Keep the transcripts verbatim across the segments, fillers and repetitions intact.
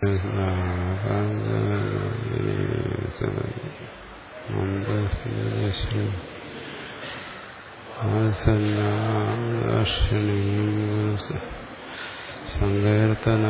സങ്കീർത്തന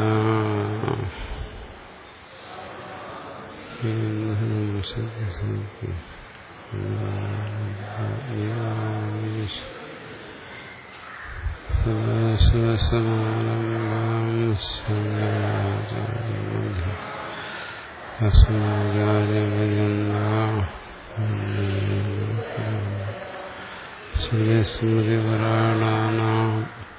സ്മൃതിപുരാണാനാം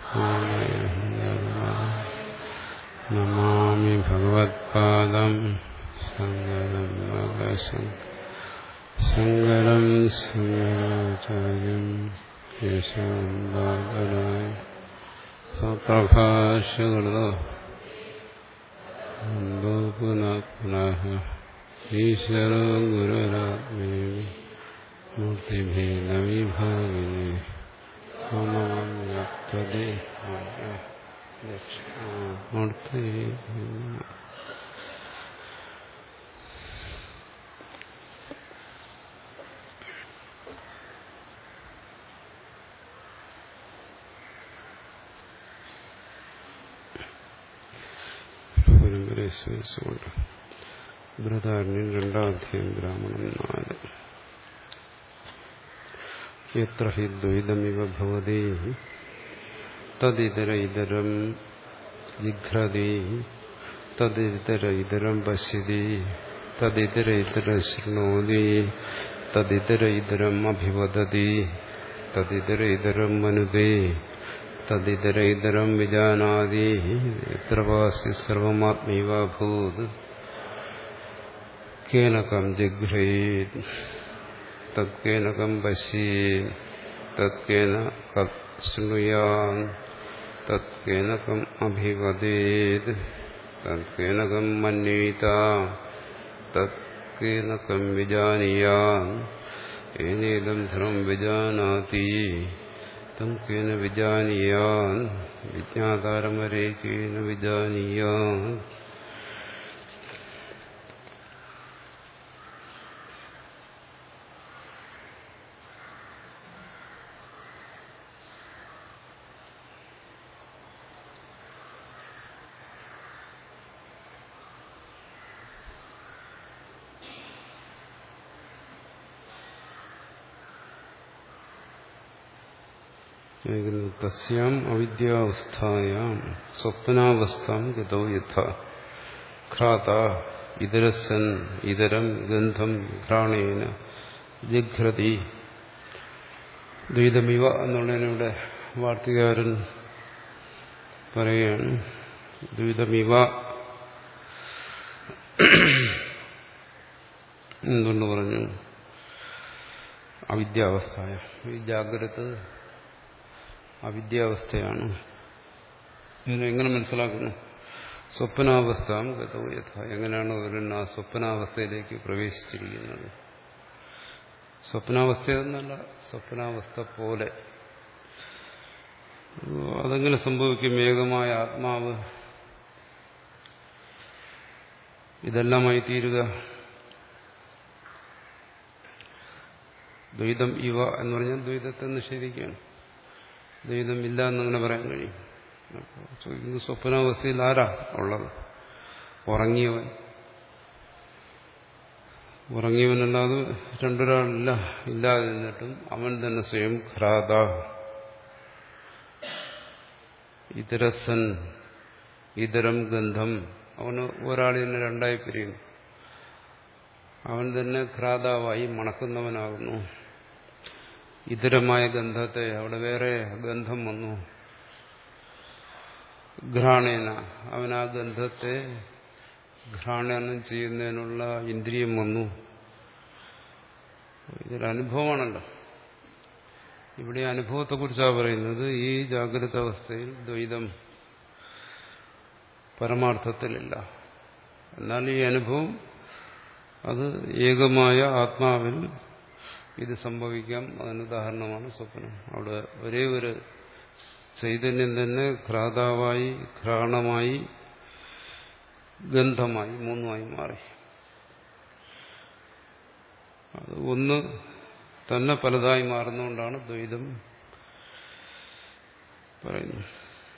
നമാമി ഭഗവത്പാദം ശങ്കരം ശങ്കരം ശങ്കരാചാര്യം കേശവം ബാദരായ സ്വപ്രഭാഷ്യകൃതോ പുനഃ പുനഃ ഈശ്വരോ ഗുരുരാത്മേവി മൂർത്തിഭേദ വിഭാഗിനി മമവ്യക്തദേഹായ ദക്ഷിണാമൂർത്തി. പരമ്പരയെ സ്മരിച്ചുകൊണ്ട് ബൃഹദാരണ്യൻ രണ്ടാം അധ്യായം ബ്രാഹ്മണം നാല്. യത്ര ഹി ദ്വൈതമിവ ഭവതി തദിതര ഇതരം ജിഘ്രതി തദിതര ഇതരം പശ്യതി തദിതര ഇതരം ശൃണോതി തദിതര ഇതരം അഭിവദതി തദിതര ഇതരം മനുതേ തദിതര ഇതരം വിജാനാതി യത്ര വാസി സർവമാത്മൈവ ഭൂത് കേനകം ജിഘ്രേത് തത്കേനകം പശ്യേത് തത്കേന ശൃണുയാൻ തത്കേനകം അഭിവദേത് തത്കേനകം മന്യേത തത്കേനകം വിജാനീയാൻ ഏനേദം സർവം വിജാനാതി തം കേന വിജാനീയാൻ വിജ്ഞാതാരമരേ കേന വിജാനീയാൻ. തസ്യാം അവിദ്യാവസ്ഥായാം സ്വപ്നാവസ്ഥാം ഗതോ യഥാ ഘ്രാത ഇതരസൻ ഇതരം ഗന്ധം ഘ്രാണേന ജിഘ്രതി. ദ്വൈതമിവ എന്നുള്ളതിനിവിടെ വാർത്തികാരൻ പറയുകയാണ്. ദ്വൈതമിവ എന്തുകൊണ്ട് പറഞ്ഞു? അവിദ്യാവസ്ഥായ, ഈ ജാഗ്രത അവിദ്യാവസ്ഥയാണ്. ഇതിനെങ്ങനെ മനസ്സിലാക്കുന്നു? സ്വപ്നാവസ്ഥ ഗതോ യഥ, എങ്ങനെയാണ് ഒരു ആ സ്വപ്നാവസ്ഥയിലേക്ക് പ്രവേശിച്ചിരിക്കുന്നത്? സ്വപ്നാവസ്ഥയെന്നല്ല, സ്വപ്നാവസ്ഥ പോലെ. അതെങ്ങനെ സംഭവിക്കും? ഏകമായ ആത്മാവ് ഇതെല്ലാമായി തീരുക. ദ്വൈതം ഇവ എന്ന് പറഞ്ഞാൽ ദ്വൈതത്തെ നിഷേധിക്കുകയാണ്. ദ്വൈതം ഇല്ല എന്നങ്ങനെ പറയാൻ കഴിയും. ചോദിക്കുന്നു, സ്വപ്നാവസ്ഥയിൽ ആരാ ഉള്ളത്? ഉറങ്ങിയവൻ. ഉറങ്ങിയവനല്ലാതെ രണ്ടൊരാളില്ല. ഇല്ലാതിരുന്നിട്ടും അവൻ തന്നെ സ്വയം ഘ്രാത, ഇതരസൻ, ഇതരം ഗന്ധം. അവന് ഒരാളിൽ തന്നെ രണ്ടായി പിരിയുന്നു. അവൻ തന്നെ ഘ്രാതാവായി മണക്കുന്നവനാകുന്നു. ഇതരമായ ഗന്ധത്തെ, അവിടെ വേറെ ഗന്ധം വന്നു. ഘ്രാണേന, അവൻ ആ ഗന്ധത്തെ ഘ്രാണനം ചെയ്യുന്നതിനുള്ള ഇന്ദ്രിയം വന്നു. ഇതൊരു അനുഭവമാണല്ലോ. ഇവിടെ അനുഭവത്തെക്കുറിച്ചാണ് പറയുന്നത്. ഈ ജാഗ്രത അവസ്ഥയിൽ ദ്വൈതം പരമാർത്ഥത്തിലില്ല. എന്നാൽ ഈ അനുഭവം അത് ഏകമായ ആത്മാവിൽ ഇത് സംഭവിക്കാം. അതിന് ഉദാഹരണമാണ് സ്വപ്നം. അവിടെ ഒരേ ഒരു ചൈതന്യം തന്നെ ഘ്രാതാവായി ഘ്രാണമായി ഗന്ധമായി മൂന്നുമായി മാറി. അത് ഒന്ന് തന്നെ പലതായി മാറുന്നതുകൊണ്ടാണ് ദ്വൈതം പറയുന്നത്.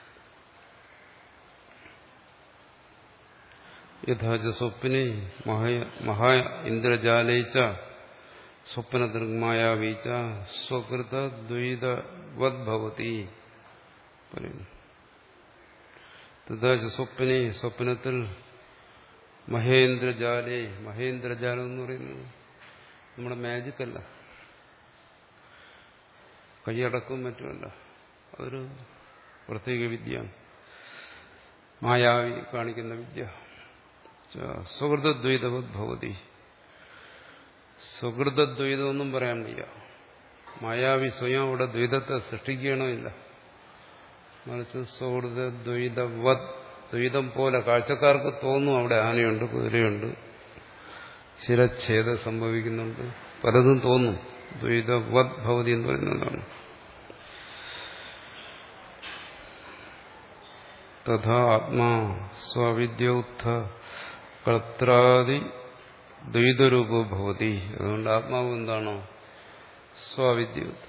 യഥാച സ്വപ്നെ മഹാ ഇന്ദ്രജാലയിച്ച സ്വപ്ന ദൃഗ്മായാവീച്ച സ്വകൃത ദ്വൈതവദ്ഭവതി പറയുന്നു. തഥാച സ്വപ്നെ സ്വപ്നത്തിൽ മഹേന്ദ്രജാലേ, മഹേന്ദ്രജാലം എന്ന് പറയുന്നത് നമ്മുടെ മാജിക് അല്ല, കൈയടക്കവും മറ്റുമല്ല, അതൊരു പ്രത്യേക വിദ്യയാണ്, മായാവി കാണിക്കുന്ന വിദ്യ. സ്വകൃതദ്വൈതവദ്ഭവതി, സ്വകൃതദ്വൈതമൊന്നും പറയാൻ വയ്യ. മായാവി സ്വയം അവിടെ ദ്വൈതത്തെ സൃഷ്ടിക്കണമില്ല, മറിച്ച് സ്വകൃതദ്വൈതവത്, ദ്വൈതം പോലെ കാഴ്ചക്കാർക്ക് തോന്നും അവിടെ ആനയുണ്ട്, കുതിരയുണ്ട്, ശിരച്ഛേദം സംഭവിക്കുന്നുണ്ട്, പലതും തോന്നും. ദ്വൈതവത് ഭവതി എന്ന് പറയുന്നതാണ്. തഥാ ആത്മാ സ്വവിദ്യോത്ഥ കർത്താദി ദ്വൈതരൂപോ ഭവതി. അതുകൊണ്ട് ആത്മാവ് എന്താണോ സ്വവിദ്യോത്ഥ,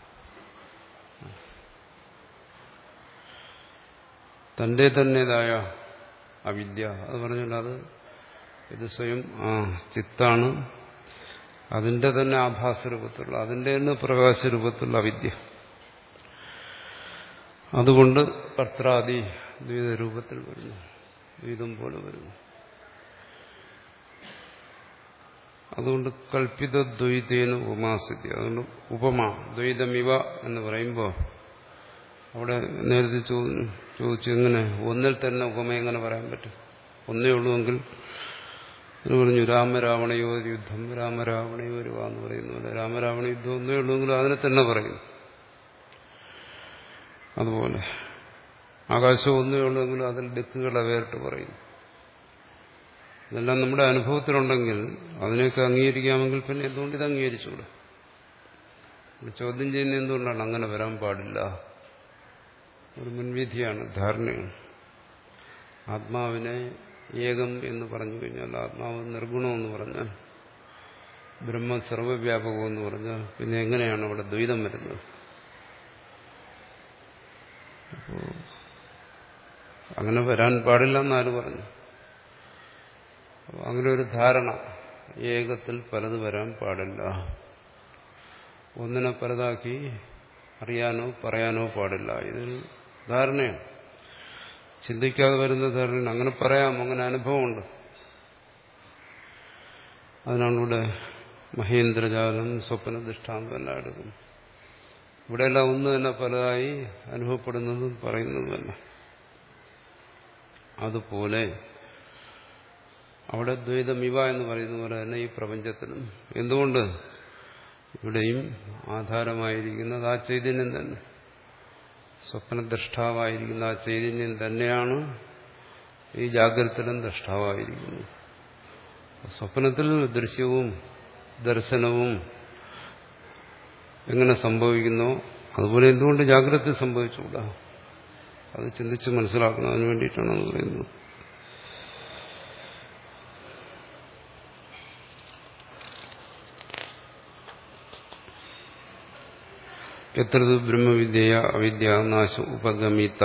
തന്റെ തന്നേതായ അവിദ്യ. അത് പറഞ്ഞാൽ അത് ഇത് സ്വയം ആ ചിത്താണ്, അതിന്റെ തന്നെ ആഭാസരൂപത്തിലുള്ള, അതിന്റെ തന്നെ പ്രകാശരൂപത്തിലുള്ള അവിദ്യ. അതുകൊണ്ട് കർത്താദി ദ്വൈതരൂപത്തിൽ വരുന്നു, ദ്വൈതം പോലെ വരുന്നു. അതുകൊണ്ട് കൽപ്പിത ദ്വൈതേന ഉപമാസിദ്ധ്യ. അതുകൊണ്ട് ഉപമ ദ്വൈതമിവ എന്ന് പറയുമ്പോൾ അവിടെ നേരത്തെ ചോദിച്ചു എങ്ങനെ ഒന്നിൽ തന്നെ ഉപമ എങ്ങനെ പറയാൻ പറ്റും? ഒന്നേ ഉള്ളുവെങ്കിൽ എന്ന് പറഞ്ഞു രാമരാവണയോർ യുദ്ധം, രാമരാവണയോർ വാന്ന് പറയുന്നു പോലെ രാമരാവണ യുദ്ധം ഒന്നേ ഉള്ളുവെങ്കിലും അതിനെ തന്നെ പറയുന്നു. അതുപോലെ ആകാശം ഒന്നേ ഉള്ളുവെങ്കിലും അതിൽ ദിക്കുകളെ വേറിട്ട് പറയുന്നു. ഇതെല്ലാം നമ്മുടെ അനുഭവത്തിലുണ്ടെങ്കിൽ അതിനെയൊക്കെ അംഗീകരിക്കാമെങ്കിൽ പിന്നെ എന്തുകൊണ്ട് ഇത് അംഗീകരിച്ചുകൂടെ? ചോദ്യം ചെയ്യുന്നത് എന്തുകൊണ്ടാണ് അങ്ങനെ വരാൻ പാടില്ല? ഒരു മുൻവിധിയാണ്, ധാരണയാണ്. ആത്മാവിനെ ഏകം എന്ന് പറഞ്ഞു കഴിഞ്ഞാൽ, ആത്മാവ് നിർഗുണമെന്ന് പറഞ്ഞാൽ, ബ്രഹ്മം സർവവ്യാപകമെന്ന് പറഞ്ഞാൽ പിന്നെ എങ്ങനെയാണ് അവിടെ ദ്വൈതം വരുന്നത്? അപ്പോ അങ്ങനെ വരാൻ പാടില്ല എന്നാര് പറഞ്ഞു? അങ്ങനെ ഒരു ധാരണ, ഏകത്തിൽ പലത് വരാൻ പാടില്ല, ഒന്നിനെ പലതാക്കി അറിയാനോ പറയാനോ പാടില്ല. ഇതൊരു ധാരണയാണ്, ചിന്തിക്കാതെ വരുന്ന ധാരണയാണ്. അങ്ങനെ പറയാം, അങ്ങനെ അനുഭവമുണ്ട്. അതിനാണ് ഇവിടെ മഹേന്ദ്രജാലം സ്വപ്ന ദൃഷ്ടാന്തം എല്ലാം എടുക്കുന്നത്. ഇവിടെയെല്ലാം ഒന്ന് തന്നെ പലതായി അനുഭവപ്പെടുന്നതും പറയുന്നതുമല്ല. അതുപോലെ അവിടെ ദ്വൈതമിവ എന്ന് പറയുന്ന പോലെ തന്നെ ഈ പ്രപഞ്ചത്തിനും എന്തുകൊണ്ട് ഇവിടെയും ആധാരമായിരിക്കുന്നത് ആ ചൈതന്യം തന്നെ, സ്വപ്നദ്രഷ്ടാവായിരിക്കുന്ന ആ ചൈതന്യം തന്നെയാണ് ഈ ജാഗ്രതയിലും ദ്രഷ്ടാവായിരിക്കുന്നത്. സ്വപ്നത്തിൽ ദൃശ്യവും ദർശനവും എങ്ങനെ സംഭവിക്കുന്നോ അതുപോലെ എന്തുകൊണ്ട് ജാഗ്രത സംഭവിച്ചുകൂടാ? അത് ചിന്തിച്ച് മനസ്സിലാക്കുന്നതിന് വേണ്ടിയിട്ടാണ് പറയുന്നത്. എത്ര ബ്രഹ്മവിദ്യ അവിദ്യാനാശ ഉപഗമിത.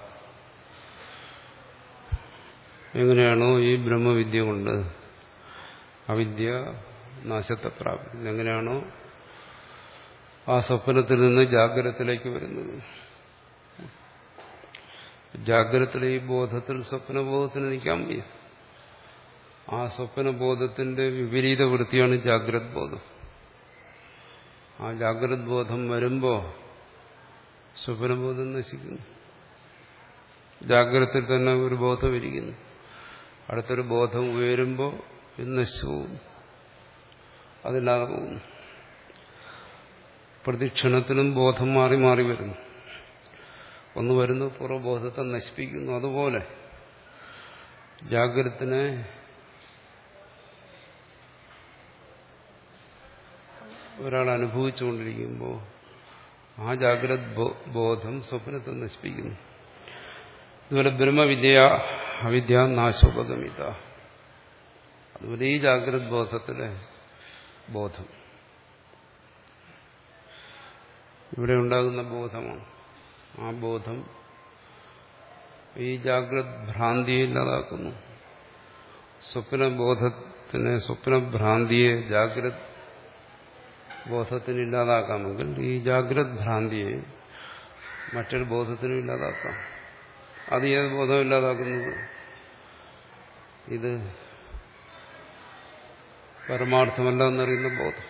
എങ്ങനെയാണോ ഈ ബ്രഹ്മവിദ്യ കൊണ്ട് അവിദ്യ നാശത്തെ പ്രാപിക്കുന്നത്, എങ്ങനെയാണോ ആ സ്വപ്നത്തിൽ നിന്ന് ജാഗ്രതത്തിലേക്ക് വരുന്നത്, ജാഗ്രതത്തിലെ ഈ ബോധത്തിൽ സ്വപ്നബോധത്തിന് നിൽക്കാൻ വയ്യ. ആ സ്വപ്നബോധത്തിന്റെ വിപരീത വൃത്തിയാണ് ജാഗ്രത് ബോധം. ആ ജാഗ്രത് ബോധം വരുമ്പോൾ സ്വപ്നബോധം നശിക്കുന്നു. ജാഗ്രതയിൽ തന്നെ ഒരു ബോധം ഇരിക്കുന്നു, അടുത്തൊരു ബോധം ഉയരുമ്പോൾ നശിച്ചു പോകുന്നു, അതില്ലാതെ പോകുന്നു. പ്രതിക്ഷണത്തിനും ബോധം മാറി മാറി വരുന്നു. ഒന്ന് വരുന്നു പൂർവ്വബോധത്തെ നശിപ്പിക്കുന്നു. അതുപോലെ ജാഗ്രതത്തിനെ ഒരാൾ അനുഭവിച്ചുകൊണ്ടിരിക്കുമ്പോൾ ആ ജാഗ്രത് ബോധം സ്വപ്നത്തെ നശിപ്പിക്കുന്നു. അതുപോലെ ബ്രഹ്മവിദ്യ അവിദ്യ നാശോപഗമിത. അതുപോലെ ഈ ജാഗ്രത് ബോധത്തിലെ ബോധം ഇവിടെ ഉണ്ടാകുന്ന ബോധമാണ്. ആ ബോധം ഈ ജാഗ്രത് ഭ്രാന്തിയെ ഇല്ലാതാക്കുന്നു. സ്വപ്നബോധത്തിനെ, സ്വപ്നഭ്രാന്തിയെ ജാഗ്രത് ബോധത്തിന് ഇല്ലാതാക്കാമെങ്കിൽ ഈ ജാഗ്രത് ഭ്രാന്തിയെ മറ്റൊരു ബോധത്തിനും ഇല്ലാതാക്കാം. അത് ഏത് ബോധം ഇല്ലാതാക്കുന്നത്? ഇത് പരമാർത്ഥമല്ല എന്നറിയുന്ന ബോധം.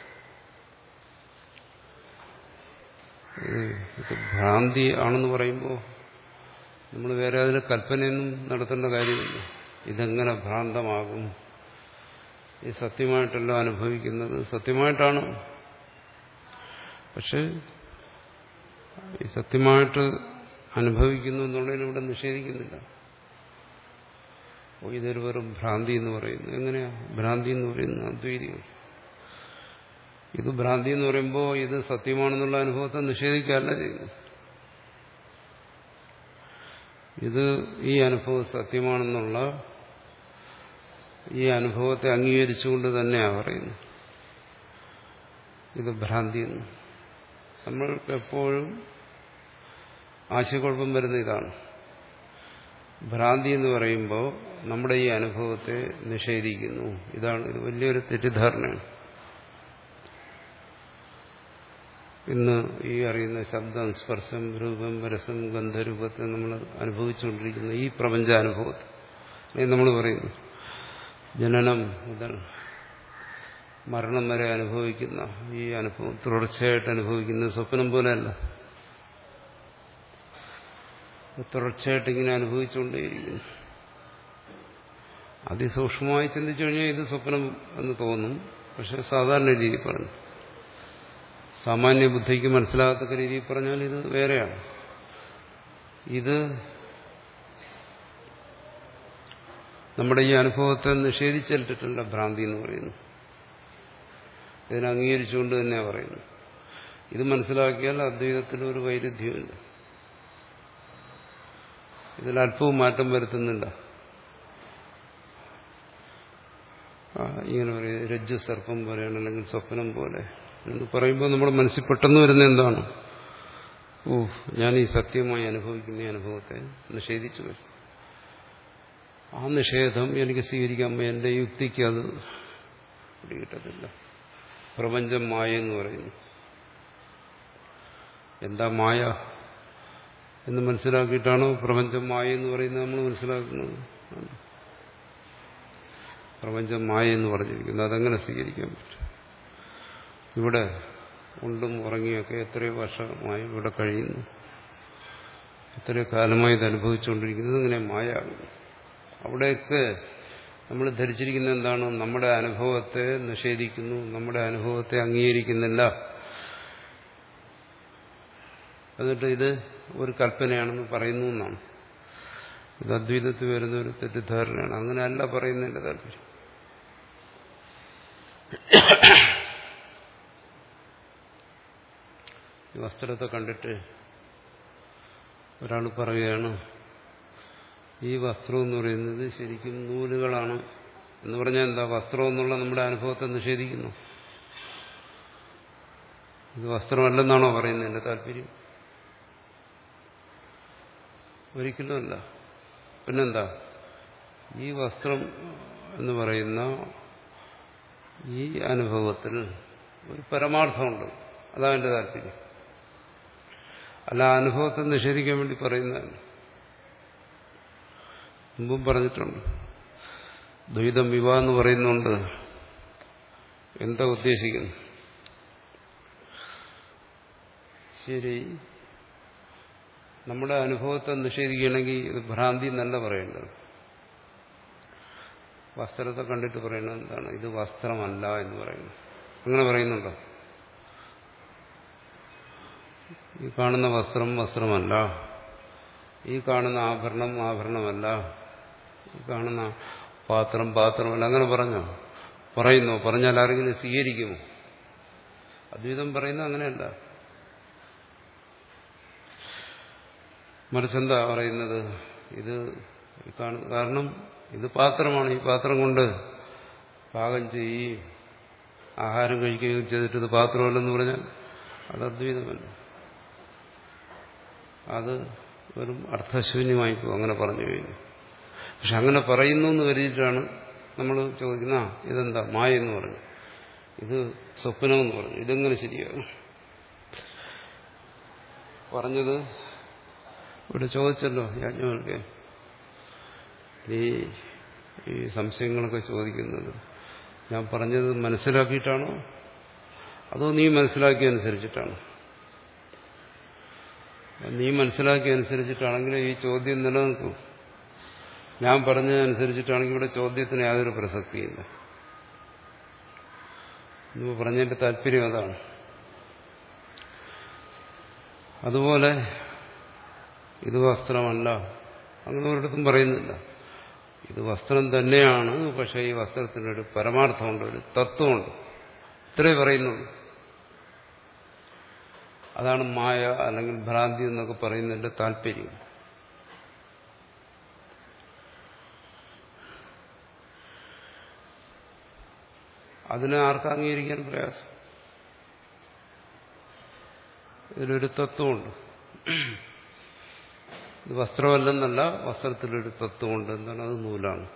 ഇത് ഭ്രാന്തി ആണെന്ന് പറയുമ്പോൾ നമ്മൾ വേറെ അതിന് കൽപ്പനയൊന്നും നടത്തേണ്ട കാര്യമില്ല. ഇതെങ്ങനെ ഭ്രാന്തമാകും? ഈ സത്യമായിട്ടല്ല അനുഭവിക്കുന്നത്. സത്യമായിട്ടാണ്, പക്ഷെ ഈ സത്യമായിട്ട് അനുഭവിക്കുന്നു എന്നുള്ളതിന് ഇവിടെ നിഷേധിക്കുന്നില്ല. ഓ ഇതൊരു വെറും ഭ്രാന്തി എന്ന് പറയുന്നു. എങ്ങനെയാ ഭ്രാന്തി എന്ന് പറയുന്നത്? അദ്വൈതികൾ ഇത് ഭ്രാന്തി എന്ന് പറയുമ്പോൾ ഇത് സത്യമാണെന്നുള്ള അനുഭവത്തെ നിഷേധിക്കുകയല്ല ചെയ്യുന്നു. ഇത് ഈ അനുഭവം സത്യമാണെന്നുള്ള ഈ അനുഭവത്തെ അംഗീകരിച്ചുകൊണ്ട് തന്നെയാണ് പറയുന്നത് ഇത് ഭ്രാന്തി എന്ന്. നമ്മൾക്ക് എപ്പോഴും ആശയക്കുഴപ്പം വരുന്ന ഇതാണ്. ഭ്രാന്തി എന്ന് പറയുമ്പോൾ നമ്മുടെ ഈ അനുഭവത്തെ നിഷേധിക്കുന്നു. ഇതാണ് ഇത് വലിയൊരു തെറ്റിദ്ധാരണയാണ്. ഇന്ന് ഈ അറിയുന്ന ശബ്ദം, സ്പർശം, രൂപം, രസം, ഗന്ധരൂപത്തെ നമ്മൾ അനുഭവിച്ചുകൊണ്ടിരിക്കുന്ന ഈ പ്രപഞ്ചാനുഭവത്തെ നമ്മൾ പറയുന്നു ജനനം മുതൽ മരണം വരെ അനുഭവിക്കുന്ന ഈ അനുഭവം തുടർച്ചയായിട്ട് അനുഭവിക്കുന്ന സ്വപ്നം പോലെയല്ല. തുടർച്ചയായിട്ട് ഇങ്ങനെ അനുഭവിച്ചുകൊണ്ടേയിരിക്കുന്നു. അതിസൂക്ഷ്മമായി ചിന്തിച്ചു കഴിഞ്ഞാൽ ഇത് സ്വപ്നം എന്ന് തോന്നും. പക്ഷെ സാധാരണ രീതിയിൽ പറഞ്ഞു, സാമാന്യ ബുദ്ധിക്ക് മനസ്സിലാകത്തക്ക രീതിയിൽ പറഞ്ഞാൽ ഇത് വേറെയാണ്. ഇത് നമ്മുടെ ഈ അനുഭവത്തെ നിഷേധിച്ചിട്ടില്ല ഭ്രാന്തി എന്ന് പറയുന്നു. ഇതിനെ അംഗീകരിച്ചുകൊണ്ട് തന്നെയാണ് പറയുന്നത്. ഇത് മനസ്സിലാക്കിയാൽ അദ്വൈതത്തിൽ ഒരു വൈരുദ്ധ്യമില്ല. ഇതിൽ അല്പവും മാറ്റം വരുത്തുന്നില്ല. ഇങ്ങനെ പറയും രജ്ജു സർപ്പം പോലെയാണ്, അല്ലെങ്കിൽ സ്വപ്നം പോലെ എന്ന് പറയുമ്പോൾ നമ്മുടെ മനസ്സിൽ പെട്ടെന്ന് വരുന്ന എന്താണ്? ഓ ഞാൻ ഈ സത്യമായി അനുഭവിക്കുന്ന ഈ അനുഭവത്തെ നിഷേധിച്ചു വരും. ആ നിഷേധം എനിക്ക് സ്വീകരിക്കാൻ എന്റെ യുക്തിക്ക് അത് പിടികിട്ടത്തില്ല. പ്രപഞ്ചം മായ എന്ന് പറയുന്നു. എന്താ മായ എന്ന് മനസ്സിലാക്കിയിട്ടാണോ പ്രപഞ്ചം മായ എന്ന് പറയുന്നത് നമ്മൾ മനസ്സിലാക്കുന്നത്? പ്രപഞ്ചം മായ എന്ന് പറഞ്ഞിരിക്കുന്നത് അതെങ്ങനെ സ്വീകരിക്കാൻ പറ്റും? ഇവിടെ ഉണ്ടും ഉറങ്ങിയൊക്കെ എത്രയോ വർഷമായി ഇവിടെ കഴിയുന്നു, എത്രയോ കാലമായി ഇത് അനുഭവിച്ചുകൊണ്ടിരിക്കുന്നത് ഇങ്ങനെ മായാകുന്നു. അവിടെയൊക്കെ നമ്മൾ ധരിച്ചിരിക്കുന്നത് എന്താണ്? നമ്മുടെ അനുഭവത്തെ നിഷേധിക്കുന്നു, നമ്മുടെ അനുഭവത്തെ അംഗീകരിക്കുന്നില്ല. എന്നിട്ട് ഇത് ഒരു കൽപ്പനയാണെന്ന് പറയുന്നു എന്നാണ്. ഇത് അദ്വൈതത്തിൽ വരുന്ന ഒരു തെറ്റിദ്ധാരണയാണ്. അങ്ങനെയല്ല പറയുന്നതിന്റെ താല്പര്യം. ഈ വസ്ത്രത്തെ കണ്ടിട്ട് ഒരാൾ പറയുകയാണ് ഈ വസ്ത്രം എന്ന് പറയുന്നത് ശരിക്കും നൂലുകളാണ് എന്ന് പറഞ്ഞാൽ എന്താ? വസ്ത്രം എന്നുള്ള നമ്മുടെ അനുഭവത്തെ നിഷേധിക്കുന്നു. ഇത് വസ്ത്രമല്ലെന്നാണോ പറയുന്നത് എന്റെ താല്പര്യം? ഒരിക്കലുമല്ല. പിന്നെന്താ? ഈ വസ്ത്രം എന്ന് പറയുന്ന ഈ അനുഭവത്തിൽ ഒരു പരമാർത്ഥമുണ്ട്. അതാണ് എന്റെ താല്പര്യം. അല്ല അനുഭവത്തെ നിഷേധിക്കാൻ വേണ്ടി പറയുന്നതല്ല. മുമ്പും പറഞ്ഞിട്ടുണ്ട്, ദ്വൈതം വിവാഹം എന്ന് പറയുന്നുണ്ട്. എന്താ ഉദ്ദേശിക്കുന്നു? ശരി, നമ്മുടെ അനുഭവത്തെ നിഷേധിക്കുകയാണെങ്കിൽ ഇത് ഭ്രാന്തി എന്നല്ല പറയേണ്ടത്. വസ്ത്രത്തെ കണ്ടിട്ട് പറയുന്നത് എന്താണ്? ഇത് വസ്ത്രമല്ല എന്ന് പറയുന്നു. അങ്ങനെ പറയുന്നുണ്ടോ? ഈ കാണുന്ന വസ്ത്രം വസ്ത്രമല്ല, ഈ കാണുന്ന ആഭരണം ആഭരണമല്ല, ഈ കാണുന്ന പാത്രം പാത്രമല്ല, അങ്ങനെ പറഞ്ഞോ? പറയുന്നോ? പറഞ്ഞാൽ ആരെങ്കിലും സ്വീകരിക്കുമോ? അദ്വൈതം പറയുന്നത് അങ്ങനെയല്ല. മറിച്ചെന്താ പറയുന്നത്? ഇത് കാരണം ഇത് പാത്രമാണ്. ഈ പാത്രം കൊണ്ട് പാകം ചെയ്യുകയും ആഹാരം കഴിക്കുകയും ചെയ്തിട്ട് ഇത് പാത്രമല്ലെന്ന് പറഞ്ഞാൽ അത് അദ്വൈതമല്ല, അത് വെറും അർത്ഥശൂന്യമായി പോകും അങ്ങനെ പറഞ്ഞു കഴിഞ്ഞു. പക്ഷെ അങ്ങനെ പറയുന്നു എന്ന് കരുതിയിട്ടാണ് നമ്മൾ ചോദിക്കുന്ന ഇതെന്താ മായ എന്ന് പറഞ്ഞു, ഇത് സ്വപ്നമെന്ന് പറഞ്ഞു, ഇതെങ്ങനെ ശരിയാകും? പറഞ്ഞത് ഇവിടെ ചോദിച്ചല്ലോ യാജ്ഞവൽക്യൻ, ഈ ഈ സംശയങ്ങളൊക്കെ ചോദിക്കുന്നത് ഞാൻ പറഞ്ഞത് മനസ്സിലാക്കിയിട്ടാണോ അതോ നീ മനസ്സിലാക്കിയനുസരിച്ചിട്ടാണോ? നീ മനസ്സിലാക്കിയനുസരിച്ചിട്ടാണെങ്കിൽ ഈ ചോദ്യം നിലനിൽക്കും. ഞാൻ പറഞ്ഞതനുസരിച്ചിട്ടാണെങ്കിൽ ഇവിടെ ചോദ്യത്തിന് യാതൊരു പ്രസക്തിയില്ല. നിങ്ങൾ പറഞ്ഞതിന്റെ താല്പര്യം അതാണ്. അതുപോലെ ഇത് വസ്ത്രമല്ല അങ്ങനെ ഒരിടത്തും പറയുന്നില്ല. ഇത് വസ്ത്രം തന്നെയാണ്, പക്ഷേ ഈ വസ്ത്രത്തിനൊരു പരമാർത്ഥമുണ്ട്, ഒരു തത്വമുണ്ട്, ഇത്രേ പറയുന്നുള്ളൂ. അതാണ് മായ അല്ലെങ്കിൽ ഭ്രാന്തി എന്നൊക്കെ പറയുന്നതിന്റെ താല്പര്യം. അതിനെ ആർക്ക് അംഗീകരിക്കാൻ പ്രയാസം? ഇതിലൊരു തത്വമുണ്ട്. ഇത് വസ്ത്രമല്ലെന്നല്ല, വസ്ത്രത്തിലൊരു തത്വമുണ്ട്. എന്താണ്? അത് നൂലാണ്.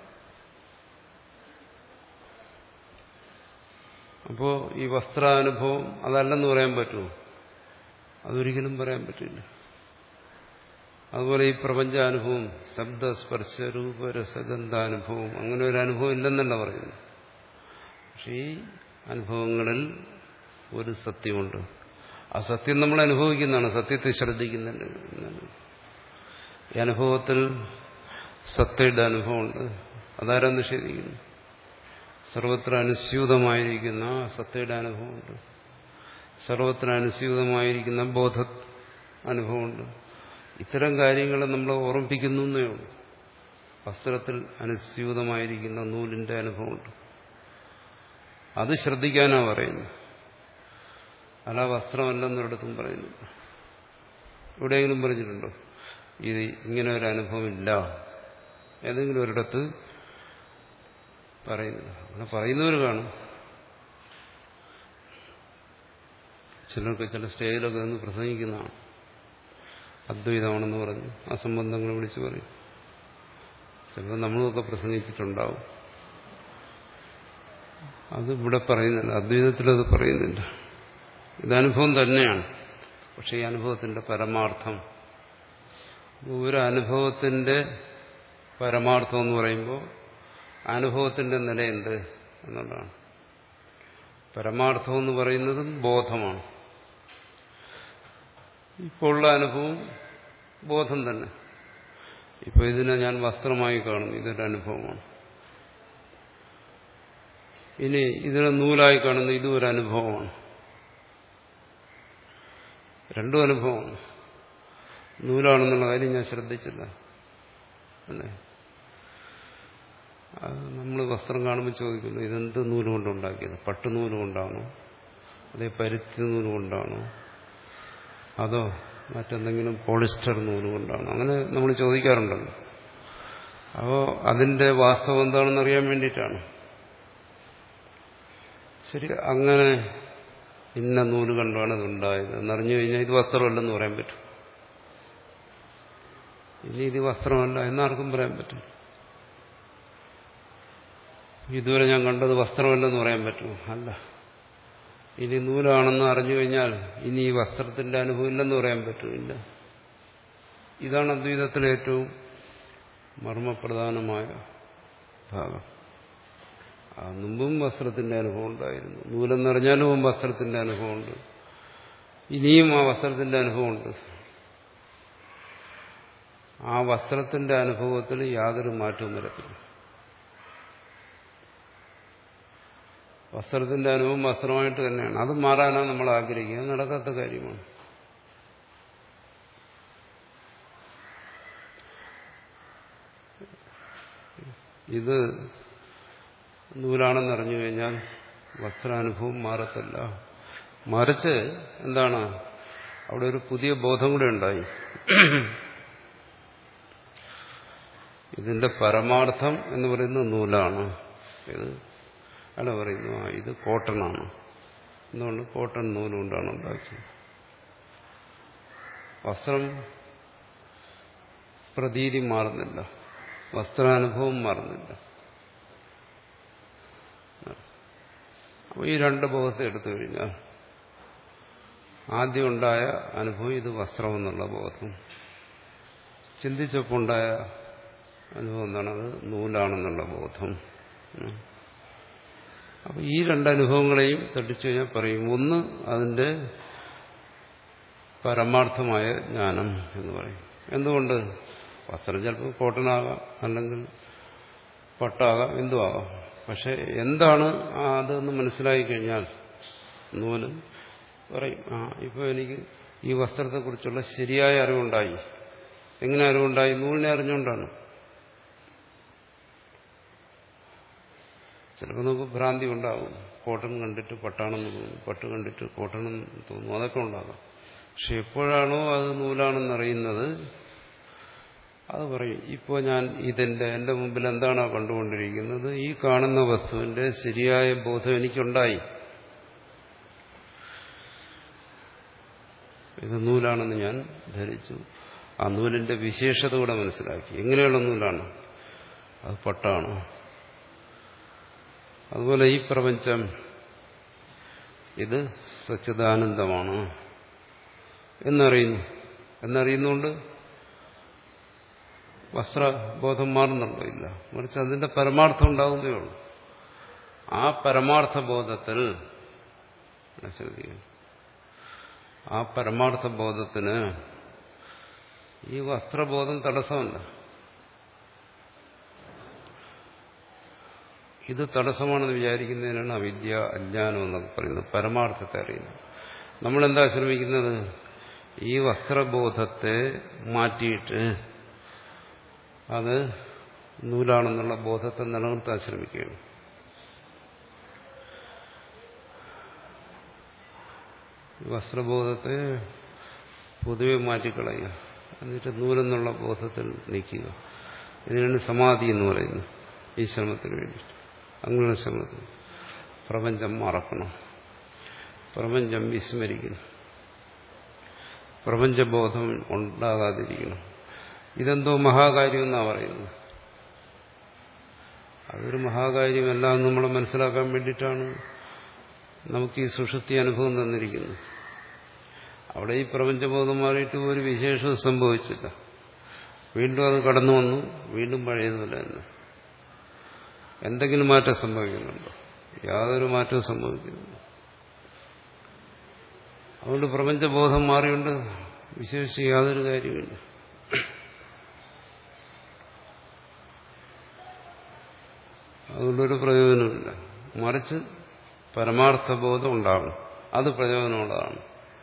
അപ്പോ ഈ വസ്ത്രാനുഭവം അതല്ലെന്ന് പറയാൻ പറ്റുമോ? അതൊരിക്കലും പറയാൻ പറ്റില്ല. അതുപോലെ ഈ പ്രപഞ്ചാനുഭവം ശബ്ദസ്പർശ രൂപരസഗന്ധാനുഭവം അങ്ങനെ ഒരു അനുഭവം ഇല്ലെന്നല്ല പറയുന്നു. പക്ഷെ ഈ അനുഭവങ്ങളിൽ ഒരു സത്യമുണ്ട്. ആ സത്യം നമ്മൾ അനുഭവിക്കുന്നതാണ്, സത്യത്തെ ശ്രദ്ധിക്കുന്നുണ്ട്. ഈ അനുഭവത്തിൽ സത്തയുടെ അനുഭവമുണ്ട്. അതാരാ നിഷേധിക്കുന്നു? സർവത്ര അനുസ്യൂതമായിരിക്കുന്ന സത്തയുടെ അനുഭവമുണ്ട്, സർവത്ര അനുസ്യൂതമായിരിക്കുന്ന ബോധ അനുഭവമുണ്ട്. ഇത്തരം കാര്യങ്ങൾ നമ്മൾ ഓർമ്മിപ്പിക്കുന്നു എന്നേ ഉള്ളൂ. വസ്ത്രത്തിൽ അനുസ്യൂതമായിരിക്കുന്ന നൂലിന്റെ അനുഭവമുണ്ട്, അത് ശ്രദ്ധിക്കാനാണ് പറയുന്നത്. അല്ല വസ്ത്രമല്ലെന്നൊരിടത്തും പറയുന്നു. എവിടെയെങ്കിലും പറഞ്ഞിട്ടുണ്ടോ ഇത് ഇങ്ങനെ ഒരു അനുഭവം ഇല്ല? ഏതെങ്കിലും ഒരിടത്ത് പറയുന്നില്ല. അങ്ങനെ പറയുന്നവർ കാണും. ചിലർക്ക് ചില സ്റ്റേജിലൊക്കെ നിന്ന് പ്രസംഗിക്കുന്നതാണ്, അദ്വൈതമാണെന്ന് പറഞ്ഞു അസംബന്ധങ്ങൾ വിളിച്ചു പറയും. ചിലപ്പോൾ നമ്മളുമൊക്കെ പ്രസംഗിച്ചിട്ടുണ്ടാവും. അത് ഇവിടെ പറയുന്നില്ല, അദ്വൈതത്തിലത് പറയുന്നില്ല. ഇതനുഭവം തന്നെയാണ്. പക്ഷെ ഈ അനുഭവത്തിന്റെ പരമാർത്ഥം, ഒരു അനുഭവത്തിന്റെ പരമാർത്ഥം എന്ന് പറയുമ്പോൾ അനുഭവത്തിന്റെ നിലയുണ്ട് എന്നുള്ളതാണ്. പരമാർത്ഥം എന്ന് പറയുന്നതും ബോധമാണ്. ഇപ്പോൾ ഉള്ള അനുഭവം ബോധം തന്നെ. ഇപ്പൊ ഇതിനെ ഞാൻ വസ്ത്രമായി കാണുന്നു, ഇതൊരു അനുഭവമാണ്. ഇനി ഇതിനെ നൂലായി കാണുന്നു, ഇതും ഒരു അനുഭവമാണ്. രണ്ടും അനുഭവമാണ്. നൂലാണെന്നുള്ള കാര്യം ഞാൻ ശ്രദ്ധിച്ചില്ല അല്ലേ? അത് നമ്മൾ വസ്ത്രം കാണുമ്പോൾ ചോദിക്കുന്നു, ഇതെന്ത് നൂല് കൊണ്ടുണ്ടാക്കിയത്? പട്ടുനൂല് കൊണ്ടാണോ, അതേ പരുത്തി നൂല് കൊണ്ടാണോ, അതോ മറ്റെന്തെങ്കിലും പോളിസ്റ്റർ നൂല് കൊണ്ടാണോ? അങ്ങനെ നമ്മൾ ചോദിക്കാറുണ്ടല്ലോ. അപ്പോൾ അതിന്റെ വാസ്തവം എന്താണെന്ന് അറിയാൻ വേണ്ടിയിട്ടാണ്. ശരി, അങ്ങനെ ഇന്ന നൂല് കണ്ടാണ് ഇതുണ്ടായത് എന്നറിഞ്ഞു കഴിഞ്ഞാൽ ഇത് വസ്ത്രമല്ലെന്ന് പറയാൻ പറ്റും. ഇനി ഇത് വസ്ത്രമല്ല എന്നാർക്കും പറയാൻ പറ്റും. ഇതുവരെ ഞാൻ കണ്ടത് വസ്ത്രമല്ലെന്ന് പറയാൻ പറ്റുമോ? അല്ല. ഇനി നൂലാണെന്ന് അറിഞ്ഞു കഴിഞ്ഞാൽ ഇനി ഈ വസ്ത്രത്തിന്റെ അനുഭവം ഇല്ലെന്ന് പറയാൻ പറ്റുമില്ല. ഇതാണ് അദ്വൈതത്തിലെ ഏറ്റവും മർമ്മപ്രധാനമായ ഭാഗം. ആ മുമ്പും വസ്ത്രത്തിന്റെ അനുഭവം ഉണ്ടായിരുന്നു, നൂലെന്നറിഞ്ഞാലും വസ്ത്രത്തിന്റെ അനുഭവമുണ്ട്, ഇനിയും ആ വസ്ത്രത്തിന്റെ അനുഭവമുണ്ട്. ആ വസ്ത്രത്തിന്റെ അനുഭവത്തിൽ യാതൊരു മാറ്റവും വരത്തില്ല. വസ്ത്രത്തിന്റെ അനുഭവം വസ്ത്രമായിട്ട് തന്നെയാണ്. അത് മാറാനാണ് നമ്മൾ ആഗ്രഹിക്കുക. അത് നടക്കാത്ത കാര്യമാണ്. ഇത് നൂലാണെന്ന് അറിഞ്ഞു കഴിഞ്ഞാൽ വസ്ത്രാനുഭവം മാറത്തില്ല. മറിച്ച് എന്താണ്, അവിടെ ഒരു പുതിയ ബോധം കൂടെ ഉണ്ടായി. ഇതിന്റെ പരമാർത്ഥം എന്ന് പറയുന്നത് നൂലാണ്. ഇത് അല്ല പറയുന്നു ആ ഇത് കോട്ടണാണ്. എന്തുകൊണ്ട്? കോട്ടൺ നൂലുകൊണ്ടാണ് ഉണ്ടാക്കിയത്. വസ്ത്രം പ്രതീതി മാറുന്നില്ല, വസ്ത്രാനുഭവം മാറുന്നില്ല. അപ്പോൾ ഈ രണ്ട് ബോധത്തെ എടുത്തു കഴിഞ്ഞാൽ ആദ്യം ഉണ്ടായ അനുഭവം ഇത് വസ്ത്രം എന്നുള്ള ബോധം, ചിന്തിച്ചപ്പോൾ ഉണ്ടായ അനുഭവം എന്താണ്? അത് നൂലാണെന്നുള്ള ബോധം. അപ്പോൾ ഈ രണ്ടനുഭവങ്ങളെയും തട്ടിച്ചു കഴിഞ്ഞാൽ പറയും ഒന്ന് അതിന്റെ പരമാർത്ഥമായ ജ്ഞാനം എന്ന് പറയും. എന്തുകൊണ്ട്? വസ്ത്രം ചിലപ്പോൾ കോട്ടനാകാം, അല്ലെങ്കിൽ പട്ടാകാം, എന്തുമാകാം. പക്ഷെ എന്താണ് അതെന്ന് മനസ്സിലാക്കി കഴിഞ്ഞാൽ നൂല് പറയും ആ ഇപ്പോൾ എനിക്ക് ഈ വസ്ത്രത്തെക്കുറിച്ചുള്ള ശരിയായ അറിവുണ്ടായി. എങ്ങനെ അറിവുണ്ടായി? നൂലിനെ അറിഞ്ഞുകൊണ്ടാണ്. ചിലപ്പോൾ നമുക്ക് ഭ്രാന്തി ഉണ്ടാകും. കോട്ടൺ കണ്ടിട്ട് പട്ടാണെന്ന് തോന്നും, പട്ട് കണ്ടിട്ട് കോട്ടണെന്ന് തോന്നും, അതൊക്കെ ഉണ്ടാകാം. പക്ഷെ എപ്പോഴാണോ അത് നൂലാണെന്നറിയുന്നത് അത് പറയും ഇപ്പോൾ ഞാൻ ഇതിന്റെ എൻ്റെ മുമ്പിൽ എന്താണോ കണ്ടുകൊണ്ടിരിക്കുന്നത് ഈ കാണുന്ന വസ്തുവിന്റെ ശരിയായ ബോധം എനിക്കുണ്ടായി. ഇത് നൂലാണെന്ന് ഞാൻ ധരിച്ചു. ആ നൂലിന്റെ വിശേഷത കൂടെ മനസ്സിലാക്കി. എങ്ങനെയുള്ള നൂലാണ്? അത് പട്ടാണ്. അതുപോലെ ഈ പ്രപഞ്ചം ഇത് സച്ചിദാനന്ദമാണ് എന്നറിയുന്നു. എന്നറിയുന്നുകൊണ്ട് വസ്ത്രബോധം മാറുന്നുണ്ടോ? ഇല്ല. മറിച്ച് അതിന്റെ പരമാർത്ഥം ഉണ്ടാകുന്നേ ഉള്ളൂ. ആ പരമാർത്ഥ ബോധത്തിൽ ശ്രദ്ധിക്കുക, ആ പരമാർത്ഥ ബോധത്തിന് ഈ വസ്ത്രബോധം തടസ്സമല്ല. ഇത് തടസ്സമാണെന്ന് വിചാരിക്കുന്നതിനാണ് അവിദ്യ, അജ്ഞാനം എന്നൊക്കെ പറയുന്നത്. പരമാർത്ഥത്തെ അറിയുന്നത്. നമ്മളെന്താ ശ്രമിക്കുന്നത്? ഈ വസ്ത്രബോധത്തെ മാറ്റിയിട്ട് അത് നൂലാണെന്നുള്ള ബോധത്തെ നിലനിർത്താൻ ശ്രമിക്കുകയാണ്. വസ്ത്രബോധത്തെ പൊതുവെ മാറ്റിക്കളയുക, എന്നിട്ട് നൂലെന്നുള്ള ബോധത്തിൽ നിൽക്കുക. ഇതിനാണ് സമാധി എന്ന് പറയുന്നത്. ഈ ശ്രമത്തിന് വേണ്ടിയിട്ട് അങ്ങനെ ശ്രമത്തിൽ പ്രപഞ്ചം മറക്കണം, പ്രപഞ്ചം വിസ്മരിക്കണം, പ്രപഞ്ചബോധം ഉണ്ടാകാതിരിക്കണം. ഇതെന്തോ മഹാകാര്യം എന്നാണ് പറയുന്നത്. അതൊരു മഹാകാര്യമല്ല എന്ന് നമ്മൾ മനസ്സിലാക്കാൻ വേണ്ടിയിട്ടാണ് നമുക്ക് ഈ സുഷുപ്തി അനുഭവം തന്നിരിക്കുന്നത്. അവിടെ ഈ പ്രപഞ്ചബോധം മാറിയിട്ട് ഒരു വിശേഷവും സംഭവിച്ചില്ല. വീണ്ടും അത് കടന്നു വന്നു, വീണ്ടും പഴയതുപോലെ തന്നെ. എന്തെങ്കിലും മാറ്റം സംഭവിക്കുന്നുണ്ടോ? യാതൊരു മാറ്റവും സംഭവിക്കുന്നില്ല. അതുകൊണ്ട് പ്രപഞ്ചബോധം മാറിയുകൊണ്ട് വിശേഷിച്ച് യാതൊരു കാര്യമില്ല. അതുകൊണ്ടൊരു പ്രയോജനമില്ല. മറിച്ച് പരമാർത്ഥബോധം ഉണ്ടാകും, അത് പ്രയോജനമുള്ളതാണ്.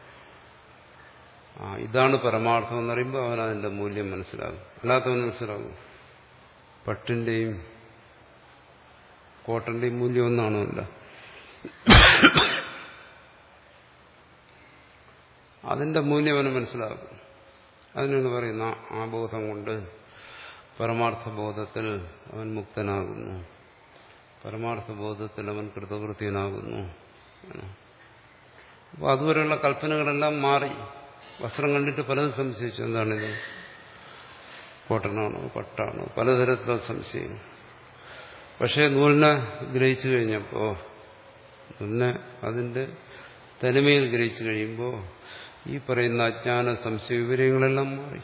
ആ ഇതാണ് പരമാർത്ഥം എന്നറിയുമ്പോൾ അവൻ അതിന്റെ മൂല്യം മനസ്സിലാകും. അല്ലാത്തവൻ മനസ്സിലാകും. പട്ടിന്റെയും കോട്ടന്റെയും മൂല്യം ഒന്നാണല്ല. അതിന്റെ മൂല്യം അവന് മനസ്സിലാകും. അതിനാണ് പറയുന്ന ആ ബോധം കൊണ്ട് പരമാർത്ഥബോധത്തിൽ അവൻ മുക്തനാകുന്നു, പരമാർത്ഥബോധത്തിൽ അവൻ കൃതകൃത്യനാകുന്നു. അപ്പോൾ അതുവരെയുള്ള കൽപ്പനകളെല്ലാം മാറി. വസ്ത്രം കണ്ടിട്ട് പലതും സംശയിച്ചു. എന്താണിത്? കോട്ടനാണോ പട്ടാണോ? പലതരത്തിലുള്ള സംശയം. പക്ഷേ നൂലിനെ ഗ്രഹിച്ചു കഴിഞ്ഞപ്പോൾ, നൂലിനെ അതിന്റെ തനിമയിൽ ഗ്രഹിച്ചു കഴിയുമ്പോൾ ഈ പറയുന്ന അജ്ഞാന സംശയ വിവരങ്ങളെല്ലാം മാറി.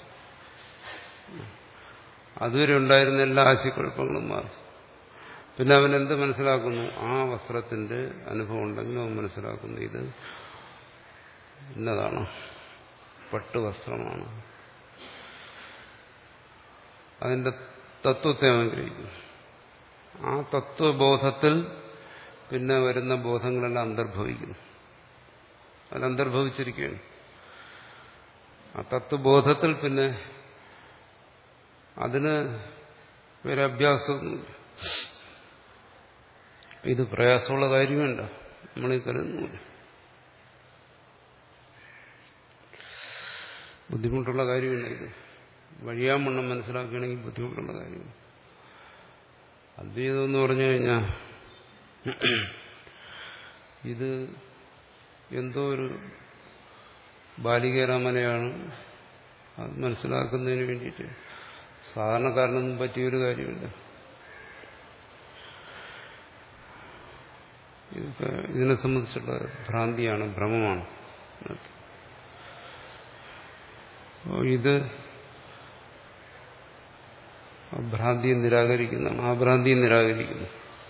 അതുവരെ ഉണ്ടായിരുന്ന എല്ലാ ആശയക്കുഴപ്പങ്ങളും മാറി. പിന്നെ അവൻ എന്ത് മനസ്സിലാക്കുന്നു? ആ വസ്ത്രത്തിന്റെ അനുഭവം ഉണ്ടെങ്കിൽ അവൻ മനസ്സിലാക്കുന്നു ഇത് ഇന്നതാണ്, പട്ടുവസ്ത്രമാണ്. അതിന്റെ തത്വത്തെ അവൻ ഗ്രഹിക്കുന്നു. ആ തത്വബോധത്തിൽ പിന്നെ വരുന്ന ബോധങ്ങളെല്ലാം അന്തർഭവിക്കുന്നു. അതിലന്തർഭവിച്ചിരിക്കുകയാണ്. ആ തത്വബോധത്തിൽ പിന്നെ അതിന് വേറെ അഭ്യാസമൊന്നുമില്ല. ഇത് പ്രയാസമുള്ള കാര്യമല്ല, നമ്മളീ കരുതുന്നില്ല. ബുദ്ധിമുട്ടുള്ള കാര്യമില്ല. ഇത് വഴിയാമണ്ണം മനസ്സിലാക്കുകയാണെങ്കിൽ ബുദ്ധിമുട്ടുള്ള കാര്യമാണ്. അദ്വൈതം എന്ന് പറഞ്ഞു കഴിഞ്ഞാൽ ഇത് എന്തോ ഒരു ബാലികേറാമലയാണ്. അത് മനസ്സിലാക്കുന്നതിന് വേണ്ടിയിട്ട് സാധാരണക്കാരനൊന്നും പറ്റിയൊരു കാര്യമില്ല. ഇതൊക്കെ ഇതിനെ സംബന്ധിച്ചുള്ള ഭ്രാന്തിയാണ്, ഭ്രമമാണ്. ഇത് ഭ്രാന്തിയെ നിരാകരിക്കുന്നതാണ്, ആ ഭ്രാന്തിയെ നിരാകരിക്കുന്നു.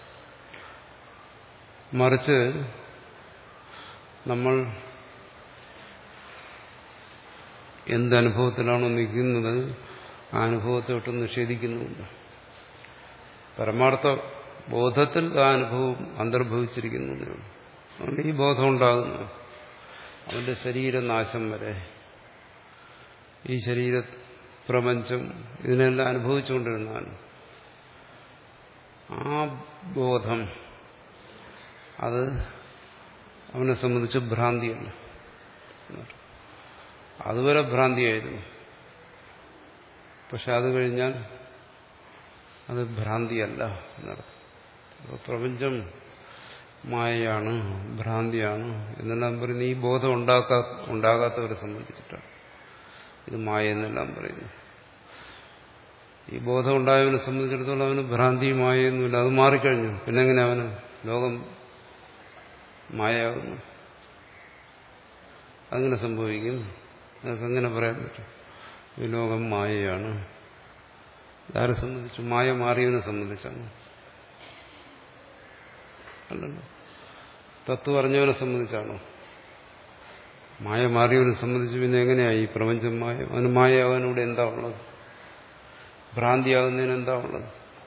മറിച്ച് നമ്മൾ എന്തനുഭവത്തിലാണോ നിൽക്കുന്നത് ആ അനുഭവത്തെ ഒട്ടും നിഷേധിക്കുന്നുമില്ല. പരമാർത്ഥ ബോധത്തിൽ ആ അനുഭവം അന്തർഭവിച്ചിരിക്കുന്നു. അതുകൊണ്ട് ഈ ബോധം ഉണ്ടാകുന്നു അവന്റെ ശരീരനാശം വരെ. ഈ ശരീര പ്രപഞ്ചം ഇതിനെല്ലാം അനുഭവിച്ചുകൊണ്ടിരുന്നതാണ്. ആ ബോധം അത് അവനെ സംബന്ധിച്ച് ഭ്രാന്തിയല്ല. അതുവരെ ഭ്രാന്തിയായിരുന്നു. പക്ഷെ അത് കഴിഞ്ഞാൽ അത് ഭ്രാന്തിയല്ല എന്നർത്ഥം. പ്രപഞ്ചം മായയാണ്, ഭ്രാന്തിയാണ് എന്നെല്ലാം പറയുന്നത് ഈ ബോധം ഉണ്ടാക്കാ ഉണ്ടാകാത്തവരെ സംബന്ധിച്ചിട്ടാണ് ഇത് മായ എന്നെല്ലാം പറയുന്നു. ഈ ബോധം ഉണ്ടായവനെ സംബന്ധിച്ചിടത്തോളം അവന് ഭ്രാന്തി മായൊന്നുമില്ല. അത് മാറിക്കഴിഞ്ഞു. പിന്നെ എങ്ങനെ അവന് ലോകം മായാകുന്നു? അങ്ങനെ സംഭവിക്കും. നമുക്ക് എങ്ങനെ പറയാൻ പറ്റും ഈ ലോകം മായയാണ്? ആരെ സംബന്ധിച്ചു? മായ മാറിയവനെ സംബന്ധിച്ചാണ്. അല്ലല്ലോ. തത്വം അറിഞ്ഞവനെ സംബന്ധിച്ചാണോ? മായ മാറിയവനെ സംബന്ധിച്ച് പിന്നെ എങ്ങനെയായി ഈ പ്രപഞ്ചം മായ? അവന് മായയാകാനൂടെ എന്താ ഉള്ളത്? ഭ്രാന്തിയാകുന്നതിന് എന്താ ഉള്ളത്?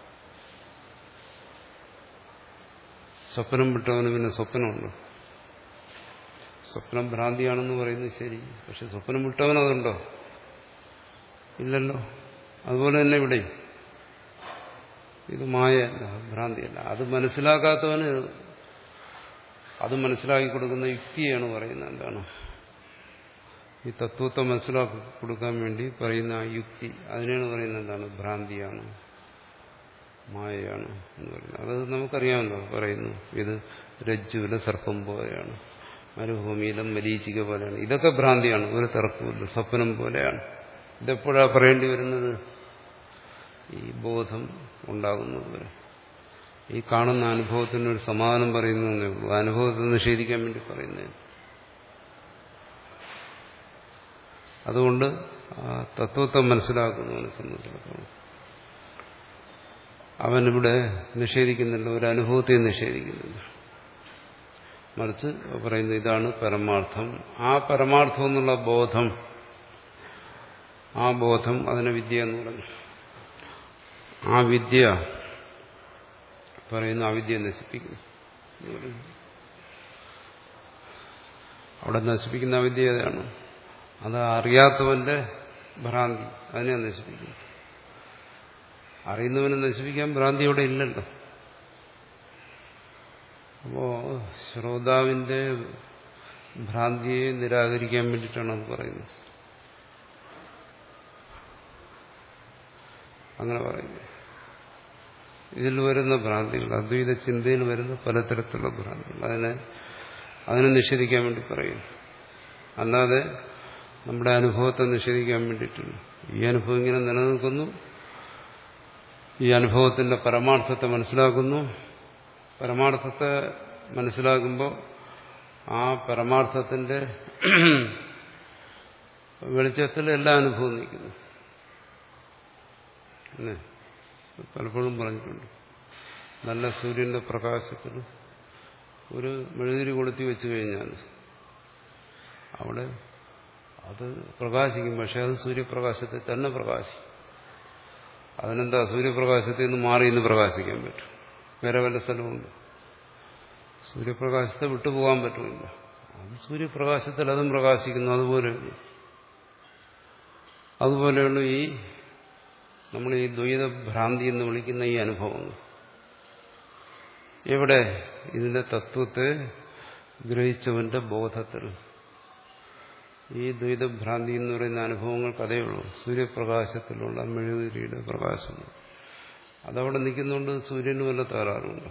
സ്വപ്നം വിട്ടവന് പിന്നെ സ്വപ്നമുണ്ട്. സ്വപ്നം ഭ്രാന്തിയാണെന്ന് പറയുന്നത് ശരി, പക്ഷെ സ്വപ്നം വിട്ടവനതുണ്ടോ? ഇല്ലല്ലോ. അതുപോലെ തന്നെ ഇവിടെ ഇത് മായയല്ല, ഭ്രാന്തിയല്ല. അത് മനസ്സിലാക്കാത്തവന് അത് മനസ്സിലാക്കി കൊടുക്കുന്ന യുക്തിയാണ് പറയുന്നത്. എന്താണ് ഈ തത്വത്തെ മനസ്സിലാക്കി കൊടുക്കാൻ വേണ്ടി പറയുന്ന ആ യുക്തി, അതിനാണ് പറയുന്നത് എന്താണ്? ഭ്രാന്തിയാണ്, മായയാണ് എന്ന് പറയുന്നത്. അത് നമുക്കറിയാമല്ലോ. പറയുന്നു ഇത് രജ്ജുവിലെ സർപ്പം പോലെയാണ്, മരുഭൂമിയിലും മരീചിക പോലെയാണ്. ഇതൊക്കെ ഭ്രാന്തിയാണ്, ഒരു തർക്കമില്ല. സ്വപ്നം പോലെയാണ്. ഇതെപ്പോഴാണ് പറയേണ്ടി വരുന്നത്? ഈ ബോധം ഉണ്ടാകുന്നത് വരെ. ഈ കാണുന്ന അനുഭവത്തിനൊരു സമാധാനം പറയുന്നതേ ഉള്ളൂ. അനുഭവത്തെ നിഷേധിക്കാൻ വേണ്ടി പറയുന്നത്. അതുകൊണ്ട് തത്വത്തെ മനസ്സിലാക്കുന്നവനെ സംബന്ധിച്ചിടത്തോളം അവനിവിടെ നിഷേധിക്കുന്നില്ല, ഒരു അനുഭവത്തെ നിഷേധിക്കുന്നില്ല. മറിച്ച് പറയുന്നത് ഇതാണ് പരമാർത്ഥം. ആ പരമാർത്ഥം എന്നുള്ള ബോധം, ആ ബോധം അതിനെ വിദ്യ എന്ന് പറഞ്ഞു. ആ വിദ്യ പറയുന്ന അവിദ്യ നശിപ്പിക്കുന്നു. അവിടെ നശിപ്പിക്കുന്ന അവിദ്യ ഏതാണ്? അത് അറിയാത്തവന്റെ ഭ്രാന്തി, അതിനെ നശിപ്പിക്കുന്നു. അറിയുന്നവനെ നശിപ്പിക്കാൻ ഭ്രാന്തി അവിടെ ഇല്ലല്ലോ. അപ്പോ ശ്രോതാവിന്റെ ഭ്രാന്തിയെ നിരാകരിക്കാൻ വേണ്ടിയിട്ടാണ് അത് പറയുന്നത്. അങ്ങനെ പറയുന്നു. ഇതിൽ വരുന്ന ഭ്രാന്തികൾ, അദ്വൈത ചിന്തയിൽ വരുന്ന പലതരത്തിലുള്ള ഭ്രാന്തികൾ, അതിനെ അതിനെ നിഷേധിക്കാൻ വേണ്ടി പറയുന്നു. അല്ലാതെ നമ്മുടെ അനുഭവത്തെ നിഷേധിക്കാൻ വേണ്ടിയിട്ടില്ല. ഈ അനുഭവം ഇങ്ങനെ നിലനിൽക്കുന്നു, ഈ അനുഭവത്തിന്റെ പരമാർത്ഥത്തെ മനസ്സിലാക്കുന്നു. പരമാർത്ഥത്തെ മനസ്സിലാക്കുമ്പോൾ ആ പരമാർത്ഥത്തിന്റെ വെളിച്ചത്തിൽ എല്ലാ അനുഭവവും നിൽക്കുന്നു. അല്ലേ? പലപ്പോഴും പറഞ്ഞിട്ടുണ്ട്. നല്ല സൂര്യന്റെ പ്രകാശത്തിൽ ഒരു മെഴുതിരി കൊളുത്തി വെച്ചു കഴിഞ്ഞാൽ അവിടെ അത് പ്രകാശിക്കും. പക്ഷെ അത് സൂര്യപ്രകാശത്തിൽ തന്നെ പ്രകാശിക്കും. അതിനെന്താ സൂര്യപ്രകാശത്തിൽ നിന്ന് മാറി ഇന്ന് പ്രകാശിക്കാൻ പറ്റും? വേറെ വല്ല സ്ഥലമുണ്ട്? സൂര്യപ്രകാശത്തെ വിട്ടുപോകാൻ പറ്റുമില്ല. അത് സൂര്യപ്രകാശത്തിൽ അതും പ്രകാശിക്കുന്നു. അതുപോലെയുള്ളൂ അതുപോലെയുള്ള ഈ നമ്മൾ ഈ ദ്വൈതഭ്രാന്തി എന്ന് വിളിക്കുന്ന ഈ അനുഭവങ്ങൾ എവിടെ? ഇതിന്റെ തത്വത്തെ ഗ്രഹിച്ചവന്റെ ബോധത്തിൽ. ഈ ദ്വൈതഭ്രാന്തി എന്ന് പറയുന്ന അനുഭവങ്ങൾക്ക് അതേ ഉള്ളൂ. സൂര്യപ്രകാശത്തിലുള്ള മെഴുകുതിരിയുടെ പ്രകാശം. അതവിടെ നിൽക്കുന്നതുകൊണ്ട് സൂര്യന് വല്ല തകരാറുമുണ്ടോ?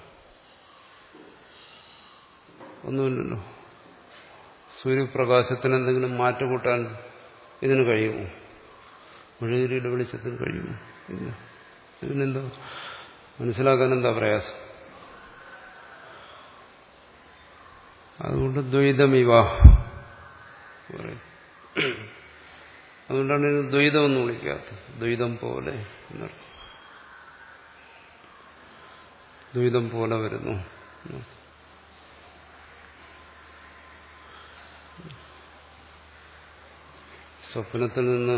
ഒന്നുമില്ലല്ലോ. സൂര്യപ്രകാശത്തിന് എന്തെങ്കിലും മാറ്റം കൂട്ടാൻ ഇതിന് കഴിയുമോ? മെഴുകുതിരിയുടെ വെളിച്ചത്തിന് കഴിയുമോ? ഇല്ല. ഇതിനെന്തോ മനസ്സിലാക്കാൻ എന്താ പ്രയാസം? അതുകൊണ്ട് ദ്വൈതമിവ പറയും. അതുകൊണ്ടാണ് ഇത് ദ്വൈതം എന്ന് വിളിക്കാത്തത്. ദ്വൈതം പോലെ എന്നർത്ഥം. ദ്വൈതം പോലെ വരുന്നു. സ്വപ്നത്തിൽ നിന്ന്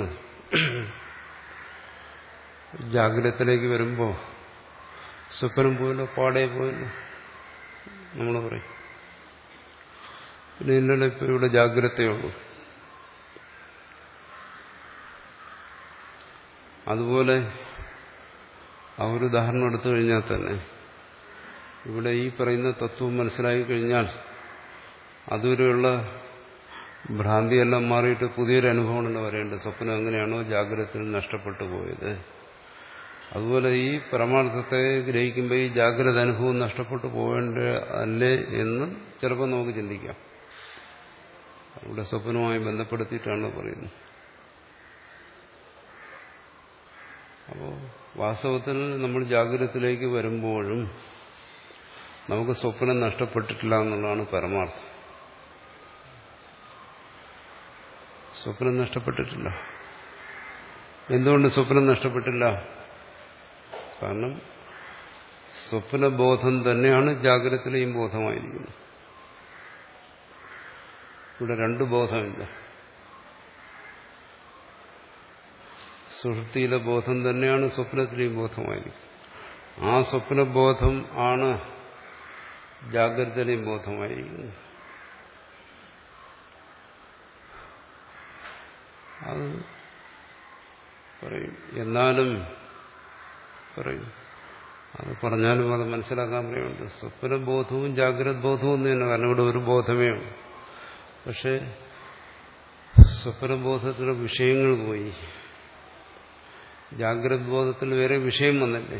ജാഗ്രതത്തിലേക്ക് വരുമ്പോൾ സ്വപ്നം പോയല്ലോ, പാടേ പോയല്ലോ നമ്മൾ പറയും. പിന്നെ ഇന്നലെ ഇപ്പം ഇവിടെ ജാഗ്രതയുള്ളൂ. അതുപോലെ ആ ഒരു ഉദാഹരണം എടുത്തു കഴിഞ്ഞാൽ തന്നെ ഇവിടെ ഈ പറയുന്ന തത്വം മനസ്സിലാക്കി കഴിഞ്ഞാൽ അതുവരെയുള്ള ഭ്രാന്തിയെല്ലാം മാറിയിട്ട് പുതിയൊരു അനുഭവമാണ് വരേണ്ടത്. സ്വപ്നം എങ്ങനെയാണോ ജാഗ്രതയിൽ നഷ്ടപ്പെട്ടു പോയത്, അതുപോലെ ഈ പരമാർത്ഥത്തെ ഗ്രഹിക്കുമ്പോൾ ഈ ജാഗ്രത അനുഭവം നഷ്ടപ്പെട്ടു പോകേണ്ട അല്ലേ എന്ന് ചിലപ്പോൾ നമുക്ക് ചിന്തിക്കാം. അവിടെ സ്വപ്നവുമായി ബന്ധപ്പെടുത്തിയിട്ടാണ് പറയുന്നത്. അപ്പോൾ വാസ്തവത്തിൽ നമ്മൾ ജാഗ്രതത്തിലേക്ക് വരുമ്പോഴും നമുക്ക് സ്വപ്നം നഷ്ടപ്പെട്ടിട്ടില്ല എന്നുള്ളതാണ് പരമാർത്ഥം. സ്വപ്നം നഷ്ടപ്പെട്ടിട്ടില്ല. എന്തുകൊണ്ട് സ്വപ്നം നഷ്ടപ്പെട്ടില്ല? കാരണം സ്വപ്നബോധം തന്നെയാണ് ജാഗ്രതയിലെയും ബോധമായിരിക്കുന്നത്. ഇവിടെ രണ്ട് ബോധമില്ല. സുഷുപ്തിയിലെ ബോധം തന്നെയാണ് സ്വപ്നത്തിലെയും ബോധമായിരിക്കുന്നത്. ആ സ്വപ്നബോധം ആണ് ജാഗ്രതയിലെയും ബോധമായിരിക്കുന്നത്. അത് പറയും. എന്നാലും പറയും, അത് പറഞ്ഞാലും അത് മനസ്സിലാക്കാൻ പറയുന്നുണ്ട്. സ്വപ്നബോധവും ജാഗ്രത ബോധവും ഒന്ന് തന്നെ. കാരണം ഇവിടെ ഒരു ബോധമേ ഉള്ളൂ. പക്ഷെ സ്വപ്നബോധത്തിലെ വിഷയങ്ങൾ പോയി, ജാഗ്രത ബോധത്തിൽ വേറെ വിഷയം വന്നില്ലേ?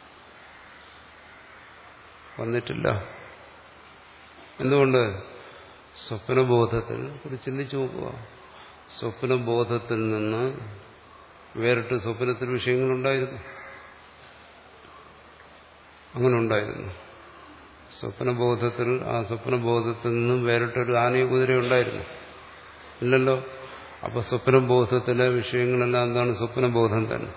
വന്നിട്ടില്ല. എന്തുകൊണ്ട്? സ്വപ്നബോധത്തിൽ കുറിച്ച് ചിന്തിച്ചു നോക്കുക. സ്വപ്നബോധത്തിൽ നിന്ന് വേറിട്ട് സ്വപ്നത്തിൽ വിഷയങ്ങളുണ്ടായിരുന്നു. അങ്ങനെ ഉണ്ടായിരുന്നു. സ്വപ്നബോധത്തിൽ ആ സ്വപ്നബോധത്തിൽ നിന്നും വേറിട്ടൊരു ആനയെ കുതിര ഉണ്ടായിരുന്നു? ഇല്ലല്ലോ. അപ്പൊ സ്വപ്നബോധത്തിലെ വിഷയങ്ങളെല്ലാം എന്താണ്? സ്വപ്നബോധം തന്നെ.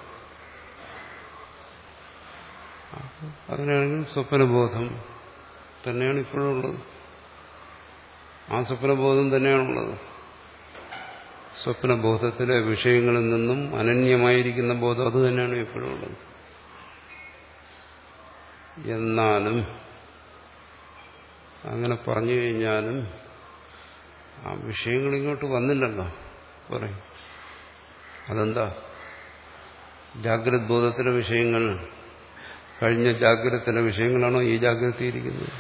അങ്ങനെയാണെങ്കിൽ സ്വപ്നബോധം തന്നെയാണ് ഇപ്പോഴുള്ളത്. ആ സ്വപ്നബോധം തന്നെയാണുള്ളത്. സ്വപ്നബോധത്തിലെ വിഷയങ്ങളിൽ നിന്നും അനന്യമായിരിക്കുന്ന ബോധം അത് തന്നെയാണ് എപ്പോഴും ഉള്ളത്. എന്നാലും അങ്ങനെ പറഞ്ഞു കഴിഞ്ഞാലും ആ വിഷയങ്ങൾ ഇങ്ങോട്ട് വന്നില്ലല്ലോ പറയും. അതെന്താ? ജാഗ്രത ബോധത്തിലെ വിഷയങ്ങൾ കഴിഞ്ഞ ജാഗ്രതത്തിലെ വിഷയങ്ങളാണോ ഈ ജാഗ്രത ഇരിക്കുന്നത്?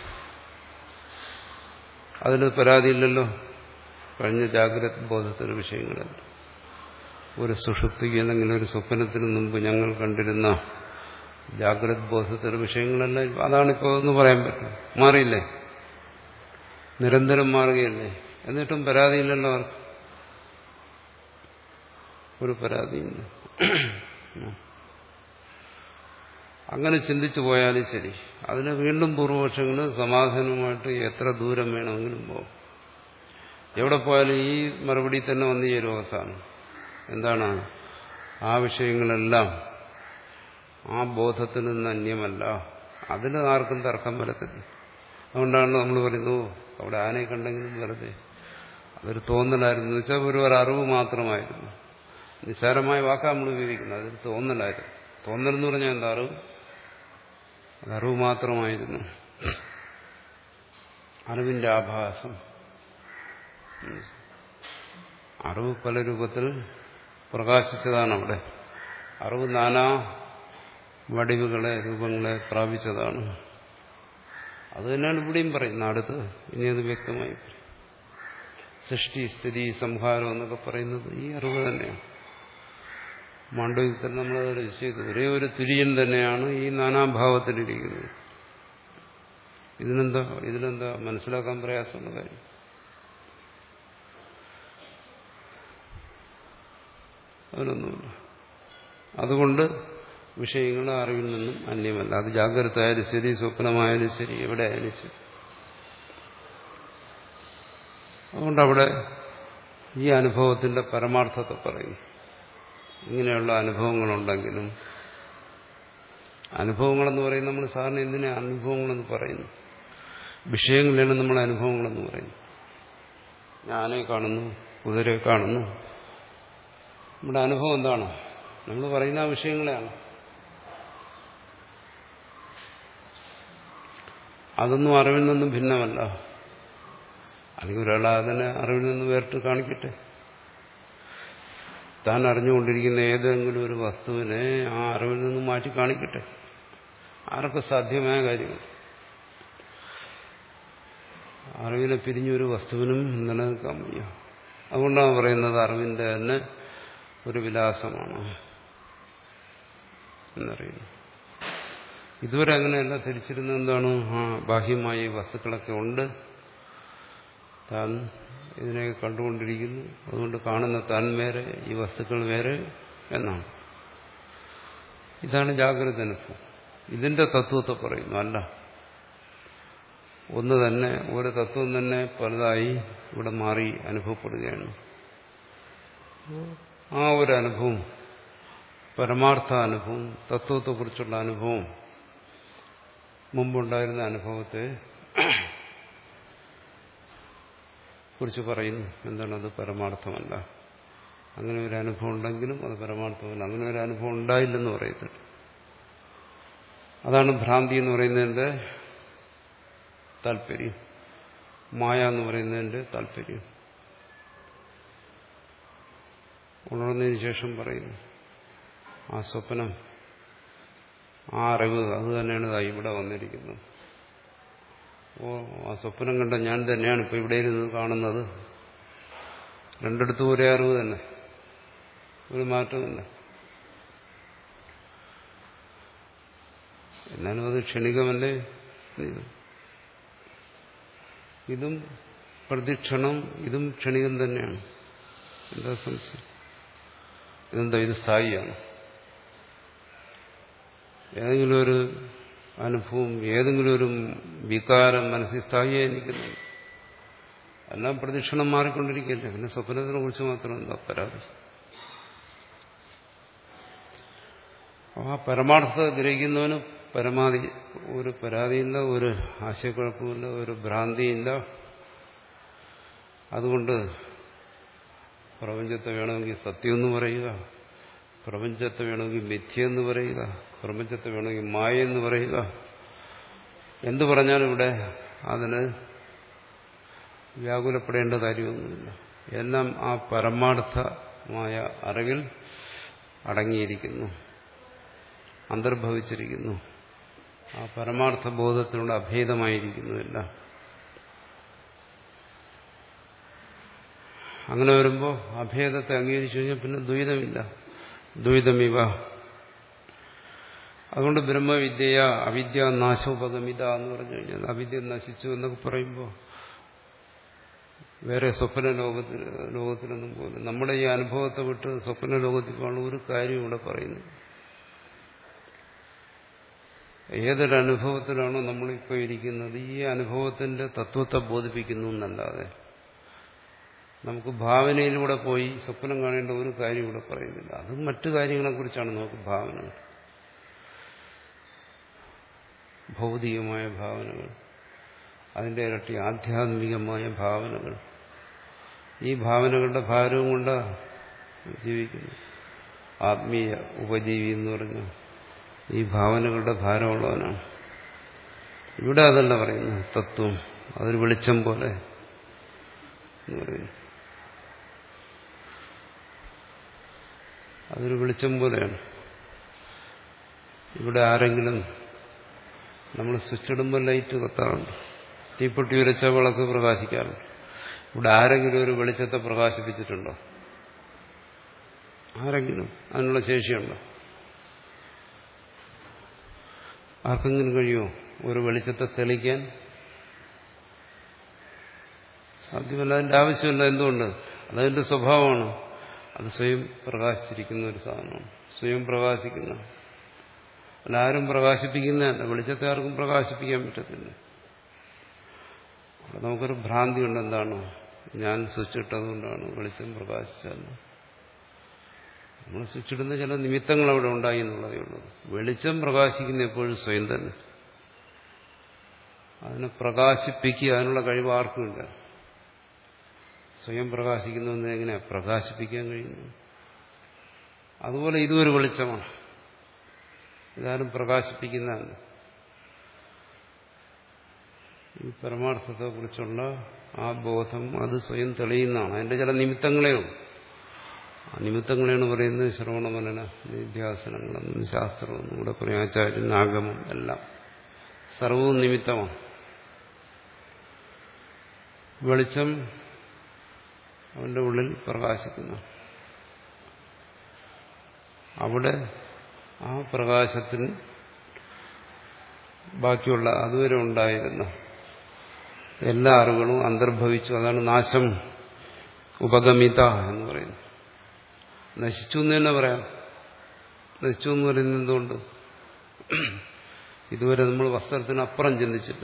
അതിന് പരാതിയില്ലല്ലോ. കഴിഞ്ഞ ജാഗ്രത ബോധത്തിലെ വിഷയങ്ങളല്ല. ഒരു സുഷുപ്തിക്ക് എന്തെങ്കിലും ഒരു സ്വപ്നത്തിന് മുമ്പ് ഞങ്ങൾ കണ്ടിരുന്ന ജാഗ്രത ബോധത്തിലെ വിഷയങ്ങളല്ല. അതാണിപ്പോൾ എന്ന് പറയാൻ പറ്റും. മാറിയില്ലേ? നിരന്തരം മാറുകയല്ലേ? എന്നിട്ടും പരാതിയില്ലല്ലോ അവർക്ക്. ഒരു പരാതിയില്ല. അങ്ങനെ ചിന്തിച്ചു പോയാലും ശരി, അതിന് വീണ്ടും പൂർവപക്ഷങ്ങൾ സമാധാനവുമായിട്ട് എത്ര ദൂരം വേണമെങ്കിലും പോകും. എവിടെ പോയാലും ഈ മറുപടി തന്നെ വന്നു ചേരും അവസാനം. എന്താണ്? ആ വിഷയങ്ങളെല്ലാം ആ ബോധത്തിൽ നിന്ന് അന്യമല്ല. അതിന് ആർക്കും തർക്കം വരത്തില്ല. അതുകൊണ്ടാണ് നമ്മൾ പറയുന്നു അവിടെ ആനയെ കണ്ടെങ്കിലും വെറുതെ അതൊരു തോന്നലായിരുന്നു. വെച്ചാൽ ഒരു അറിവ് മാത്രമായിരുന്നു. നിസ്സാരമായ വാക്കാ നമ്മൾ ഉപയോഗിക്കുന്നത്. അതൊരു തോന്നലായിരുന്നു. തോന്നൽ എന്ന് പറഞ്ഞാൽ എന്താ? അറിവ്. അതറിവ് മാത്രമായിരുന്നു. അറിവിന്റെ ആഭാസം. അറിവ് പല രൂപത്തിൽ പ്രകാശിച്ചതാണ് അവിടെ. അറിവ് നാനാ വടിവുകളെ രൂപങ്ങളെ പ്രാപിച്ചതാണ്. അത് തന്നെയാണ് ഇവിടെയും പറയുന്നത്. അടുത്ത് ഇനി അത് വ്യക്തമായി പറയും. സൃഷ്ടി, സ്ഥിതി, സംഹാരം എന്നൊക്കെ പറയുന്നത് ഈ അറിവ് തന്നെയാണ്. മാണ്ഡവ്യത്തിൽ നമ്മളത് രചിച്ചത് ഒരേ ഒരു തുര്യൻ തന്നെയാണ് ഈ നാനാഭാവത്തിലിരിക്കുന്നത്. ഇതിനെന്താ ഇതിനെന്താ മനസ്സിലാക്കാൻ പ്രയാസമുള്ള കാര്യം? അതിനൊന്നുമില്ല. അതുകൊണ്ട് വിഷയങ്ങൾ അറിവിൽ നിന്നും അന്യമല്ല. അത് ജാഗ്രത ആയാലും ശരി, സ്വപ്നമായാലും ശരി, എവിടെ ആയാലും ശരി. അതുകൊണ്ടവിടെ ഈ അനുഭവത്തിന്റെ പരമാർത്ഥത്തെ പറയും. ഇങ്ങനെയുള്ള അനുഭവങ്ങളുണ്ടെങ്കിലും, അനുഭവങ്ങളെന്ന് പറയുന്നത് നമ്മൾ സാധാരണ എന്തിനാ അനുഭവങ്ങളെന്ന് പറയുന്നു? വിഷയങ്ങളിലാണ് നമ്മൾ അനുഭവങ്ങളെന്ന് പറയുന്നു. ഞാനെ കാണുന്നു, കുതിരയെ കാണുന്നു. നമ്മുടെ അനുഭവം എന്താണ്? നമ്മൾ പറയുന്ന ആ വിഷയങ്ങളെയാണ്. അതൊന്നും അറിവിൽ നിന്നും ഭിന്നമല്ല. അല്ലെങ്കിൽ ഒരാൾ അതിനെ അറിവിൽ നിന്ന് വേറിട്ട് കാണിക്കട്ടെ. താൻ അറിഞ്ഞുകൊണ്ടിരിക്കുന്ന ഏതെങ്കിലും ഒരു വസ്തുവിനെ ആ അറിവിൽ നിന്ന് മാറ്റി കാണിക്കട്ടെ. ആർക്കും സാധ്യമായ കാര്യമാണ്. അറിവിനെ പിരിഞ്ഞൊരു വസ്തുവിനും നിലനിൽക്കാൻ വയ്യ. അതുകൊണ്ടാണ് പറയുന്നത് അറിവിന്റെ തന്നെ ഒരു വിലാസമാണ് എന്നറിയുന്നു. ഇതുവരെ അങ്ങനെയല്ല ധരിച്ചിരുന്നത്. എന്താണ്? ആ ബാഹ്യമായ വസ്തുക്കളൊക്കെ ഉണ്ട്, താൻ ഇതിനെയൊക്കെ കണ്ടുകൊണ്ടിരിക്കുന്നു, അതുകൊണ്ട് കാണുന്ന താൻ വേറെ, ഈ വസ്തുക്കൾ വേറെ എന്നാണ്. ഇതാണ് ജാഗ്രത അനുഭവം. ഇതിന്റെ തത്വത്തെ പറയുന്നു. അല്ല, ഒന്ന് തന്നെ, ഒരു തത്വം തന്നെ പലതായി ഇവിടെ മാറി അനുഭവപ്പെടുകയാണ്. ആ ഒരു അനുഭവം, പരമാർത്ഥ അനുഭവം, തത്വത്തെക്കുറിച്ചുള്ള അനുഭവം, മുമ്പുണ്ടായിരുന്ന അനുഭവത്തെ കുറിച്ച് പറയുന്നു. എന്താണ്? അത് പരമാർത്ഥമല്ല. അങ്ങനെ ഒരു അനുഭവം ഉണ്ടെങ്കിലും അത് പരമാർത്ഥമല്ല. അങ്ങനെ ഒരു അനുഭവം ഉണ്ടായില്ലെന്ന് പറയത്തില്ല. അതാണ് ഭ്രാന്തി എന്ന് പറയുന്നതിന്റെ താല്പര്യം, മായ എന്ന് പറയുന്നതിന്റെ താല്പര്യം. ഉണർന്നതിന് ശേഷം പറയുന്നു ആ സ്വപ്നം, ആ അറിവ്, അത് തന്നെയാണ് ഇതാ ഇവിടെ വന്നിരിക്കുന്നത്. ഓ, ആ സ്വപ്നം കണ്ട ഞാൻ തന്നെയാണ് ഇപ്പൊ ഇവിടെ ഇരുന്ന് കാണുന്നത്. രണ്ടിടത്തും ഒരേ അറിവ് തന്നെ, ഒരു മാറ്റമില്ല. എന്നാലും അത് ക്ഷണികമല്ലേ? ഇതും പ്രതിക്ഷണം, ഇതും ക്ഷണികം തന്നെയാണ്. എന്താ സംശയം? ഇതെന്താ? ഇത് സ്ഥായിയാണ്. ഏതെങ്കിലും ഒരു അനുഭവം, ഏതെങ്കിലും ഒരു വികാരം മനസ്സിൽ സ്ഥായിയായി നിൽക്കുന്നുണ്ട്. എല്ലാം പ്രതിക്ഷണം മാറിക്കൊണ്ടിരിക്കുകയല്ലേ. പിന്നെ സ്വപ്നത്തിനെ കുറിച്ച് മാത്രം എന്താ പരാതി? ആ പരമാർത്ഥത ഗ്രഹിക്കുന്നവന് പരമാവധി ഒരു പരാതിയില്ല, ഒരു ആശയക്കുഴപ്പമില്ല, ഒരു ഭ്രാന്തിയില്ല. അതുകൊണ്ട് പ്രപഞ്ചത്തെ വേണമെങ്കിൽ സത്യമെന്ന് പറയുക, പ്രപഞ്ചത്തെ വേണമെങ്കിൽ മിഥ്യയെന്ന് പറയുക, പ്രപഞ്ചത്തെ വേണമെങ്കിൽ മായെന്ന് പറയുക, എന്തു പറഞ്ഞാലും ഇവിടെ അതിന് വ്യാകുലപ്പെടേണ്ട കാര്യമൊന്നുമില്ല. എല്ലാം ആ പരമാർത്ഥമായ അറിവിൽ അടങ്ങിയിരിക്കുന്നു, അന്തർഭവിച്ചിരിക്കുന്നു. ആ പരമാർത്ഥ ബോധത്തിലൂടെ അഭേദമായിരിക്കുന്നുമില്ല. അങ്ങനെ വരുമ്പോൾ അഭേദത്തെ അംഗീകരിച്ചു കഴിഞ്ഞാൽ പിന്നെ ദ്വൈതമില്ല. ദ്വൈതമിവ. അതുകൊണ്ട് ബ്രഹ്മവിദ്യ അവിദ്യ നാശോപഗമിത എന്ന് പറഞ്ഞു കഴിഞ്ഞാൽ അവിദ്യ നശിച്ചു എന്നൊക്കെ പറയുമ്പോൾ വേറെ സ്വപ്ന ലോകത്തിൽ ലോകത്തിലൊന്നും പോലും നമ്മുടെ ഈ അനുഭവത്തെ വിട്ട് സ്വപ്ന ലോകത്തിൽ പോകാനുള്ള ഒരു കാര്യം ഇവിടെ പറയുന്നു. ഏതൊരു അനുഭവത്തിലാണോ നമ്മളിപ്പോൾ ഇരിക്കുന്നത്, ഈ അനുഭവത്തിന്റെ തത്വത്തെ ബോധിപ്പിക്കുന്നു എന്നല്ലാതെ നമുക്ക് ഭാവനയിലൂടെ പോയി സ്വപ്നം കാണേണ്ട ഒരു കാര്യം ഇവിടെ പറയുന്നില്ല. അതും മറ്റു കാര്യങ്ങളെക്കുറിച്ചാണ് നമുക്ക് ഭാവനകൾ, ഭൗതികമായ ഭാവനകൾ, അതിൻ്റെ ഇരട്ടി ആധ്യാത്മികമായ ഭാവനകൾ. ഈ ഭാവനകളുടെ ഭാരവും കൊണ്ട് ജീവിക്കുന്നു. ആത്മീയ ഉപജീവി എന്ന് പറഞ്ഞു ഈ ഭാവനകളുടെ ഭാരമുള്ളവനാണ്. ഇവിടെ അതല്ല പറയുന്നു. തത്വം അതൊരു വെളിച്ചം പോലെ എന്ന് പറയുന്നു. അതൊരു വെളിച്ചം പോലെയാണ്. ഇവിടെ ആരെങ്കിലും നമ്മൾ സ്വിച്ചിടുമ്പോൾ ലൈറ്റ് കത്താറുണ്ട്, തീപ്പൊട്ടി ഉരച്ച വിളക്ക് പ്രകാശിക്കാറുണ്ട്. ഇവിടെ ആരെങ്കിലും ഒരു വെളിച്ചത്തെ പ്രകാശിപ്പിച്ചിട്ടുണ്ടോ? ആരെങ്കിലും അതിനുള്ള ശേഷിയുണ്ടോ? ആർക്കെങ്കിലും കഴിയുമോ ഒരു വെളിച്ചത്തെ തെളിക്കാൻ? സാധ്യമല്ല. അതിന്റെ ആവശ്യമില്ല. എന്തുകൊണ്ട്? അതതിന്റെ സ്വഭാവമാണ്. അത് സ്വയം പ്രകാശിച്ചിരിക്കുന്ന ഒരു സാധനമാണ്, സ്വയം പ്രകാശിക്കുന്ന. അല്ല, ആരും പ്രകാശിപ്പിക്കുന്നതല്ല. വെളിച്ചത്തെ ആർക്കും പ്രകാശിപ്പിക്കാൻ പറ്റത്തില്ല. അവിടെ നമുക്കൊരു ഭ്രാന്തിയുണ്ട്. എന്താണ്? ഞാൻ സ്വിച്ച് ഇട്ടതുകൊണ്ടാണ് വെളിച്ചം പ്രകാശിച്ചത്. നമ്മൾ സ്വിച്ചിടുന്ന ചില നിമിത്തങ്ങൾ അവിടെ ഉണ്ടായി എന്നുള്ളതേ ഉള്ളൂ. വെളിച്ചം പ്രകാശിക്കുന്ന എപ്പോഴും സ്വയം തന്നെ. അതിനെ പ്രകാശിപ്പിക്കുക, അതിനുള്ള കഴിവ് ആർക്കുമില്ല. സ്വയം പ്രകാശിക്കുന്നതെന്ന് എങ്ങനെയാണ് പ്രകാശിപ്പിക്കാൻ കഴിയുന്നു? അതുപോലെ ഇതൊരു വെളിച്ചമാണ്. ഇതാരും പ്രകാശിപ്പിക്കുന്നതല്ല. ഈ പരമാർത്ഥത്തെക്കുറിച്ചുള്ള ആ ബോധം അത് സ്വയം തെളിയുന്നതാണ്. അതിന്റെ ചില നിമിത്തങ്ങളേ ഉള്ളൂ. ആ നിമിത്തങ്ങളെയാണ് പറയുന്നത് ശ്രവണമനന നിധ്യാസനങ്ങളെന്നും ശാസ്ത്രമെന്നും ഇവിടെ പറയും, ആചാര്യൻ, ആഗമം എല്ലാം സർവവും നിമിത്തമാണ്. വെളിച്ചം അവന്റെ ഉള്ളിൽ പ്രകാശിക്കുന്നു. അവിടെ ആ പ്രകാശത്തിന് ബാക്കിയുള്ള അതുവരെ ഉണ്ടായിരുന്ന എല്ലാ അറിവുകളും അന്തർഭവിച്ചു. അതാണ് നാശം ഉപഗമിത എന്ന് പറയുന്നത്. നശിച്ചു എന്ന് തന്നെ പറയാം. നശിച്ചു എന്ന് പറയുന്നത് എന്തുകൊണ്ട്? ഇതുവരെ നമ്മൾ വസ്ത്രത്തിനപ്പുറം ചിന്തിച്ചില്ല.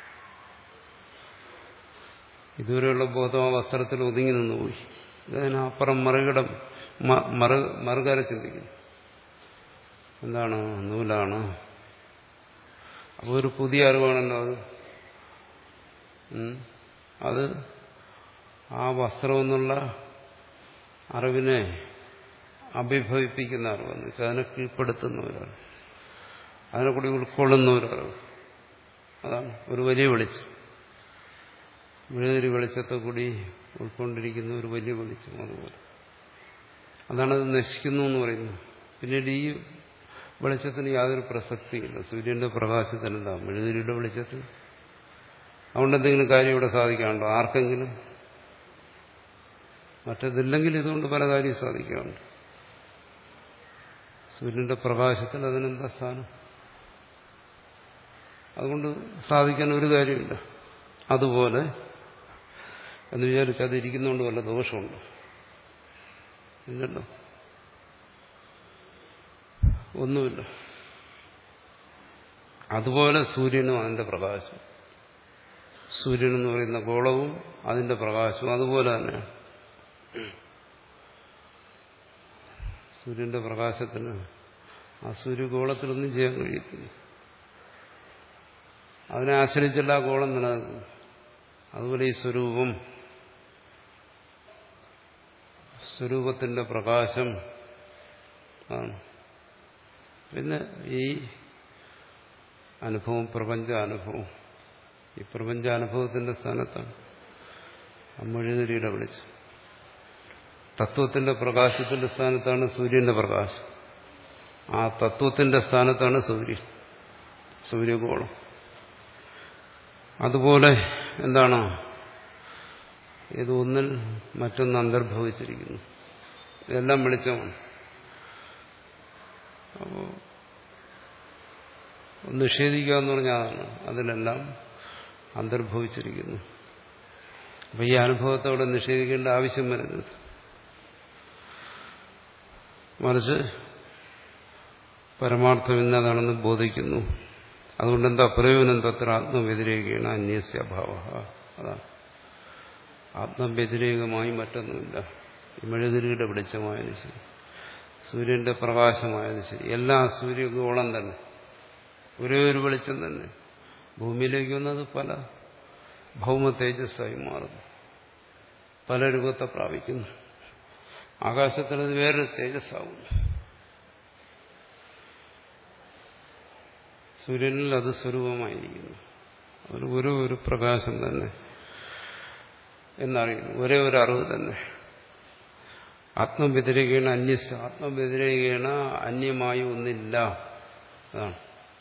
ഇതുവരെയുള്ള ബോധം ആ വസ്ത്രത്തിൽ ഒതുങ്ങി നിന്നുപോയി. ഇതിനപ്പുറം മറുകിടം മറു മറുകര ചിന്തിക്കുന്നു. എന്താണ്? നൂലാണ്. അപ്പോൾ ഒരു പുതിയ അറിവാണല്ലോ അത്. അത് ആ വസ്ത്രം എന്നുള്ള അറിവിനെ അഭിഭവിപ്പിക്കുന്ന അറിവെന്ന് വെച്ചാൽ അതിനെ കീഴ്പ്പെടുത്തുന്നവരാണ്, അതിനെ കൂടി ഉൾക്കൊള്ളുന്നവരാണ്. അതാണ് ഒരു വലിയ വെളിച്ചം. മെഴുകുതിരി വെളിച്ചത്തെ കൂടി ഉൾക്കൊണ്ടിരിക്കുന്ന ഒരു വലിയ വെളിച്ചം. അതുപോലെ അതാണത് നശിക്കുന്നു എന്ന് പറയുന്നത്. പിന്നീട് ഈ വെളിച്ചത്തിന് യാതൊരു പ്രസക്തിയില്ല. സൂര്യന്റെ പ്രകാശത്തിന് എന്താ? മെഴുകുതിരിയുടെ വെളിച്ചത്തിൽ അതുകൊണ്ട് എന്തെങ്കിലും കാര്യം ഇവിടെ സാധിക്കാനുണ്ടോ? ആർക്കെങ്കിലും? മറ്റതില്ലെങ്കിൽ ഇതുകൊണ്ട് പല കാര്യം സാധിക്കാറുണ്ട്. സൂര്യന്റെ പ്രകാശത്തിൽ അതിനെന്താ സ്ഥാനം? അതുകൊണ്ട് സാധിക്കാൻ ഒരു കാര്യമില്ല. അതുപോലെ എന്ന് വിചാരിച്ച് അതിരിക്കുന്നതുകൊണ്ട് വല്ല ദോഷമുണ്ടോ? ഇല്ലല്ലോ, ഒന്നുമില്ല. അതുപോലെ സൂര്യനും അതിന്റെ പ്രകാശം, സൂര്യൻ എന്ന് പറയുന്ന ഗോളവും അതിന്റെ പ്രകാശവും അതുപോലെ തന്നെ. സൂര്യന്റെ പ്രകാശത്തിന് ആ സൂര്യഗോളത്തിലൊന്നും ചെയ്യാൻ കഴിയത്തില്ല. അതിനെ ആശ്രയിച്ചല്ല ആ ഗോളം നിലനിൽക്കുന്നു. അതുപോലെ ഈ സ്വരൂപം, സ്വരൂപത്തിന്റെ പ്രകാശം ആണ്. പിന്നെ ഈ അനുഭവം, പ്രപഞ്ചാനുഭവം, ഈ പ്രപഞ്ചാനുഭവത്തിന്റെ സ്ഥാനത്താണ് മെഴുകുതിരിയുടെ വെളിച്ചം. തത്വത്തിന്റെ പ്രകാശത്തിന്റെ സ്ഥാനത്താണ് സൂര്യന്റെ പ്രകാശം. ആ തത്വത്തിന്റെ സ്ഥാനത്താണ് സൂര്യൻ, സൂര്യഗോളം. അതുപോലെ എന്താണ്? ഇത് ഒന്നിൽ മറ്റൊന്ന് അന്തർഭവിച്ചിരിക്കുന്നു. ഇതെല്ലാം വെളിച്ചമാണ്. അപ്പോൾ നിഷേധിക്കുക എന്ന് പറഞ്ഞാൽ അതാണ്, അതിലെല്ലാം അന്തർഭവിച്ചിരിക്കുന്നു. അപ്പൊ ഈ അനുഭവത്തോടെ നിഷേധിക്കേണ്ട ആവശ്യം വരുന്നത്, മറിച്ച് പരമാർത്ഥം ഇന്നതാണെന്ന് ബോധിക്കുന്നു. അതുകൊണ്ട് എന്താ പ്രയോജനം? തത്ര ആത്മവ്യതിരേകമാണ് അന്യസ്യ അഭാവ. അതാണ്, ആത്മവ്യതിരേകമായി മറ്റൊന്നുമില്ല. മെഴുകുതിരിയുടെ വെളിച്ചമായാലും ശരി, സൂര്യന്റെ പ്രകാശമായാലും ശരി, എല്ലാം സൂര്യഗോളം തന്നെ, ഒരേ ഒരു വെളിച്ചം തന്നെ. ഭൂമിയിലേക്ക് വന്നത് പല ഭൗമ തേജസ്സായി മാറുന്നു, പല രൂപത്തെ പ്രാപിക്കുന്നു. ആകാശത്തിനത് വേറൊരു തേജസ്സാവുന്നു. സൂര്യനിൽ അത് സ്വരൂപമായിരിക്കുന്നു. അത് ഒരു ഒരു പ്രകാശം തന്നെ എന്നറിയുന്നു, ഒരേ ഒരു അറിവ് തന്നെ. ആത്മവ്യതിരേകേണ അന്യസ്, ആത്മവ്യതിരേകേണ അന്യമായി ഒന്നില്ല. അതാണ്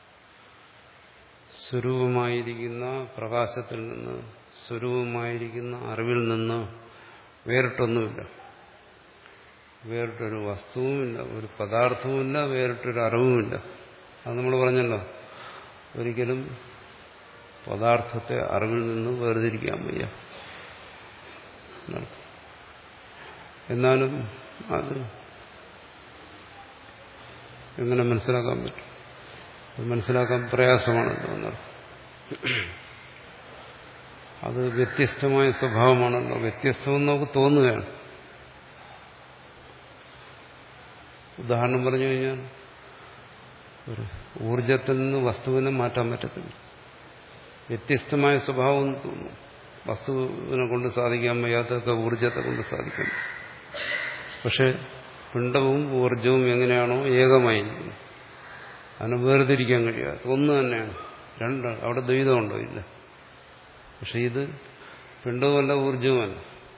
സ്വരൂപമായിരിക്കുന്ന പ്രകാശത്തിൽ നിന്ന്, സ്വരൂപമായിരിക്കുന്ന അറിവിൽ നിന്ന് വേറിട്ടൊന്നുമില്ല. വേറിട്ടൊരു വസ്തുവുമില്ല, ഒരു പദാർത്ഥവുമില്ല, വേറിട്ടൊരു അറിവുമില്ല. അത് നമ്മൾ പറഞ്ഞല്ലോ, ഒരിക്കലും പദാർത്ഥത്തെ അറിവിൽ നിന്ന് വേർതിരിക്കാൻ വയ്യ. എന്നാലും അത് എങ്ങനെ മനസ്സിലാക്കാൻ പറ്റും? അത് മനസ്സിലാക്കാൻ പ്രയാസമാണല്ലോ എന്നർത്ഥം. അത് വ്യത്യസ്തമായ സ്വഭാവമാണല്ലോ. വ്യത്യസ്തമെന്ന് നമുക്ക് തോന്നുകയാണ്. ഉദാഹരണം പറഞ്ഞു കഴിഞ്ഞാൽ, ഒരു ഊർജത്തിൽ നിന്ന് വസ്തുവിനെ മാറ്റാൻ പറ്റത്തില്ല. വ്യത്യസ്തമായ സ്വഭാവം തോന്നും. വസ്തുവിനെ കൊണ്ട് സാധിക്കാൻ വയ്യാത്തൊക്കെ ഊർജത്തെ കൊണ്ട് സാധിക്കും. പക്ഷെ പിണ്ഡവും ഊർജവും എങ്ങനെയാണോ ഏകമായി, അതിനെ വേർതിരിക്കാൻ കഴിയാത്ത ഒന്ന് തന്നെയാണ്. രണ്ട് അവിടെ ദ്വൈതമുണ്ടോ? ഇല്ല. പക്ഷെ ഇത് പിണ്ഡവുമല്ല ഊർജവുമല്ല.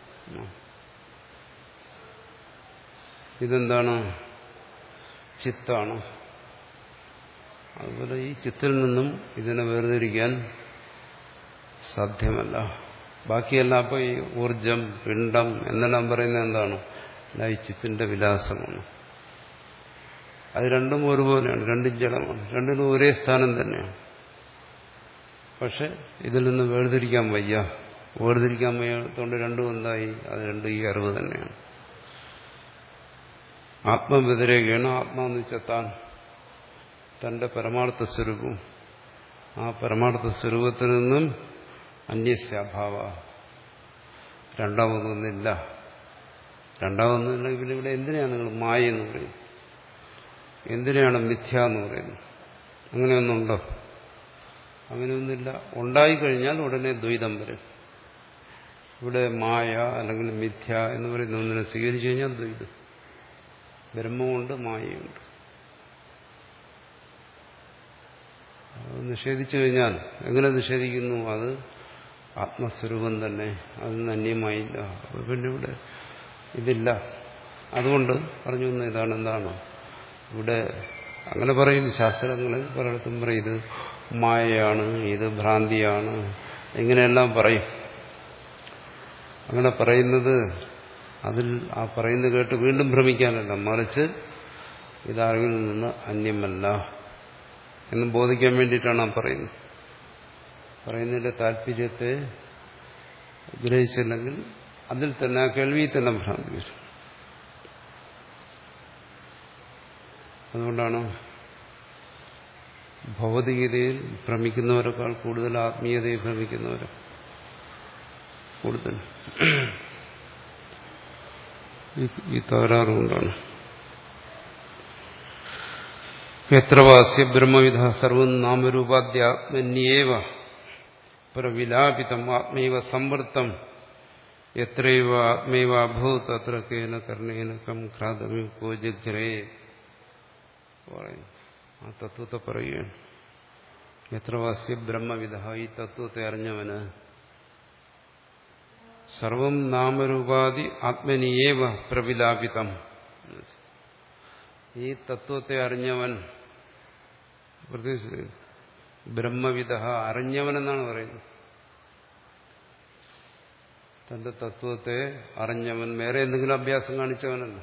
ഇതെന്താണ്? ചിത്താണ്. അതുപോലെ ഈ ചിത്തിൽ നിന്നും ഇതിനെ വേർതിരിക്കാൻ സാധ്യമല്ല. ബാക്കിയെല്ലാം അപ്പോൾ ഈ ഊർജം, പിണ്ഡം എന്നെല്ലാം പറയുന്നത് എന്താണ്? അല്ല, ഈ ചിത്തിന്റെ വിലാസമാണ്. അത് രണ്ടും ഒരുപോലെയാണ്, രണ്ടും ജഡമാണ്, രണ്ടിനും ഒരേ സ്ഥാനം തന്നെയാണ്. പക്ഷെ ഇതിൽ നിന്ന് വേർതിരിക്കാൻ വയ്യ. വേർതിരിക്കാൻ വയ്യാത്തതുകൊണ്ട് രണ്ടും എന്തായി? അത് രണ്ടും ഈ അറിവ് തന്നെയാണ്. ആത്മവ്യതിരേകയാണ്. ആത്മാന്ന് വെച്ചാൽ താൻ, തന്റെ പരമാർത്ഥ സ്വരൂപം. ആ പരമാർത്ഥ സ്വരൂപത്തിൽ നിന്നും അന്യസ്യാഭാവ, രണ്ടാമതൊന്നില്ല. രണ്ടാമതൊന്നില്ലെങ്കിൽ പിന്നെ ഇവിടെ എന്തിനാണ് നിങ്ങൾ മായ എന്ന് പറയുന്നത്? എന്തിനാണ് മിഥ്യ എന്ന് പറയുന്നത്? അങ്ങനെയൊന്നുണ്ടോ? അങ്ങനെയൊന്നുമില്ല. ഉണ്ടായിക്കഴിഞ്ഞാൽ ഉടനെ ദ്വൈതം വരും. ഇവിടെ മായ അല്ലെങ്കിൽ മിഥ്യ എന്ന് പറയുന്ന ഒന്നിനെ സ്വീകരിച്ചു കഴിഞ്ഞാൽ ദ്വൈതം. ബ്രഹ്മമുണ്ട്, മായയുണ്ട്. നിഷേധിച്ചു കഴിഞ്ഞാൽ എങ്ങനെ നിഷേധിക്കുന്നു? അത് ആത്മസ്വരൂപം തന്നെ, അതിന് അന്യമായില്ല. അപ്പോൾ പിന്നെ ഇവിടെ ഇതില്ല. അതുകൊണ്ട് പറഞ്ഞു വന്ന ഇതാണ്. എന്താണ് ഇവിടെ അങ്ങനെ പറയുന്നു ശാസ്ത്രങ്ങളിൽ പലയിടത്തും പറയും ഇത് മായയാണ്, ഇത് ഭ്രാന്തിയാണ്, ഇങ്ങനെയെല്ലാം പറയും. അങ്ങനെ പറയുന്നത് അതിൽ ആ പറയുന്നത് കേട്ട് വീണ്ടും ഭ്രമിക്കാനല്ല, മറിച്ച് ഇത് അറിവിൽ നിന്ന് അന്യമല്ല എന്ന് ബോധിക്കാൻ വേണ്ടിയിട്ടാണ് ആ പറയുന്നത്. പറയുന്നതിന്റെ താല്പര്യത്തെ ഗ്രഹിച്ചില്ലെങ്കിൽ അതിൽ തന്നെ, ആ കേൾവിയിൽ തന്നെ ഭ്രാന്തി വരും. അതുകൊണ്ടാണ് ഭൗതികതയിൽ ഭ്രമിക്കുന്നവരെക്കാൾ കൂടുതൽ ആത്മീയതയിൽ ഭ്രമിക്കുന്നവർ കൂടുതൽ. ഈ തകരാറുകൊണ്ടാണ്. എത്ര വാസ്യ ബ്രഹ്മവിധ സർവം നാമരൂപാദ്യാത്മന്യേവ പ്രവിലാപിതം ആത്മൈവ സംവൃത്തം എത്രൈവ ആത്മൈവ അഭൂത് തത്ര കേന കർണേന കം ഘ്രാതമി കോ ജഗ്രേ പറയും. ആ തത്വത്തെ പറയുകയാണ്. എത്ര വാസ്യ ബ്രഹ്മവിധ, ഈ തത്വത്തെ അറിഞ്ഞവന് സർവം നാമരൂപാദി ആത്മനിയേവ പ്രവിലാപിതം, ഈ തത്വത്തെ അറിഞ്ഞവൻ, പ്രത്യേകിച്ച് ബ്രഹ്മവിധ അറിഞ്ഞവനെന്നാണ് പറയുന്നത്. തന്റെ തത്വത്തെ അറിഞ്ഞവൻ, വേറെ എന്തെങ്കിലും അഭ്യാസം കാണിച്ചവനല്ല.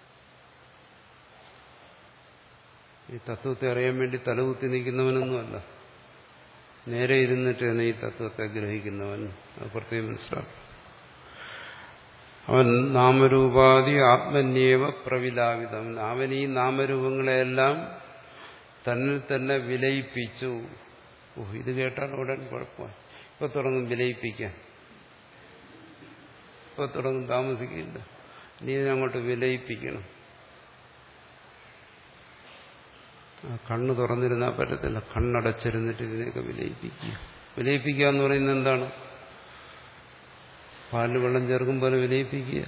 ഈ തത്വത്തെ അറിയാൻ വേണ്ടി തലകുത്തി നിൽക്കുന്നവനൊന്നുമല്ല, നേരെ ഇരുന്നിട്ട് തന്നെ ഈ തത്വത്തെ ഗ്രഹിക്കുന്നവൻ. അത് പ്രത്യേകം മനസ്സിലാക്കും. അവൻ നാമരൂപാദി ആത്മന്യേവ പ്രവിലാപിതം, അവൻ ഈ നാമരൂപങ്ങളെല്ലാം തന്നിൽ തന്നെ വിലയിപ്പിച്ചു. ഓഹ്, ഇത് കേട്ടാൽ ഉടൻ കുഴപ്പമായി. ഇപ്പൊ തുടങ്ങും വിലയിപ്പിക്കാൻ, ഇപ്പൊ തുടങ്ങും, താമസിക്കില്ല. ഇനി ഇതിനങ്ങോട്ട് വിലയിപ്പിക്കണം. കണ്ണ് തുറന്നിരുന്നാൽ പറ്റത്തില്ല, കണ്ണടച്ചിരുന്നിട്ട് ഇതിനെയൊക്കെ വിലയിപ്പിക്കുക. വിലയിപ്പിക്കുക എന്ന് പറയുന്നത് എന്താണ്? പാലിൽ വെള്ളം ചേർക്കും പോലെ വിലയിപ്പിക്കുക.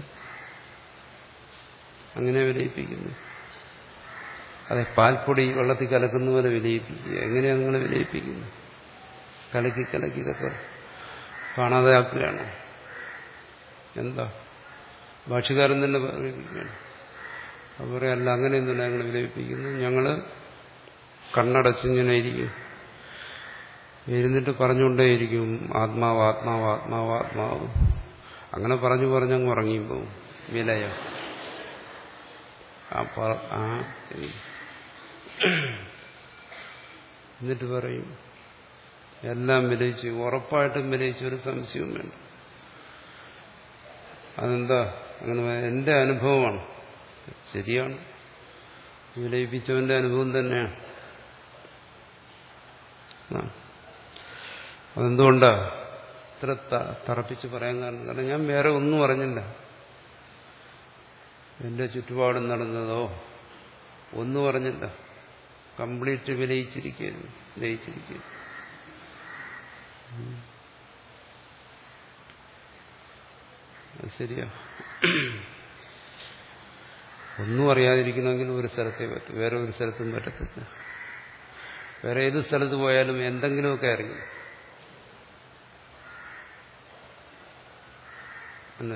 അങ്ങനെ വിലയിപ്പിക്കുന്നു. അതെ, പാൽപ്പൊടി വെള്ളത്തിൽ കലക്കുന്ന പോലെ വിലയിപ്പിക്കുക. എങ്ങനെയാണ് നിങ്ങൾ വിലയിപ്പിക്കുന്നത്? കലക്കി കലക്കി ഇതൊക്കെ കാണാതെ ആക്കുകയാണ്. എന്താ ഭാഷ്യകാരൻ തന്നെ വിലയിപ്പിക്കുകയാണ്. അതുപോലെ അല്ല, അങ്ങനെയൊന്നുമില്ല, ഞങ്ങൾ വിലയിപ്പിക്കുന്നു. ഞങ്ങൾ കണ്ണടച്ചിങ്ങനെ ഇരിക്കും, ഇരുന്നിട്ട് പറഞ്ഞുകൊണ്ടേയിരിക്കും ആത്മാവ് ആത്മാവ് ആത്മാവ് ആത്മാവ്. അങ്ങനെ പറഞ്ഞു പറഞ്ഞങ്ങ് ഉറങ്ങിപ്പോവും. വിലയ ആ എന്നിട്ട് പറയും എല്ലാം വിലയിച്ചു, ഉറപ്പായിട്ടും വിലയിച്ചു, ഒരു സംശയവും വേണ്ട. അതെന്താ അങ്ങനെ? എന്റെ അനുഭവമാണ്. ശരിയാണ്, വിലയിപ്പിച്ചവന്റെ അനുഭവം തന്നെയാണ്. അതെന്തുകൊണ്ടാ ഇത്ര തറപ്പിച്ച് പറയാൻ കാരണം? കാരണം ഞാൻ വേറെ ഒന്നും അറിഞ്ഞില്ല. എന്റെ ചുറ്റുപാടും നടന്നതോ ഒന്നും അറിഞ്ഞില്ല. കംപ്ലീറ്റ് വിലയിച്ചിരിക്കുന്നു, ലയിച്ചിരിക്കുന്നു. അത് ശരിയാ. ഒന്നും അറിയാതിരിക്കണമെങ്കിൽ ഒരു സ്ഥലത്തേ പറ്റും, വേറെ ഒരു സ്ഥലത്തും പറ്റത്തില്ല. വേറെ ഏത് സ്ഥലത്ത് പോയാലും എന്തെങ്കിലുമൊക്കെ അറിയും അല്ലേ?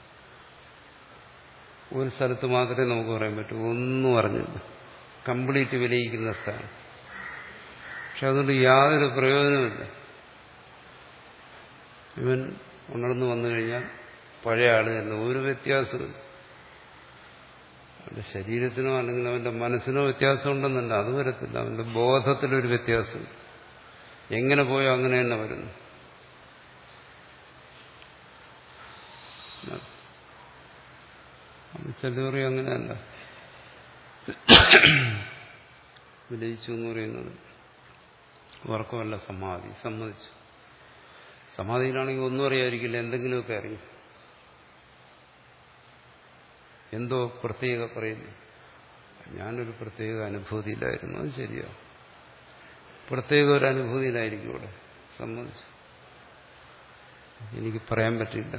ഒരു സ്ഥലത്ത് മാത്രമേ നമുക്ക് പറയാൻ പറ്റൂ ഒന്നും അറിഞ്ഞില്ല, കംപ്ലീറ്റ് വിലയിക്കുന്ന സ്ഥലം. പക്ഷെ അതുകൊണ്ട് യാതൊരു പ്രയോജനമില്ല. ഇവൻ ഉണർന്നു വന്നു കഴിഞ്ഞാൽ പഴയ ആള് തന്നെ, ഒരു വ്യത്യാസമില്ല. അവന്റെ ശരീരത്തിനോ അല്ലെങ്കിൽ അവന്റെ മനസ്സിനോ വ്യത്യാസം ഉണ്ടെന്നല്ല, അത് വരത്തില്ല. അവന്റെ ബോധത്തിലൊരു വ്യത്യാസം. എങ്ങനെ പോയോ അങ്ങനെ തന്നെ വരുന്നു. ചിലവറി അങ്ങനെയല്ല. വിലയിച്ചു എന്ന് പറയുന്നത് ഉറക്കമല്ല, സമാധി. സമ്മതിച്ചു. സമാധിയിലാണെങ്കിൽ ഒന്നും അറിയാതിരിക്കില്ല, എന്തെങ്കിലുമൊക്കെ അറിയും. എന്തോ പ്രത്യേക പറയുന്നു, ഞാനൊരു പ്രത്യേക അനുഭൂതിയിലായിരുന്നു. അത് ശരിയോ? പ്രത്യേക ഒരു അനുഭൂതിയിലായിരിക്കും ഇവിടെ. സമ്മതിച്ചു, എനിക്ക് പറയാൻ പറ്റില്ല.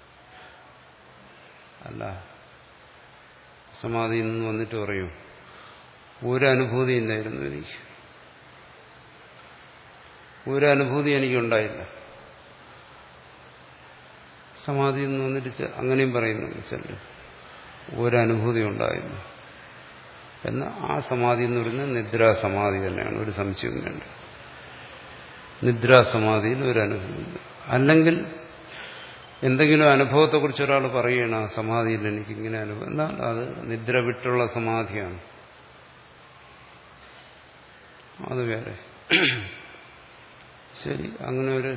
അല്ല, സമാധിയിൽ നിന്ന് വന്നിട്ട് പറയും ഒരു അനുഭൂതി ഇല്ലായിരുന്നു എനിക്ക്, ഒരു അനുഭൂതി എനിക്കുണ്ടായില്ല. സമാധിയിൽ നിന്ന് വന്നിട്ട് അങ്ങനെയും പറയുന്നു, ചില ഒരനുഭൂതി ഉണ്ടായിരുന്നു. എന്നാൽ ആ സമാധി എന്ന് പറയുന്നത് നിദ്രാസമാധി തന്നെയാണ്, ഒരു സംശയവും വേണ്ട. നിദ്രാസമാധിയിൽ ഒരു അനുഭൂതി. അല്ലെങ്കിൽ എന്തെങ്കിലും അനുഭവത്തെക്കുറിച്ച് ഒരാൾ പറയുകയാണ്, ആ സമാധിയിൽ എനിക്കിങ്ങനെ അനുഭവം, എന്നാൽ അത് നിദ്ര വിട്ടുള്ള സമാധിയാണ്, അത് വേറെ. ശരി, അങ്ങനെ ഒരു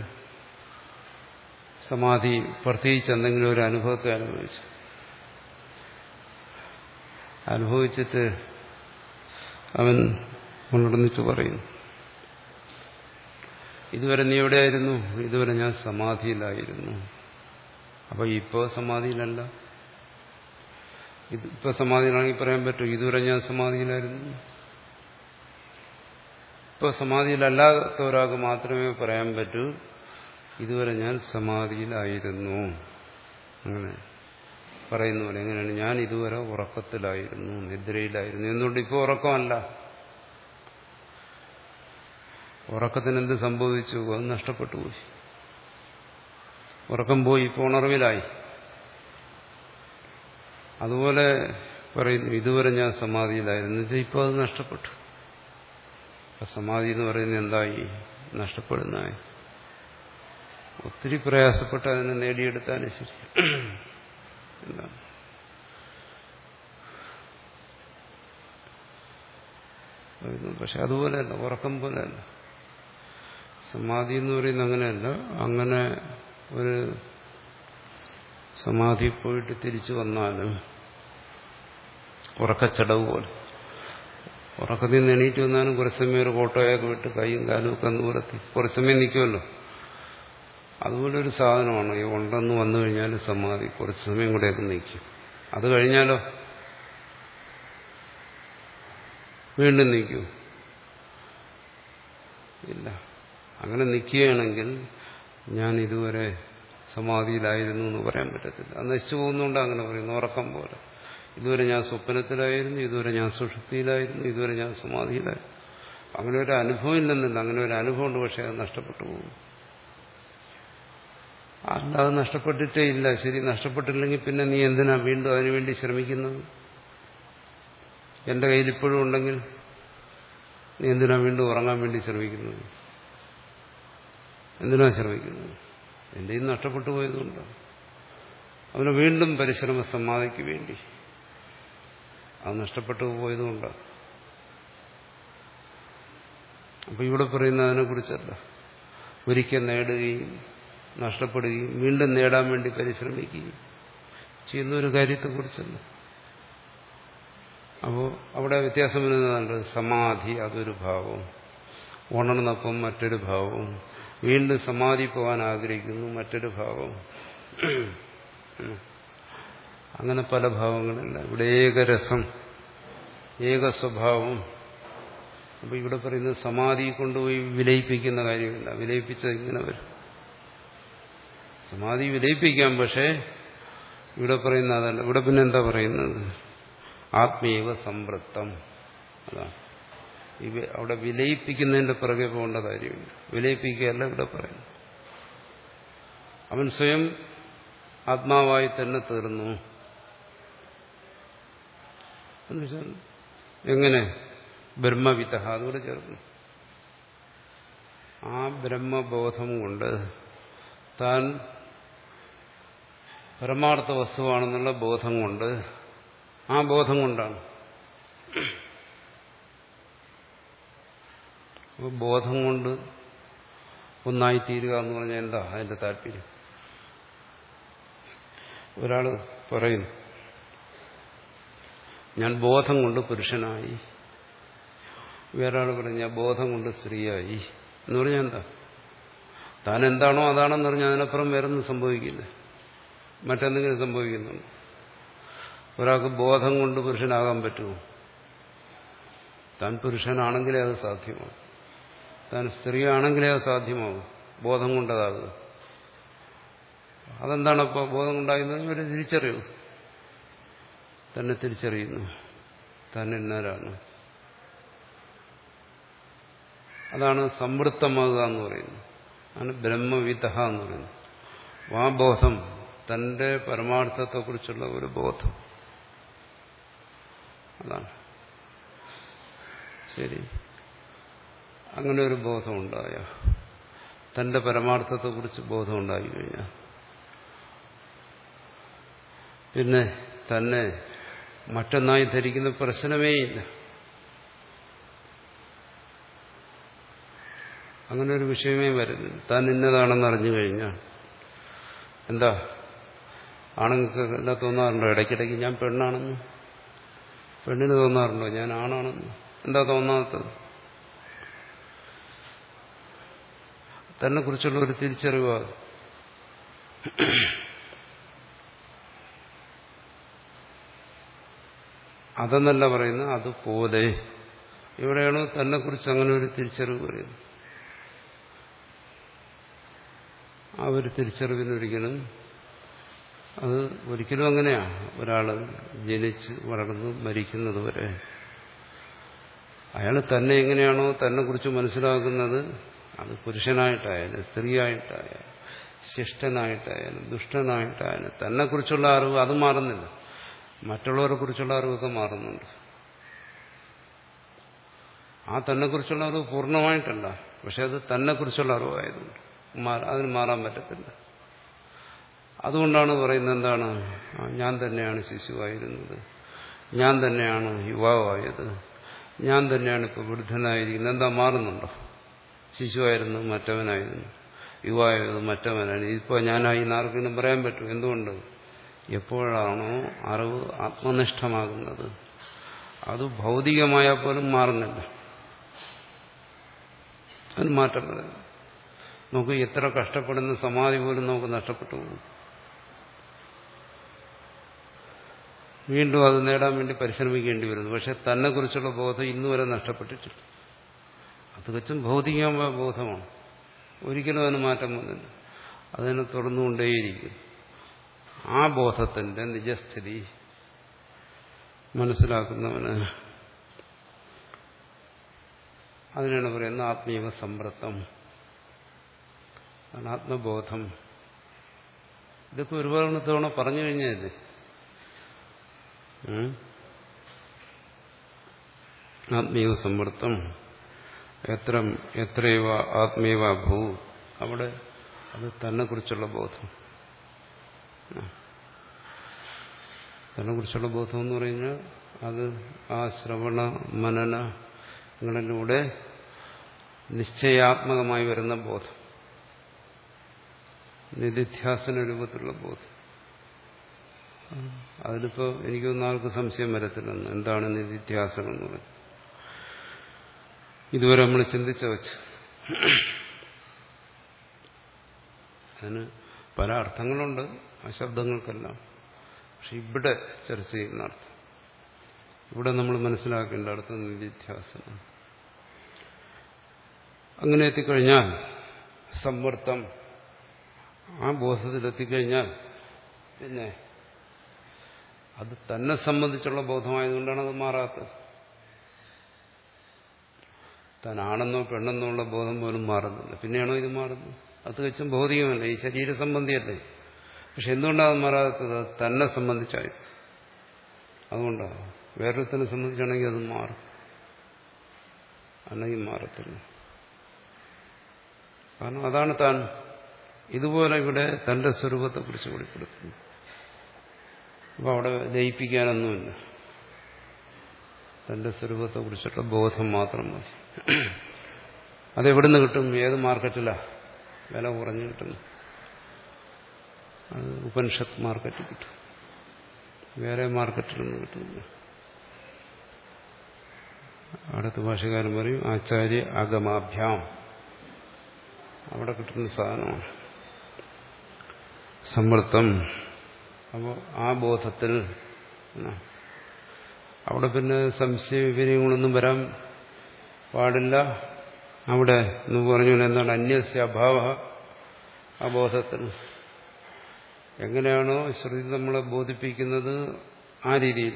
സമാധി പ്രത്യേകിച്ച് എന്തെങ്കിലും ഒരു അനുഭവത്തെ അനുഭവിച്ചു അനുഭവിച്ചിട്ട് അവൻ ഉണർന്നിട്ട് പറയുന്നു, ഇതുവരെ നീ എവിടെയായിരുന്നു? ഇതുവരെ ഞാൻ സമാധിയിലായിരുന്നു. അപ്പൊ ഇപ്പോ സമാധിയിലല്ല. ഇപ്പൊ സമാധിയിലാണെങ്കിൽ പറയാൻ പറ്റും ഇതുവരെ ഞാൻ സമാധിയിലായിരുന്നു. ഇപ്പൊ സമാധിയിലല്ലാത്ത ഒരാൾക്ക് മാത്രമേ പറയാൻ പറ്റൂ ഇതുവരെ ഞാൻ സമാധിയിലായിരുന്നു. അങ്ങനെ പറയുന്ന പോലെ എങ്ങനെയാണ്? ഞാൻ ഇതുവരെ ഉറക്കത്തിലായിരുന്നു, നിദ്രയിലായിരുന്നു. എന്തുകൊണ്ട് ഇപ്പോൾ ഉറക്കമല്ല? ഉറക്കത്തിന് എന്ത് സംഭവിച്ചു? അത് നഷ്ടപ്പെട്ടു പോയി. ഉറക്കം പോയി, ഇപ്പോൾ ഉണർവിലായി. അതുപോലെ പറയുന്നു ഇതുവരെ ഞാൻ സമാധിയിലായിരുന്നു, ഇപ്പോൾ അത് നഷ്ടപ്പെട്ടു. സമാധി എന്ന് പറയുന്നത് എന്തായി? നഷ്ടപ്പെടുന്നതായി. ഒത്തിരി പ്രയാസപ്പെട്ട് അതിനെ നേടിയെടുത്താലും ശരി. എന്താണ്? പക്ഷെ അതുപോലെയല്ല, ഉറക്കം പോലെയല്ല. സമാധി എന്ന് പറയുന്നത് അങ്ങനെയല്ല. അങ്ങനെ ഒരു സമാധി പോയിട്ട് തിരിച്ചു വന്നാലും ഉറക്കച്ചടവ് പോലെ, ഉറക്കത്തിൽ നിന്ന് എണീറ്റ് വന്നാലും കുറച്ച് സമയം ഒരു ഫോട്ടോയൊക്കെ വിട്ട് കൈയും കാലും ഒക്കെ ഒന്ന് പുറത്തി കുറച്ച് സമയം നിൽക്കുമല്ലോ. അതുപോലെ ഒരു സാധനമാണ് ഈ ഉണ്ടെന്ന് വന്നു കഴിഞ്ഞാൽ സമാധി. കുറച്ച് സമയം കൂടെയൊക്കെ നിൽക്കും. അത് കഴിഞ്ഞാലോ വീണ്ടും നിൽക്കും? ഇല്ല. അങ്ങനെ നിൽക്കുകയാണെങ്കിൽ ഞാൻ ഇതുവരെ സമാധിയിലായിരുന്നു എന്ന് പറയാൻ പറ്റത്തില്ല. അത് നശിച്ചു പോകുന്നതുകൊണ്ട് അങ്ങനെ പറയുന്നു, ഉറക്കം പോലെ. ഇതുവരെ ഞാൻ സ്വപ്നത്തിലായിരുന്നു, ഇതുവരെ ഞാൻ സുഷുപ്തിയിലായിരുന്നു, ഇതുവരെ ഞാൻ സമാധിയിലായിരുന്നു. അങ്ങനെ ഒരു അനുഭവം ഇല്ലെന്നില്ല, അങ്ങനെ ഒരു അനുഭവമുണ്ട്. പക്ഷെ അത് നഷ്ടപ്പെട്ടു പോകും. അല്ലാതെ നഷ്ടപ്പെട്ടിട്ടേ ഇല്ല. ശരി, നഷ്ടപ്പെട്ടില്ലെങ്കിൽ പിന്നെ നീ എന്തിനാ വീണ്ടും അതിനുവേണ്ടി ശ്രമിക്കുന്നത്? എന്റെ കയ്യിൽ ഇപ്പോഴും ഉണ്ടെങ്കിൽ നീ എന്തിനാ വീണ്ടും ഉറങ്ങാൻ വേണ്ടി ശ്രമിക്കുന്നത്? എന്തിനാ ശ്രമിക്കുന്നത്? എന്റെ ഇത് നഷ്ടപ്പെട്ടു പോയതുകൊണ്ടാണ്. അവന് വീണ്ടും പരിശ്രമ സമാധിക്ക് വേണ്ടി. അത് നഷ്ടപ്പെട്ടു പോയതുകൊണ്ടാണ്. അപ്പൊ ഇവിടെ പറയുന്ന അതിനെക്കുറിച്ചല്ല. ഒരിക്കൽ നേടുകയും നഷ്ടപ്പെടുകയും വീണ്ടും നേടാൻ വേണ്ടി പരിശ്രമിക്കുകയും ചെയ്യുന്ന ഒരു കാര്യത്തെക്കുറിച്ചല്ല. അപ്പോൾ അവിടെ വ്യത്യാസം വരുന്നതാണ്. സമാധി അതൊരു ഭാവം, ഉണർന്നപ്പം മറ്റൊരു ഭാവം, വീണ്ടും സമാധി പോകാൻ ആഗ്രഹിക്കുന്നു മറ്റൊരു ഭാവം, അങ്ങനെ പല ഭാവങ്ങളില്ല. ഇവിടെ ഏകരസം, ഏക സ്വഭാവം. അപ്പൊ ഇവിടെ പറയുന്നത് സമാധി കൊണ്ടുപോയി വിലയിപ്പിക്കുന്ന കാര്യമില്ല. വിലയിപ്പിച്ചത് ഇങ്ങനെ വരും. സമാധി വിലയിപ്പിക്കാം, പക്ഷേ ഇവിടെ പറയുന്ന അതല്ല. ഇവിടെ പിന്നെ എന്താ പറയുന്നത്? ആത്മീയവ സംവൃത്തം. അതാണ് അവിടെ വിലയിപ്പിക്കുന്നതിന്റെ പിറകെ പോകേണ്ട കാര്യമില്ല. വിലയിപ്പിക്കുകയല്ല ഇവിടെ പറയുന്നു. അവൻ സ്വയം ആത്മാവായി തന്നെ തീർന്നു. എന്നുവെച്ചാൽ എങ്ങനെ? ബ്രഹ്മവിദ, അതുകൂടെ ചേർക്കുന്നു. ആ ബ്രഹ്മബോധം കൊണ്ട് താൻ പരമാർത്ഥ വസ്തുവാണെന്നുള്ള ബോധം കൊണ്ട്, ആ ബോധം കൊണ്ടാണ്. അപ്പോൾ ബോധം കൊണ്ട് ഒന്നായിത്തീരുക എന്ന് പറഞ്ഞാൽ എന്താ അതിന്റെ താല്പര്യം? ഒരാൾ പറയുന്നു, ഞാൻ ബോധം കൊണ്ട് പുരുഷനായി. വേറൊരാൾ പറഞ്ഞു, ഞാൻ ബോധം കൊണ്ട് സ്ത്രീയായി എന്ന് പറഞ്ഞാൽ എന്താ? താൻ എന്താണോ അതാണെന്ന് പറഞ്ഞാൽ അതിനപ്പുറം വേറൊന്നും സംഭവിക്കില്ല. മറ്റെന്തെങ്കിലും സംഭവിക്കുന്നുണ്ട്. ഒരാൾക്ക് ബോധം കൊണ്ട് പുരുഷനാകാൻ പറ്റുമോ? താൻ പുരുഷനാണെങ്കിലേ അത് സാധ്യമാകും. താൻ സ്ത്രീയാണെങ്കിലേ അത് സാധ്യമാകും. ബോധം കൊണ്ടതാകുക. അതെന്താണപ്പോൾ ബോധം കൊണ്ടാകുന്നത്? ഒരു തിരിച്ചറിവ്. തന്നെ തിരിച്ചറിയുന്നു, താൻ എന്നാരാണ്. അതാണ് സംവൃത്തമാകുക എന്ന് പറയുന്നത്. അതാണ് ബ്രഹ്മവിദ എന്ന് പറയുന്നത്. ആ ബോധം, തന്റെ പരമാർത്ഥത്തെക്കുറിച്ചുള്ള ഒരു ബോധം, അതാണ്. ശരി, അങ്ങനെ ഒരു ബോധം ഉണ്ടായ, തന്റെ പരമാർത്ഥത്തെക്കുറിച്ച് ബോധം ഉണ്ടായി കഴിഞ്ഞാൽ പിന്നെ തന്നെ മറ്റൊന്നായി ധരിക്കുന്ന പ്രശ്നമേ ഇല്ല. അങ്ങനെ ഒരു വിഷയമേ വരുന്നില്ല. താൻ ഇന്നതാണെന്ന് അറിഞ്ഞു കഴിഞ്ഞാൽ എന്താ? ആണുങ്ങൾക്ക് എന്താ തോന്നാറുണ്ടോ? ഇടയ്ക്കിടയ്ക്ക് ഞാൻ പെണ്ണാണെന്ന്. പെണ്ണിന് തോന്നാറുണ്ടോ ഞാൻ ആണാണെന്ന്? എന്താ തോന്നാത്തത്? തന്നെ കുറിച്ചുള്ള ഒരു തിരിച്ചറിവാണ്. അതെന്നല്ല പറയുന്നത്, അതുപോലെ എവിടെയാണോ തന്നെ കുറിച്ച് അങ്ങനെ ഒരു തിരിച്ചറിവ് പറയുന്നത്, ആ ഒരു തിരിച്ചറിവിനൊരിക്കലും അത് ഒരിക്കലും അങ്ങനെയാ. ഒരാൾ ജനിച്ച് വളർന്ന് മരിക്കുന്നത് വരെ അയാൾ തന്നെ എങ്ങനെയാണോ തന്നെ കുറിച്ച് മനസ്സിലാക്കുന്നത്, അത് പുരുഷനായിട്ടായാലും സ്ത്രീയായിട്ടായാലും ശിഷ്ടനായിട്ടായാലും ദുഷ്ടനായിട്ടായാലും തന്നെ കുറിച്ചുള്ള അറിവ് അത് മാറുന്നില്ല. മറ്റുള്ളവരെ കുറിച്ചുള്ള അറിവൊക്കെ മാറുന്നുണ്ട്. ആ തന്നെ കുറിച്ചുള്ള അറിവ് പൂർണ്ണമായിട്ടല്ല, പക്ഷെ അത് തന്നെ കുറിച്ചുള്ള അറിവായതുകൊണ്ട് അതിന് മാറാൻ പറ്റത്തില്ല. അതുകൊണ്ടാണ് പറയുന്നത് എന്താണ്? ഞാൻ തന്നെയാണ് ശിശുവായിരുന്നത്, ഞാൻ തന്നെയാണ് യുവാവായത്, ഞാൻ തന്നെയാണ് ഇപ്പോൾ വൃദ്ധനായിരിക്കുന്നത്. എന്താ മാറുന്നുണ്ടോ? ശിശുവായിരുന്നു മറ്റവനായിരുന്നു, യുവായത് മറ്റവനാണ്, ഇപ്പോൾ ഞാനായി ആർക്കെങ്കിലും പറയാൻ പറ്റും. എന്തുകൊണ്ട്? എപ്പോഴാണോ അറിവ് ആത്മനിഷ്ഠമാകുന്നത്, അത് ഭൗതികമായാൽ പോലും മാറുന്നില്ല, അതിന് മാറ്റം വരുന്നു. നമുക്ക് എത്ര കഷ്ടപ്പെടുന്ന സമാധി പോലും നമുക്ക് നഷ്ടപ്പെട്ടു പോകും. വീണ്ടും അത് നേടാൻ വേണ്ടി പരിശ്രമിക്കേണ്ടി വരുന്നു. പക്ഷെ തന്നെ കുറിച്ചുള്ള ബോധം ഇന്നുവരെ നഷ്ടപ്പെട്ടിട്ടില്ല. അത് വെച്ചും ഭൗതികമായ ബോധമാണ്. ഒരിക്കലും അതിന് മാറ്റം വന്നില്ല. അതിനെ തുടർന്നുകൊണ്ടേയിരിക്കും. ആ ബോധത്തിന്റെ നിജസ്ഥിതി മനസ്സിലാക്കുന്നവന് അതിനാണ് പറയുന്നത് ആത്മീയ സംവൃത്തം, ആത്മബോധം. ഇതൊക്കെ ഒരുപാട് തവണ പറഞ്ഞു കഴിഞ്ഞാൽ ആത്മീയ സംവൃത്തം എത്ര എത്രയവ ആത്മീയവ ഭൂ, അവിടെ അത് തന്നെ കുറിച്ചുള്ള ബോധം. അതിനെക്കുറിച്ചുള്ള ബോധം എന്ന് പറഞ്ഞാൽ അത് ആ ശ്രവണ മനനങ്ങളിലൂടെ നിശ്ചയാത്മകമായി വരുന്ന ബോധം, നിധിധ്യാസന രൂപത്തിലുള്ള ബോധം. അതിലിപ്പോ എനിക്കൊന്നും ആൾക്ക് സംശയം വരത്തില്ലെന്ന്. എന്താണ് നിധിധ്യാസനം എന്ന് പറയുന്നത്? ഇതുവരെ നമ്മൾ ചിന്തിച്ച വെച്ച് അതിന് പല അർത്ഥങ്ങളുണ്ട് ആ ശബ്ദങ്ങൾക്കെല്ലാം. പക്ഷെ ഇവിടെ ചർച്ച ചെയ്യുന്ന അർത്ഥം, ഇവിടെ നമ്മൾ മനസ്സിലാക്കേണ്ട അർത്ഥം നിധിധ്യാസനം. അങ്ങനെ എത്തിക്കഴിഞ്ഞാൽ സമ്മർദ്ദം, ആ ബോധത്തിലെത്തിക്കഴിഞ്ഞാൽ പിന്നെ അത് തന്നെ സംബന്ധിച്ചുള്ള ബോധമായതുകൊണ്ടാണ് അത് മാറാത്തത്. താനാണെന്നോ പെണ്ണെന്നോ ഉള്ള ബോധം പോലും മാറുന്നില്ല. പിന്നെയാണോ ഇത് മാറുന്നത്? അത് തികച്ചും ഭൗതികമല്ല, ഈ ശരീര സംബന്ധിയല്ലേ. പക്ഷെ എന്തുകൊണ്ടാണ് മാറാത്തത്? തന്നെ സംബന്ധിച്ചായി. അതുകൊണ്ടാണ്. വേറൊരുത്തിനെ സംബന്ധിച്ചാണെങ്കിൽ അത് മാറും, അല്ലെങ്കിൽ മാറത്തില്ല. കാരണം അതാണ് താൻ. ഇതുപോലെ ഇവിടെ തന്റെ സ്വരൂപത്തെക്കുറിച്ച് വെളിപ്പെടുത്തുന്നു. അപ്പൊ അവിടെ ലയിപ്പിക്കാനൊന്നുമില്ല, തന്റെ സ്വരൂപത്തെക്കുറിച്ചുള്ള ബോധം മാത്രം മതി. അതെവിടുന്ന് കിട്ടും? ഏത് മാർക്കറ്റിലാ വില കുറഞ്ഞു കിട്ടുന്നു? അത് ഉപനിഷത്ത് മാർക്കറ്റിൽ കിട്ടും, വേറെ മാർക്കറ്റിലൊന്നും കിട്ടുന്നില്ല. അടുത്ത ഭാഷകാരൻ പറയും ആചാര്യ ആഗമാഭ്യാം, അവിടെ കിട്ടുന്ന സാധനമാണ് സമ്മർദ്ദം. അപ്പോൾ ആ ബോധത്തിൽ അവിടെ പിന്നെ സംശയ വിപര്യങ്ങളൊന്നും വരാൻ പാടില്ല. അവിടെ എന്ന് പറഞ്ഞു എന്താണ്? അന്യസ്യ അഭാവ. ആ ബോധത്തിൽ എങ്ങനെയാണോ ശ്രുതി നമ്മളെ ബോധിപ്പിക്കുന്നത് ആ രീതിയിൽ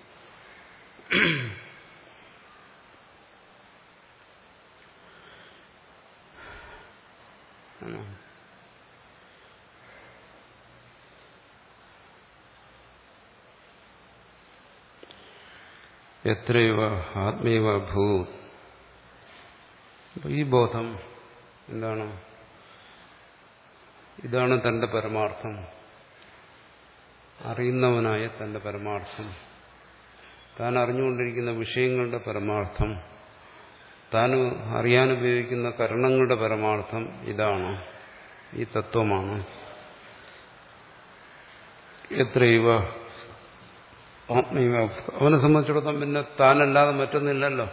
എത്രയോ ആത്മീവ ഭൂ. ഈ ബോധം എന്താണ്? ഇതാണ് തന്റെ പരമാർത്ഥം, അറിയുന്നവനായ തന്റെ പരമാർത്ഥം, താൻ അറിഞ്ഞുകൊണ്ടിരിക്കുന്ന വിഷയങ്ങളുടെ പരമാർത്ഥം, താൻ അറിയാനുപയോഗിക്കുന്ന കരണങ്ങളുടെ പരമാർത്ഥം ഇതാണ്, ഈ തത്വമാണ്. എത്രയുവ ആത്മീവ. അവനെ സംബന്ധിച്ചിടത്തോളം പിന്നെ താനല്ലാതെ മറ്റൊന്നില്ലല്ലോ.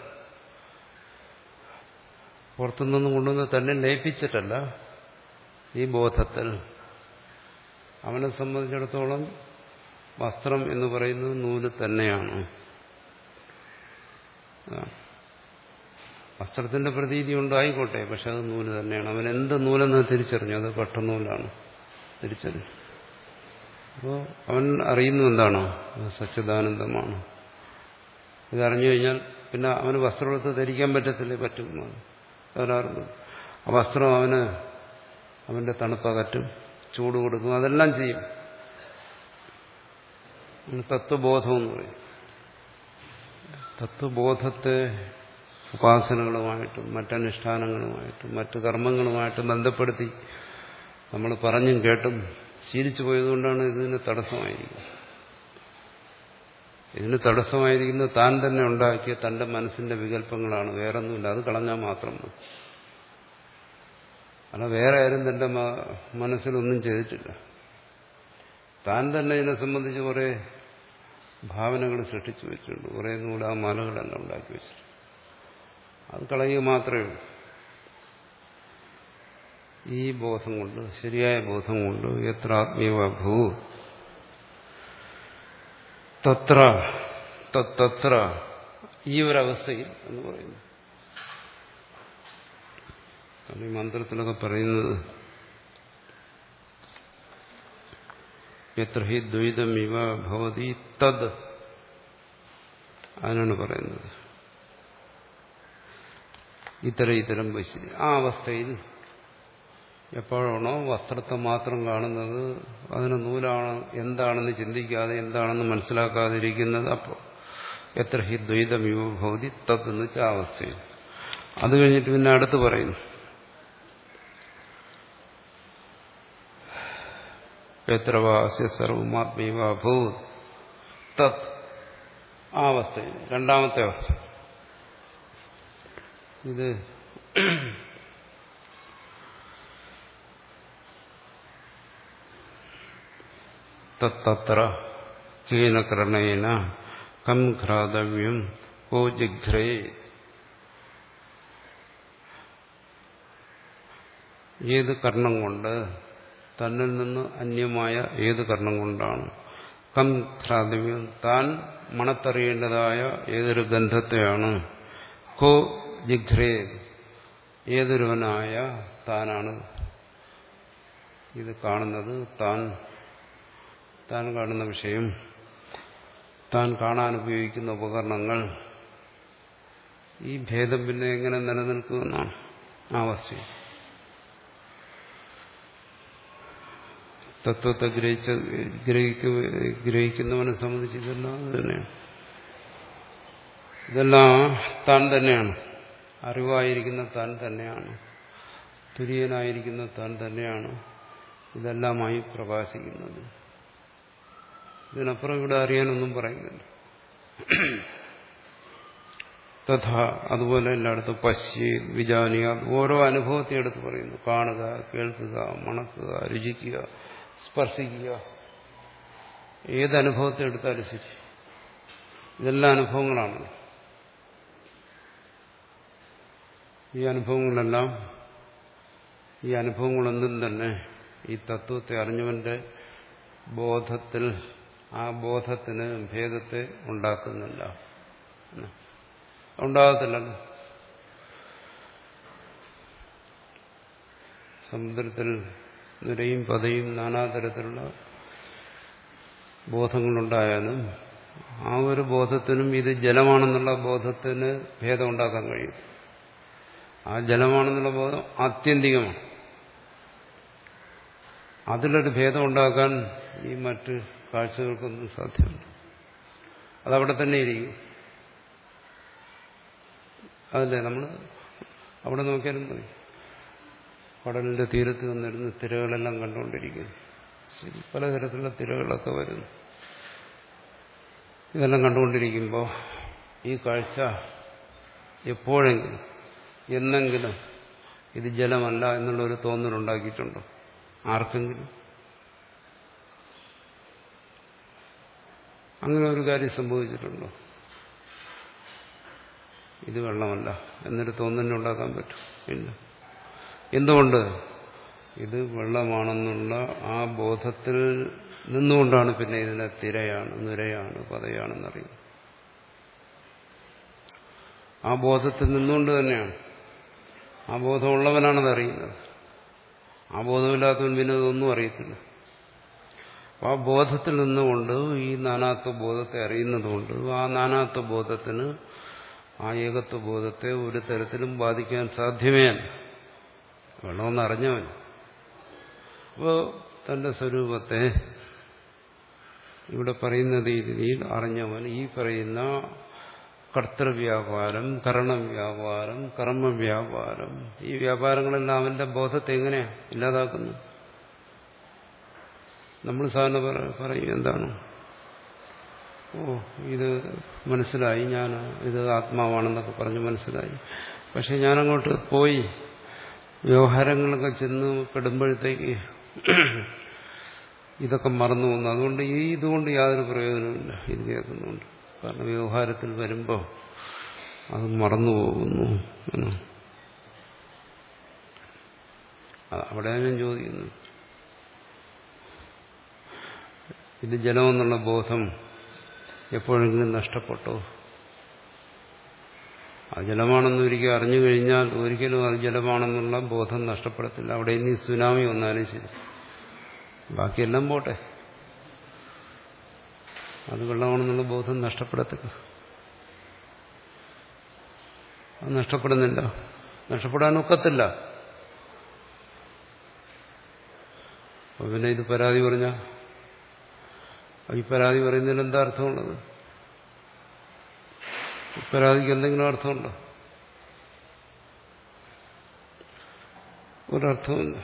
പുറത്തുനിന്നും കൊണ്ടുവന്ന് തന്നെ ലയിപ്പിച്ചിട്ടല്ല. ഈ ബോധത്തിൽ അവനെ സംബന്ധിച്ചിടത്തോളം വസ്ത്രം എന്ന് പറയുന്നത് നൂല് തന്നെയാണ്. വസ്ത്രത്തിന്റെ പ്രതീതി ഉണ്ടായിക്കോട്ടെ, പക്ഷെ അത് നൂല് തന്നെയാണ്. അവൻ എന്ത് നൂലെന്ന് തിരിച്ചറിഞ്ഞു? അത് പട്ടുനൂലാണ് തിരിച്ചറിഞ്ഞു. അപ്പോൾ അവൻ അറിയുന്നു എന്താണ്? സച്ചിദാനന്ദമാണ്. ഇതറിഞ്ഞു കഴിഞ്ഞാൽ പിന്നെ അവന് വസ്ത്രമെടുത്ത് ധരിക്കാൻ പറ്റത്തില്ലേ? പറ്റും. അവനറിഞ്ഞു. ആ വസ്ത്രം അവന് അവന്റെ തണുപ്പകറ്റും, ചൂട് കൊടുക്കും, അതെല്ലാം ചെയ്യും. തത്വബോധം എന്ന് പറയും. തത്വബോധത്തെ ഉപാസനകളുമായിട്ടും മറ്റനുഷ്ഠാനങ്ങളുമായിട്ടും മറ്റു കർമ്മങ്ങളുമായിട്ടും ബന്ധപ്പെടുത്തി നമ്മൾ പറഞ്ഞും കേട്ടും ശീലിച്ചു പോയതുകൊണ്ടാണ് ഇതിന് തടസ്സമായിരിക്കുന്നത്. ഇതിന് തടസ്സമായിരിക്കുന്നത് താൻ തന്നെ ഉണ്ടാക്കിയ തന്റെ മനസ്സിന്റെ വികല്പങ്ങളാണ്, വേറൊന്നുമില്ല. അത് കളഞ്ഞാൽ മാത്രം മതി. അല്ല, വേറെ ആരും തന്റെ മനസ്സിലൊന്നും ചെയ്തിട്ടില്ല. താൻ തന്നെ ഇതിനെ സംബന്ധിച്ച് കുറെ ഭാവനകൾ സൃഷ്ടിച്ചു വെച്ചിട്ടുണ്ട്, കുറെ നൂലാമാലകളെല്ലാം ഉണ്ടാക്കി വെച്ചിട്ടുണ്ട്. അത് കളയുക മാത്രമേ ഉള്ളൂ. ഈ ബോധം കൊണ്ട്, ശരിയായ ബോധം കൊണ്ട് എത്ര ആത്മീയ ഭൂ തത്ര തത്ര ഈ ഒരവസ്ഥയിൽ എന്ന് പറയുന്നു. ഈ മന്ത്രത്തിലൊക്കെ പറയുന്നത് എത്ര ഹി ദ്വൈതമിവ ഭവതി തദ്, അതിനാണ് പറയുന്നത്. ഇത്തരം ഇത്തരം വശി ആ അവസ്ഥയിൽ എപ്പോഴാണോ വസ്ത്രത്തെ മാത്രം കാണുന്നത്, അതിന് നൂലാണ് എന്താണെന്ന് ചിന്തിക്കാതെ എന്താണെന്ന് മനസ്സിലാക്കാതിരിക്കുന്നത്, അപ്പോൾ എത്ര ഹി ദ്വൈതമിവ ഭവതി തദ് എന്ന് വെച്ചാൽ ആ അവസ്ഥയിൽ. അത് കഴിഞ്ഞിട്ട് പിന്നെ അടുത്ത് പറയുന്നു എത്ര വാസ്യ സർവമാത്മീവ ഭൂത് തത് ആ അവസ്ഥയിൽ രണ്ടാമത്തെ അവസ്ഥ. ഇത് തത്ര കേന കർണേന കം ഘ്രാതവ്യം കോ ജിഘ്രേ. ഏത് കർണം കൊണ്ട്, തന്നിൽ നിന്ന് അന്യമായ ഏത് കർണം കൊണ്ടാണ്, കം ഘ്രാതവ്യം താൻ മണത്തറിയേണ്ടതായ ഏതൊരു ഗന്ധത്തെയാണ്, കോ ജിഘ്രേ ഏതൊരുവനായ താനാണ് ഇത് കാണുന്നത്, താൻ താൻ കാണുന്ന വിഷയം, താൻ കാണാൻ ഉപയോഗിക്കുന്ന ഉപകരണങ്ങൾ, ഈ ഭേദം പിന്നെ എങ്ങനെ നിലനിൽക്കുമെന്നാണ് ആ അവസ്ഥ. തത്വത്തെ ഗ്രഹിച്ച ഗ്രഹിക്കുന്നവനെ സംബന്ധിച്ച് ഇതെല്ലാം അത് തന്നെയാണ്. ഇതെല്ലാം താൻ തന്നെയാണ്, അറിവായിരിക്കുന്ന താൻ തന്നെയാണ്, തുര്യനായിരിക്കുന്ന താൻ തന്നെയാണ് ഇതെല്ലാമായി പ്രകാശിക്കുന്നത്. ഇതിനപ്പുറം ഇവിടെ അറിയാനൊന്നും പറയുന്നില്ല. തഥാ അതുപോലെ എല്ലായിടത്തും പശ്യ വിജാനിയ ഓരോ അനുഭവത്തെ എടുത്ത് പറയുന്നു. കാണുക, കേൾക്കുക, മണക്കുക, രുചിക്കുക, സ്പർശിക്കുക, ഏതനുഭവത്തെ എടുത്താലും ശരി, ഇതെല്ലാം അനുഭവങ്ങളാണ്. ഈ അനുഭവങ്ങളെല്ലാം ഈ അനുഭവങ്ങളൊന്നും തന്നെ ഈ തത്വത്തെ അറിഞ്ഞവന്റെ ബോധത്തിൽ, ആ ബോധത്തിന് ഭേദത്തെ ഉണ്ടാക്കുന്നില്ല, ഉണ്ടാകത്തില്ലല്ലോ. സമുദ്രത്തിൽ നുരയും പതയും നാനാതരത്തിലുള്ള ബോധങ്ങളുണ്ടായാലും ആ ഒരു ബോധത്തിനും ഇത് ജലമാണെന്നുള്ള ബോധത്തിന് ഭേദം ഉണ്ടാക്കാൻ കഴിയും. ആ ജലമാണെന്നുള്ള ബോധം ആത്യന്തികമാണ്. അതിലൊരു ഭേദം ഉണ്ടാക്കാൻ ഈ മറ്റ് കാഴ്ചകൾക്കൊന്നും സാധ്യമല്ല. അതവിടെ തന്നെ ഇരിക്കും. അതല്ലേ നമ്മൾ അവിടെ നോക്കിയാലും മതി, കടലിന്റെ തീരത്ത് വന്നിരുന്ന് തിരകളെല്ലാം കണ്ടുകൊണ്ടിരിക്കുന്നു. ശരി, പലതരത്തിലുള്ള തിരകളൊക്കെ വരുന്നു. ഇതെല്ലാം കണ്ടുകൊണ്ടിരിക്കുമ്പോൾ ഈ കാഴ്ച എപ്പോഴെങ്കിലും എന്നെങ്കിലും ഇത് ജലമല്ല എന്നുള്ളൊരു തോന്നലുണ്ടാക്കിയിട്ടുണ്ടോ ആർക്കെങ്കിലും? അങ്ങനെ ഒരു കാര്യം സംഭവിച്ചിട്ടുണ്ടോ? ഇത് വെള്ളമല്ല എന്നൊരു തോന്നലുണ്ടാക്കാൻ പറ്റും? ഇല്ല. എന്തുകൊണ്ട്? ഇത് വെള്ളമാണെന്നുള്ള ആ ബോധത്തിൽ നിന്നുകൊണ്ടാണ് പിന്നെ ഇതിനെ തിരയാണ്, നുരയാണ്, പതയാണെന്നറിയുന്നത്. ആ ബോധത്തിൽ നിന്നുകൊണ്ട് തന്നെയാണ്. ആ ബോധമുള്ളവനാണത് അറിയുന്നത്. ആ ബോധമില്ലാത്തവൻ പിന്നെ അതൊന്നും അറിയത്തില്ല. അപ്പോൾ ആ ബോധത്തിൽ നിന്നുകൊണ്ട് ഈ നാനാത്വ ബോധത്തെ അറിയുന്നതുകൊണ്ട് ആ നാനാത്വ ബോധത്തിന് ആ ഏകത്വ ബോധത്തെ ഒരു തരത്തിലും ബാധിക്കാൻ സാധ്യമേ അല്ല. വെള്ളമെന്ന് അറിഞ്ഞവൻ. അപ്പോൾ തന്റെ സ്വരൂപത്തെ ഇവിടെ പറയുന്ന രീതിയിൽ അറിഞ്ഞവൻ ഈ പറയുന്ന കർത്തൃവ്യാപാരം, കരണവ്യാപാരം, കർമ്മവ്യാപാരം, ഈ വ്യാപാരങ്ങളെല്ലാം അവന്റെ ബോധത്തെ എങ്ങനെയാ ഇല്ലാതാക്കുന്നു? നമ്മൾ സാധാരണ പറയും എന്താണ്, ഓ ഇത് മനസ്സിലായി, ഞാൻ ഇത് ആത്മാവാണെന്നൊക്കെ പറഞ്ഞ് മനസ്സിലായി. പക്ഷെ ഞാനങ്ങോട്ട് പോയി വ്യവഹാരങ്ങളൊക്കെ ചെന്ന് പെടുമ്പോഴത്തേക്ക് ഇതൊക്കെ മറന്നു പോകുന്നു. അതുകൊണ്ട് ഈ ഇതുകൊണ്ട് യാതൊരു പ്രയോജനമില്ല ഇത് കേൾക്കുന്നുണ്ട്. കാരണം വ്യവഹാരത്തിൽ വരുമ്പോൾ അത് മറന്നുപോകുന്നു എന്ന് അവിടെയാണ് ഞാൻ ചോദിക്കുന്നത്. ഇത് ജലമെന്നുള്ള ബോധം എപ്പോഴെങ്കിലും നഷ്ടപ്പെട്ടോ? അത് ജലമാണെന്ന് ഒരിക്കലും അറിഞ്ഞു കഴിഞ്ഞാൽ ഒരിക്കലും അത് ജലമാണെന്നുള്ള ബോധം നഷ്ടപ്പെടത്തില്ല. അവിടെ ഇനി സുനാമി വന്നാലും ശരി, ബാക്കിയെല്ലാം പോട്ടെ, അത് വെള്ളമാണെന്നുള്ള ബോധം നഷ്ടപ്പെടത്തില്ല. അത് നഷ്ടപ്പെടുന്നില്ല, നഷ്ടപ്പെടാനൊക്കത്തില്ല. അപ്പൊ പിന്നെ ഇത് പരാതി പറഞ്ഞ ഈ പരാതി പറയുന്നതിൽ എന്താ അർത്ഥമുള്ളത്? പരാതിക്ക് എന്തെങ്കിലും അർത്ഥമുണ്ടോ? ഒരർത്ഥമില്ല.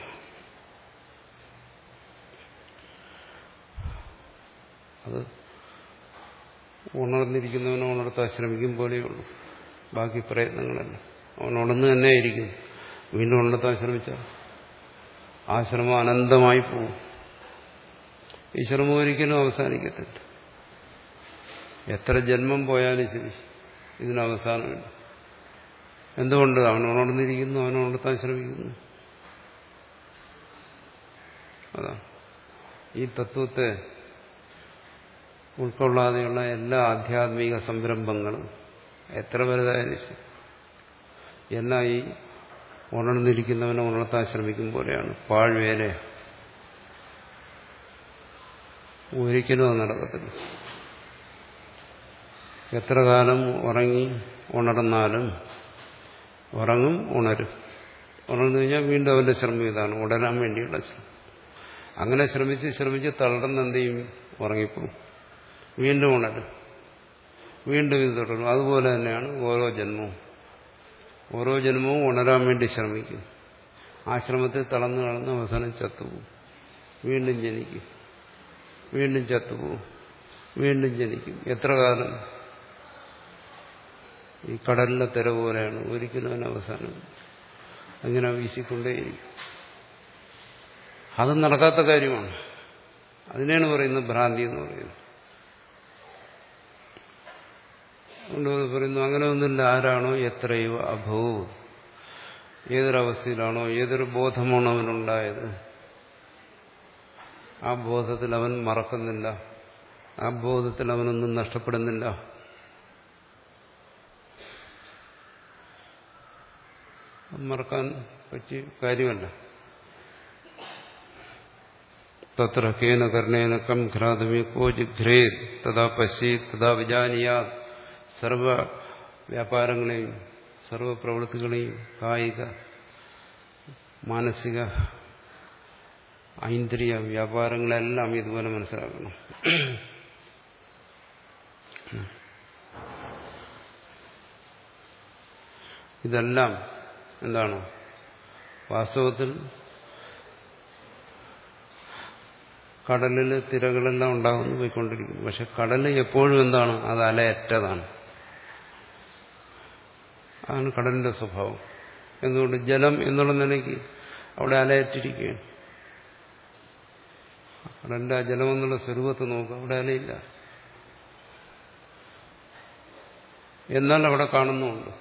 അത് ഉണർന്നിരിക്കുന്നവനെ ഉണർത്താൻ ശ്രമിക്കും പോലെയുള്ളൂ. ബാക്കി പ്രയത്നങ്ങളല്ല. അവൻ ഉണർന്നു തന്നെ ഇരിക്കും. വീണ്ടും ഉണർത്താൻ ശ്രമിച്ചാൽ ആ ശ്രമം അനന്തമായി പോകും. ഈ ശ്രമം ഒരിക്കലും അവസാനിക്കത്തില്ല. എത്ര ജന്മം പോയാലും ശരി, ഇതിന് അവസാനമില്ല. എന്തുകൊണ്ട്? അവൻ ഉണർന്നിരിക്കുന്നു, അവൻ ഉണർത്താൻ ശ്രമിക്കുന്നു. അതാ ഈ തത്വത്തെ ഉൾക്കൊള്ളാതെയുള്ള എല്ലാ ആധ്യാത്മിക സംരംഭങ്ങളും എത്ര വലുതായാലും ശരി, എല്ലാം ഈ ഉണർന്നിരിക്കുന്നവനെ ഉണർത്താൻ ശ്രമിക്കും പോലെയാണ്. പാഴ്വേല. ഒരിക്കലും അത് നടക്കത്തില്ല. എത്ര കാലം ഉറങ്ങി ഉണർന്നാലും ഉറങ്ങും, ഉണരും. ഉണർന്നു കഴിഞ്ഞാൽ വീണ്ടും അവന്റെ ശ്രമം ഇതാണ്, ഉണരാൻ വേണ്ടിയുള്ള ശ്രമം. അങ്ങനെ ശ്രമിച്ച് ശ്രമിച്ച് തളർന്ന് എന്ത് ചെയ്യും? ഉറങ്ങിപ്പോകും. വീണ്ടും ഉണരും, വീണ്ടും ഇത് തുടരും. അതുപോലെ തന്നെയാണ് ഓരോ ജന്മവും. ഓരോ ജന്മവും ഉണരാൻ വേണ്ടി ശ്രമിക്കും. ആ ശ്രമത്തിൽ തളർന്ന് കളന്ന് അവസാനം ചത്തുപോകും. വീണ്ടും ജനിക്കും, വീണ്ടും ചത്തുപോകും, വീണ്ടും ജനിക്കും. എത്ര കാലം? ഈ കടലിലെ തിര പോലെയാണ്. ഒരിക്കലും അതിന് അവസാനം അങ്ങനെ വീശിക്കൊണ്ടേയിരിക്കും. അത് നടക്കാത്ത കാര്യമാണ്. അതിനെയാണ് പറയുന്നത് ഭ്രാന്തി എന്ന് പറയുന്നത്. അതുകൊണ്ട് പറയുന്നു അങ്ങനെ ഒന്നുമില്ല. ആരാണോ എത്രയോ അഭൂ, ഏതൊരവസ്ഥയിലാണോ ഏതൊരു ബോധമാണോ അവനുണ്ടായത്, ആ ബോധത്തിൽ അവൻ മറക്കുന്നില്ല, ആ ബോധത്തിൽ അവനൊന്നും നഷ്ടപ്പെടുന്നില്ല. മറക്കാൻ പറ്റിയ കാര്യമല്ല. തത്ര കേന കർണേന കം ഘ്രാതമേ കോ ജിഘ്രേത് തഥാ പശ്യേത് തഥാ വിജാനിയാത്. സർവ വ്യാപാരങ്ങളെയും സർവപ്രവൃത്തികളെയും കായിക മാനസിക ഐന്ദ്രിയ വ്യാപാരങ്ങളെല്ലാം ഇതുപോലെ മനസ്സിലാക്കണം. ഇതെല്ലാം എന്താണ്? വാസ്തവത്തിൽ കടലിൽ തിരകളെല്ലാം ഉണ്ടാകുന്നു, പോയിക്കൊണ്ടിരിക്കുന്നു. പക്ഷെ കടൽ എപ്പോഴും എന്താണ്? അത് അലയറ്റതാണ്. അതാണ് കടലിന്റെ സ്വഭാവം. എന്തുകൊണ്ട്? ജലം എന്നുള്ള നിലയ്ക്ക് അവിടെ അലയറ്റിരിക്കുകയാണ്. കടലിന്റെ ആ ജലം എന്നുള്ള സ്വരൂപത്തെ നോക്കുക, അവിടെ അലയില്ല. എന്നാൽ അവിടെ കാണുന്നുമുണ്ട്.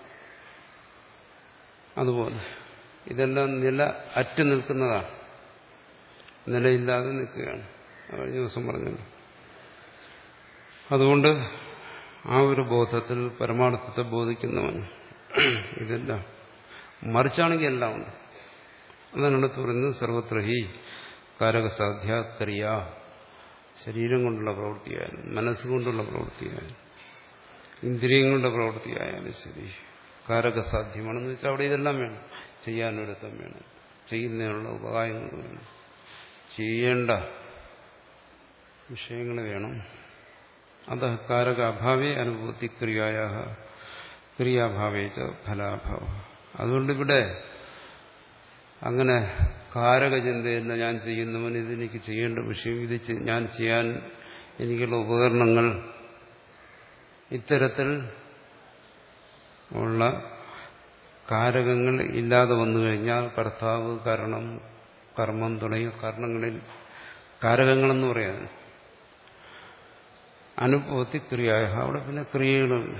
അതുപോലെ ഇതെല്ലാം നില അറ്റ് നിൽക്കുന്നതാണ്, നിലയില്ലാതെ നിൽക്കുകയാണ്. കഴിഞ്ഞ ദിവസം പറഞ്ഞല്ലോ. അതുകൊണ്ട് ആ ഒരു ബോധത്തിൽ പരമാർത്ഥത്തെ ബോധിക്കുന്നവൻ ഇതെല്ലാം. മറിച്ചാണെങ്കിൽ എല്ലാം ഉണ്ട്. അതാണ് അടുത്ത് പറയുന്നത് സർവത്ര ഹി കാരകസാധ്യ ക്രിയ. ശരീരം കൊണ്ടുള്ള പ്രവൃത്തിയായാലും മനസ്സുകൊണ്ടുള്ള പ്രവൃത്തിയായാലും ഇന്ദ്രിയങ്ങളുടെ പ്രവൃത്തിയായാലും ശരി കാരകസാധ്യമാണെന്ന് വെച്ചാൽ അവിടെ ഇതെല്ലാം വേണം. ചെയ്യാനൊരുത്തം വേണം, ചെയ്യുന്നതിനുള്ള ഉപായങ്ങൾ വേണം, ചെയ്യേണ്ട വിഷയങ്ങൾ വേണം. അത് കാരക അഭാവേ അനുഭൂതി ക്രിയായ ക്രിയാഭാവേച്ച ഫലാഭാവ. അതുകൊണ്ടിവിടെ അങ്ങനെ കാരകചിന്തയില്ല. ഞാൻ ചെയ്യുന്നവൻ ഇതെനിക്ക് ചെയ്യേണ്ട വിഷയം, ഇത് ഞാൻ ചെയ്യാൻ എനിക്കുള്ള ഉപകരണങ്ങൾ, ഇത്തരത്തിൽ ഉള്ള കാരകങ്ങൾ ഇല്ലാതെ വന്നു കഴിഞ്ഞാൽ കർത്താവ്, കരണം, കർമ്മം തുടങ്ങിയ കാരണങ്ങളിൽ കാരകങ്ങളെന്ന് പറയാൻ അനുഭവത്തി ക്രിയായ. അവിടെ പിന്നെ ക്രിയകളുമില്ല.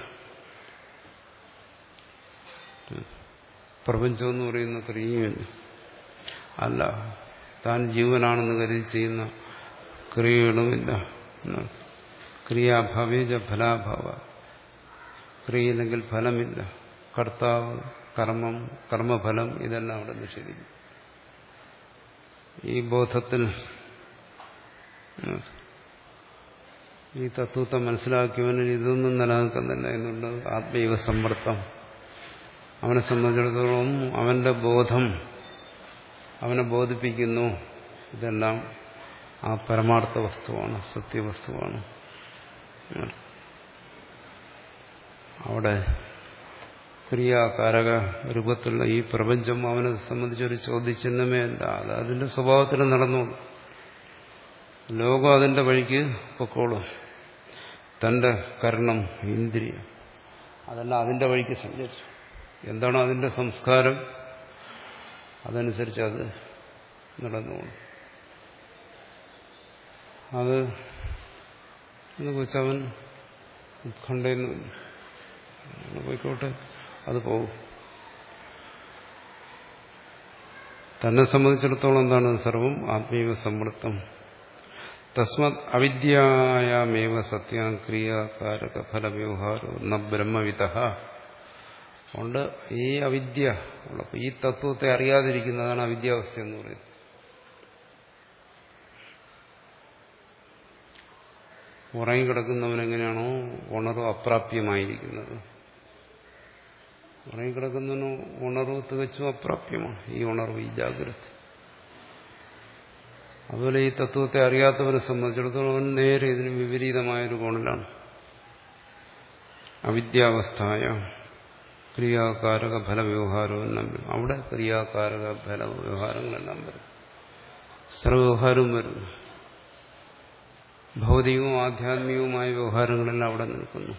പ്രപഞ്ചമെന്ന് പറയുന്ന ക്രിയയുമില്ല. അല്ല, താൻ ജീവനാണെന്ന് കരുതി ചെയ്യുന്ന ക്രിയകളുമില്ല. ക്രിയാഭാവേജ ഫലാഭാവ. ക്രിയയില്ലെങ്കിൽ ഫലമില്ല. കർത്താവ്, കർമ്മം, കർമ്മഫലം ഇതെല്ലാം അവിടെ നിഷേധിക്കും. ഈ ബോധത്തിൽ ഈ തത്വത്തെ മനസ്സിലാക്കിയവന് ഇതൊന്നും നിലനിൽക്കുന്നില്ല എന്നുള്ളത് ആത്മീയ സമ്മർദ്ദം. അവനെ സംബന്ധിച്ചിടത്തോളം അവന്റെ ബോധം അവനെ ബോധിപ്പിക്കുന്നു. ഇതെല്ലാം ആ പരമാർത്ഥ വസ്തുവാണ്, സത്യവസ്തുവാണ്. അവിടെ ക്രിയാകാരക രൂപത്തിലുള്ള ഈ പ്രപഞ്ചം അവനെ സംബന്ധിച്ചൊരു ചോദ്യചിഹ്നമേ അല്ല. അത് അതിന്റെ സ്വഭാവത്തിൽ നടന്നോളൂ. ലോകം അതിന്റെ വഴിക്ക് പൊക്കോളും. തന്റെ കർണം, ഇന്ദ്രിയം, അതെല്ലാം അതിന്റെ വഴിക്ക് സഞ്ചരിച്ചു. എന്താണോ അതിന്റെ സംസ്കാരം അതനുസരിച്ച് അത് നടന്നു പോകും. അത് എന്നുവെച്ച് അവൻ ഉത്കണ്ഠയൊന്നുമില്ല, പോയിക്കോട്ടെ, അത് പോകും. തന്നെ സംബന്ധിച്ചിടത്തോളം എന്താണ്? സർവം ആത്മീയ സമൃദ്ധം. തസ്മത് അവിദ്യായാമേവ സത്യം ക്രിയാകാരക ഫലവ്യവഹാരോ ന ബ്രഹ്മവിദഃ. അതുകൊണ്ട് ഈ അവിദ്യ ഉള്ളപ്പോൾ ഈ തത്വത്തെ അറിയാതിരിക്കുന്നതാണ് അവിദ്യാവസ്ഥ എന്ന് പറയുന്നത്. ഉറങ്ങിക്കിടക്കുന്നവനെങ്ങനെയാണോ ഉണർവ് അപ്രാപ്യമായിരിക്കുന്നത്, ഉറങ്ങിക്കിടക്കുന്നവന് ഉണർവ് തികച്ചും അപ്രാപ്യമാണ്. ഈ ഉണർവ്, ഈ ജാഗ്രത. അതുപോലെ ഈ തത്വത്തെ അറിയാത്തവരെ സംബന്ധിച്ചിടത്തോളം അവൻ നേരെ ഇതിന് വിപരീതമായൊരു കോണിലാണ്. അവിദ്യാവസ്ഥായ ക്രിയാകാരക ഫലവ്യവഹാരവും വരും. അവിടെ ക്രിയാകാരക ഫല വ്യവഹാരങ്ങളെല്ലാം വരും, സർവ്വവ്യവഹാരവും വരും. ഭൗതികവും ആധ്യാത്മികവുമായ വ്യവഹാരങ്ങളെല്ലാം അവിടെ നിൽക്കുന്നു.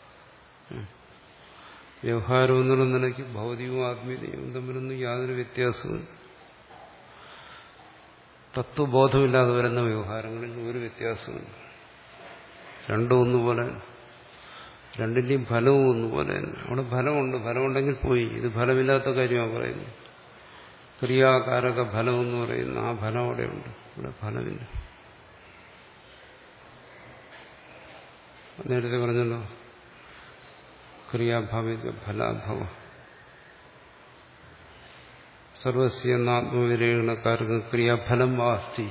വ്യവഹാരം എന്നുള്ള നിലയ്ക്ക് ഭൗതികവും ആത്മീയതയും തമ്മിലൊന്നും യാതൊരു വ്യത്യാസവും, തത്വബോധമില്ലാതെ വരുന്ന വ്യവഹാരങ്ങളിൽ ഒരു വ്യത്യാസമില്ല. രണ്ടും ഒന്നുപോലെ, രണ്ടിന്റെയും ഫലവും ഒന്നുപോലെ തന്നെ. അവിടെ ഫലമുണ്ട്, ഫലമുണ്ടെങ്കിൽ പോയി. ഇത് ഫലമില്ലാത്ത കാര്യമാണ് പറയുന്നത്. ക്രിയാകാരക ഫലം എന്ന് പറയുന്ന ആ ഫലം അവിടെയുണ്ട്, ഇവിടെ ഫലമില്ല. നേരത്തെ പറഞ്ഞല്ലോ, ക്രിയാഭാവിക ഫലാഭവ സർവസ്യ ആത്മവിരേണക്കാർക്ക് ക്രിയാഫലം വാസ്തി.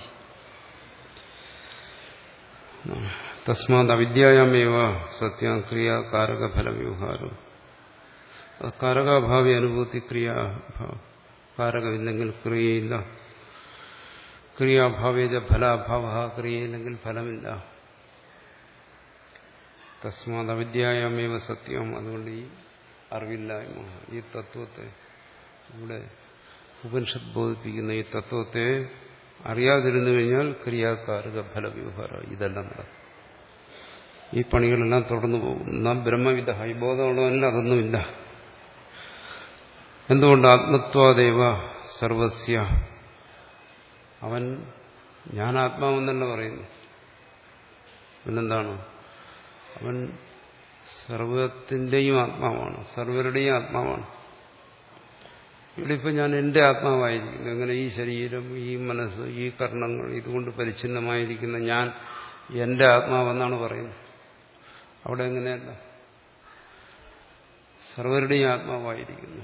തസ്മാത് അവിദ്യായാമേവ സത്യം ക്രിയാകാരക ഫലവ്യവഹാരം. കാരകാഭാവി അനുഭൂതി, ക്രിയ കാരകമില്ലെങ്കിൽ ക്രിയയില്ല. ക്രിയാഭാവേജ ഫലാഭാവ, ക്രിയയില്ലെങ്കിൽ ഫലമില്ല. തസ്മാത് അവിദ്യായാമേവ സത്യം. അതുകൊണ്ട് ഈ അറിവില്ലായ്മ, ഈ തത്വത്തെ, ഇവിടെ ഉപനിഷത്ത് ബോധിപ്പിക്കുന്ന ഈ തത്വത്തെ അറിയാതിരുന്നു കഴിഞ്ഞാൽ ക്രിയാകാരക ഫലവ്യവഹാരം ഇതെല്ലാം നടക്കും. ഈ പണികളെല്ലാം തുടർന്നു പോകും. നാം ബ്രഹ്മവിദ, ഈ ബോധമുള്ളവനിൽ അതൊന്നുമില്ല. എന്തുകൊണ്ട്? ആത്മത്വാദേവ സർവസ്യ. അവൻ ഞാൻ ആത്മാവെന്നല്ല പറയുന്നു. പിന്നെന്താണ്? അവൻ സർവത്തിന്റെയും ആത്മാവാണ്, സർവരുടെയും ആത്മാവാണ്. ഇവിടെ ഇപ്പം ഞാൻ എന്റെ ആത്മാവായിരിക്കുന്നു. എങ്ങനെ? ഈ ശരീരം, ഈ മനസ്സ്, ഈ കർണങ്ങൾ, ഇതുകൊണ്ട് പരിച്ഛിന്നമായിരിക്കുന്ന ഞാൻ എന്റെ ആത്മാവെന്നാണ് പറയുന്നത്. അവിടെ എങ്ങനെയല്ല, സർവരുടെയും ആത്മാവായിരിക്കുന്നു.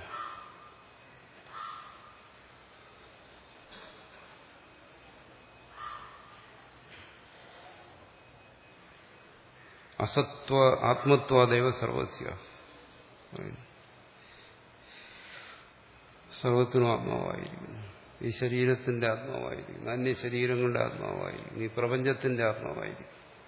അസത്വ ആത്മത്വാദേവ സർവസ്യ. സർവത്തിനും ആത്മാവായിരിക്കുന്നു. ഈ ശരീരത്തിന്റെ ആത്മാവായിരിക്കുന്നു, അന്യ ശരീരങ്ങളുടെ ആത്മാവായിരിക്കുന്നു, ഈ പ്രപഞ്ചത്തിന്റെ ആത്മാവായിരിക്കും.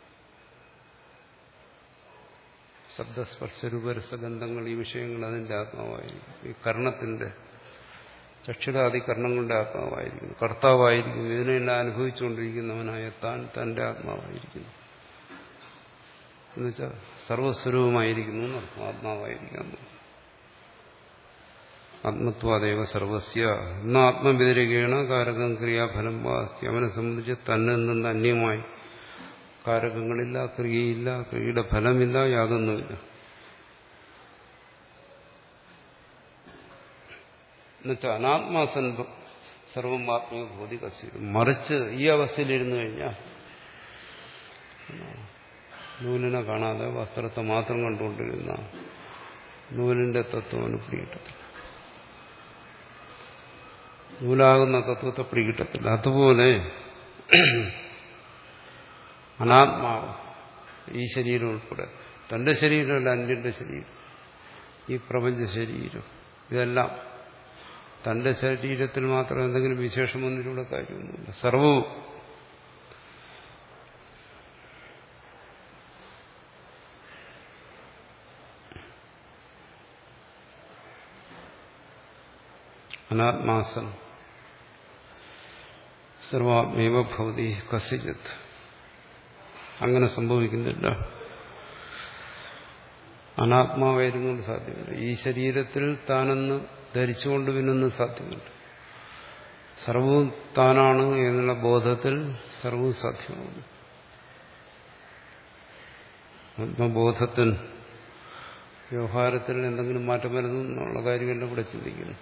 ശബ്ദസ്പർശരൂപരസഗന്ധങ്ങൾ, ഈ വിഷയങ്ങൾ അതിന്റെ ആത്മാവായിരിക്കും. ഈ കർണത്തിന്റെ, ചക്ഷുരാദി കർണങ്ങളുടെ ആത്മാവായിരിക്കുന്നു, കർത്താവായിരിക്കുന്നു. ഇതിനെല്ലാം അനുഭവിച്ചുകൊണ്ടിരിക്കുന്നവനായ താൻ തന്റെ ആത്മാവായിരിക്കുന്നു. എന്നുവെച്ചാൽ സർവസ്വരൂപമായിരിക്കുന്നു എന്നർത്ഥം, ആത്മാവായിരിക്കാം. ആത്മത്വാദേവ സർവസ്യ എന്ന ആത്മവ്യതിരേകേണ കാരകം ക്രിയാഫലം വാസ്തി. അവനെ സംബന്ധിച്ച് തന്നിൽ നിന്ന് അന്യമായി കാരകങ്ങളില്ല, ക്രിയയില്ല, ക്രിയയുടെ ഫലമില്ല, യാതൊന്നുമില്ല. എന്നുവെച്ചാൽ അനാത്മാസൻ സർവം ആത്മീയ ഭൗതികസ്യ. മറിച്ച് ഈ അവസ്ഥയിലിരുന്നു കഴിഞ്ഞാൽ നൂലിനെ കാണാതെ വസ്ത്രത്തെ മാത്രം കണ്ടുകൊണ്ടിരുന്ന നൂലിന്റെ തത്വം അവന് പിടികിട്ടത്തില്ല, നൂലാകുന്ന തത്വത്തെ പിടികിട്ടത്തില്ല. അതുപോലെ അനാത്മാവ്, ഈ ശരീരം ഉൾപ്പെടെ, തന്റെ ശരീരമല്ല അന്യന്റെ ശരീരം, ഈ പ്രപഞ്ച ശരീരം, ഇതെല്ലാം തന്റെ ശരീരത്തിൽ മാത്രം എന്തെങ്കിലും വിശേഷം വന്നിട്ടുള്ള കാര്യമൊന്നുമില്ല. സർവവും അനാത്മാസൻ സർവാത്മേവ ഭവതി കസ്യചിത്. അങ്ങനെ സംഭവിക്കുന്നില്ല. അനാത്മാവായിരുന്നുകൊണ്ട് സാധ്യമല്ല. ഈ ശരീരത്തിൽ താനെന്ന് ധരിച്ചുകൊണ്ട് പിന്നൊന്നും സാധ്യമല്ല. സർവവും താനാണ് എന്നുള്ള ബോധത്തിൽ സർവവും സാധ്യമാകുന്നു. ആത്മബോധത്തിൽ വ്യവഹാരത്തിൽ എന്തെങ്കിലും മാറ്റം വരുന്നു എന്നുള്ള കാര്യമല്ല ഇവിടെ ചിന്തിക്കുന്നു.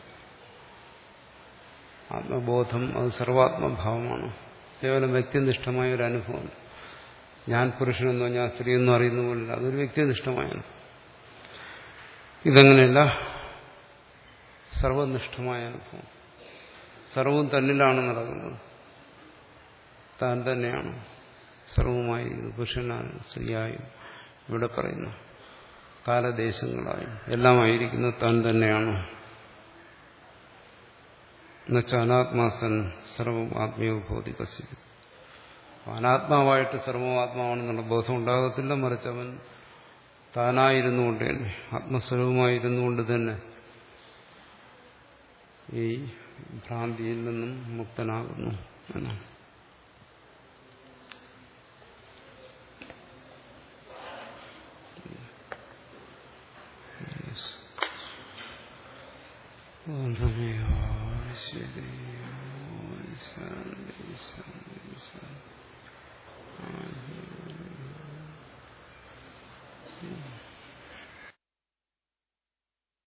ആത്മബോധം അത് സർവാത്മഭാവമാണ്. കേവലം വ്യക്തിനിഷ്ഠമായ ഒരു അനുഭവം. ഞാൻ പുരുഷനെന്നോ ഞാൻ സ്ത്രീയെന്നോ അറിയുന്ന പോലില്ല. അതൊരു വ്യക്തിനിഷ്ഠമായ അനുഭവം. ഇതങ്ങനെയല്ല, സർവനിഷ്ഠമായ അനുഭവം. സർവവും തന്നിലാണ് നടക്കുന്നത്. താൻ തന്നെയാണ് സർവവുമായിരിക്കുന്നത്. പുരുഷനായും സ്ത്രീയായും ഇവിടെ പറയുന്ന കാലദേശങ്ങളായും എല്ലാമായിരിക്കുന്നത് താൻ തന്നെയാണ്. എന്നുവെച്ചാൽ അനാത്മാസൻ സർവം ആത്മീയ ഭൗതികസി. അനാത്മാവായിട്ട് സർവം ആത്മാവാണെന്നുള്ള ബോധം ഉണ്ടാകത്തില്ല. മറിച്ച് അവൻ താനായിരുന്നുകൊണ്ട് തന്നെ, ആത്മസ്വരൂപമായിരുന്നുകൊണ്ട് തന്നെ ഈ ഭ്രാന്തിയിൽ നിന്നും മുക്തനാകുന്നു എന്നാണ്. ശരി ശാന്തി ശാന്തി ശാന്തി.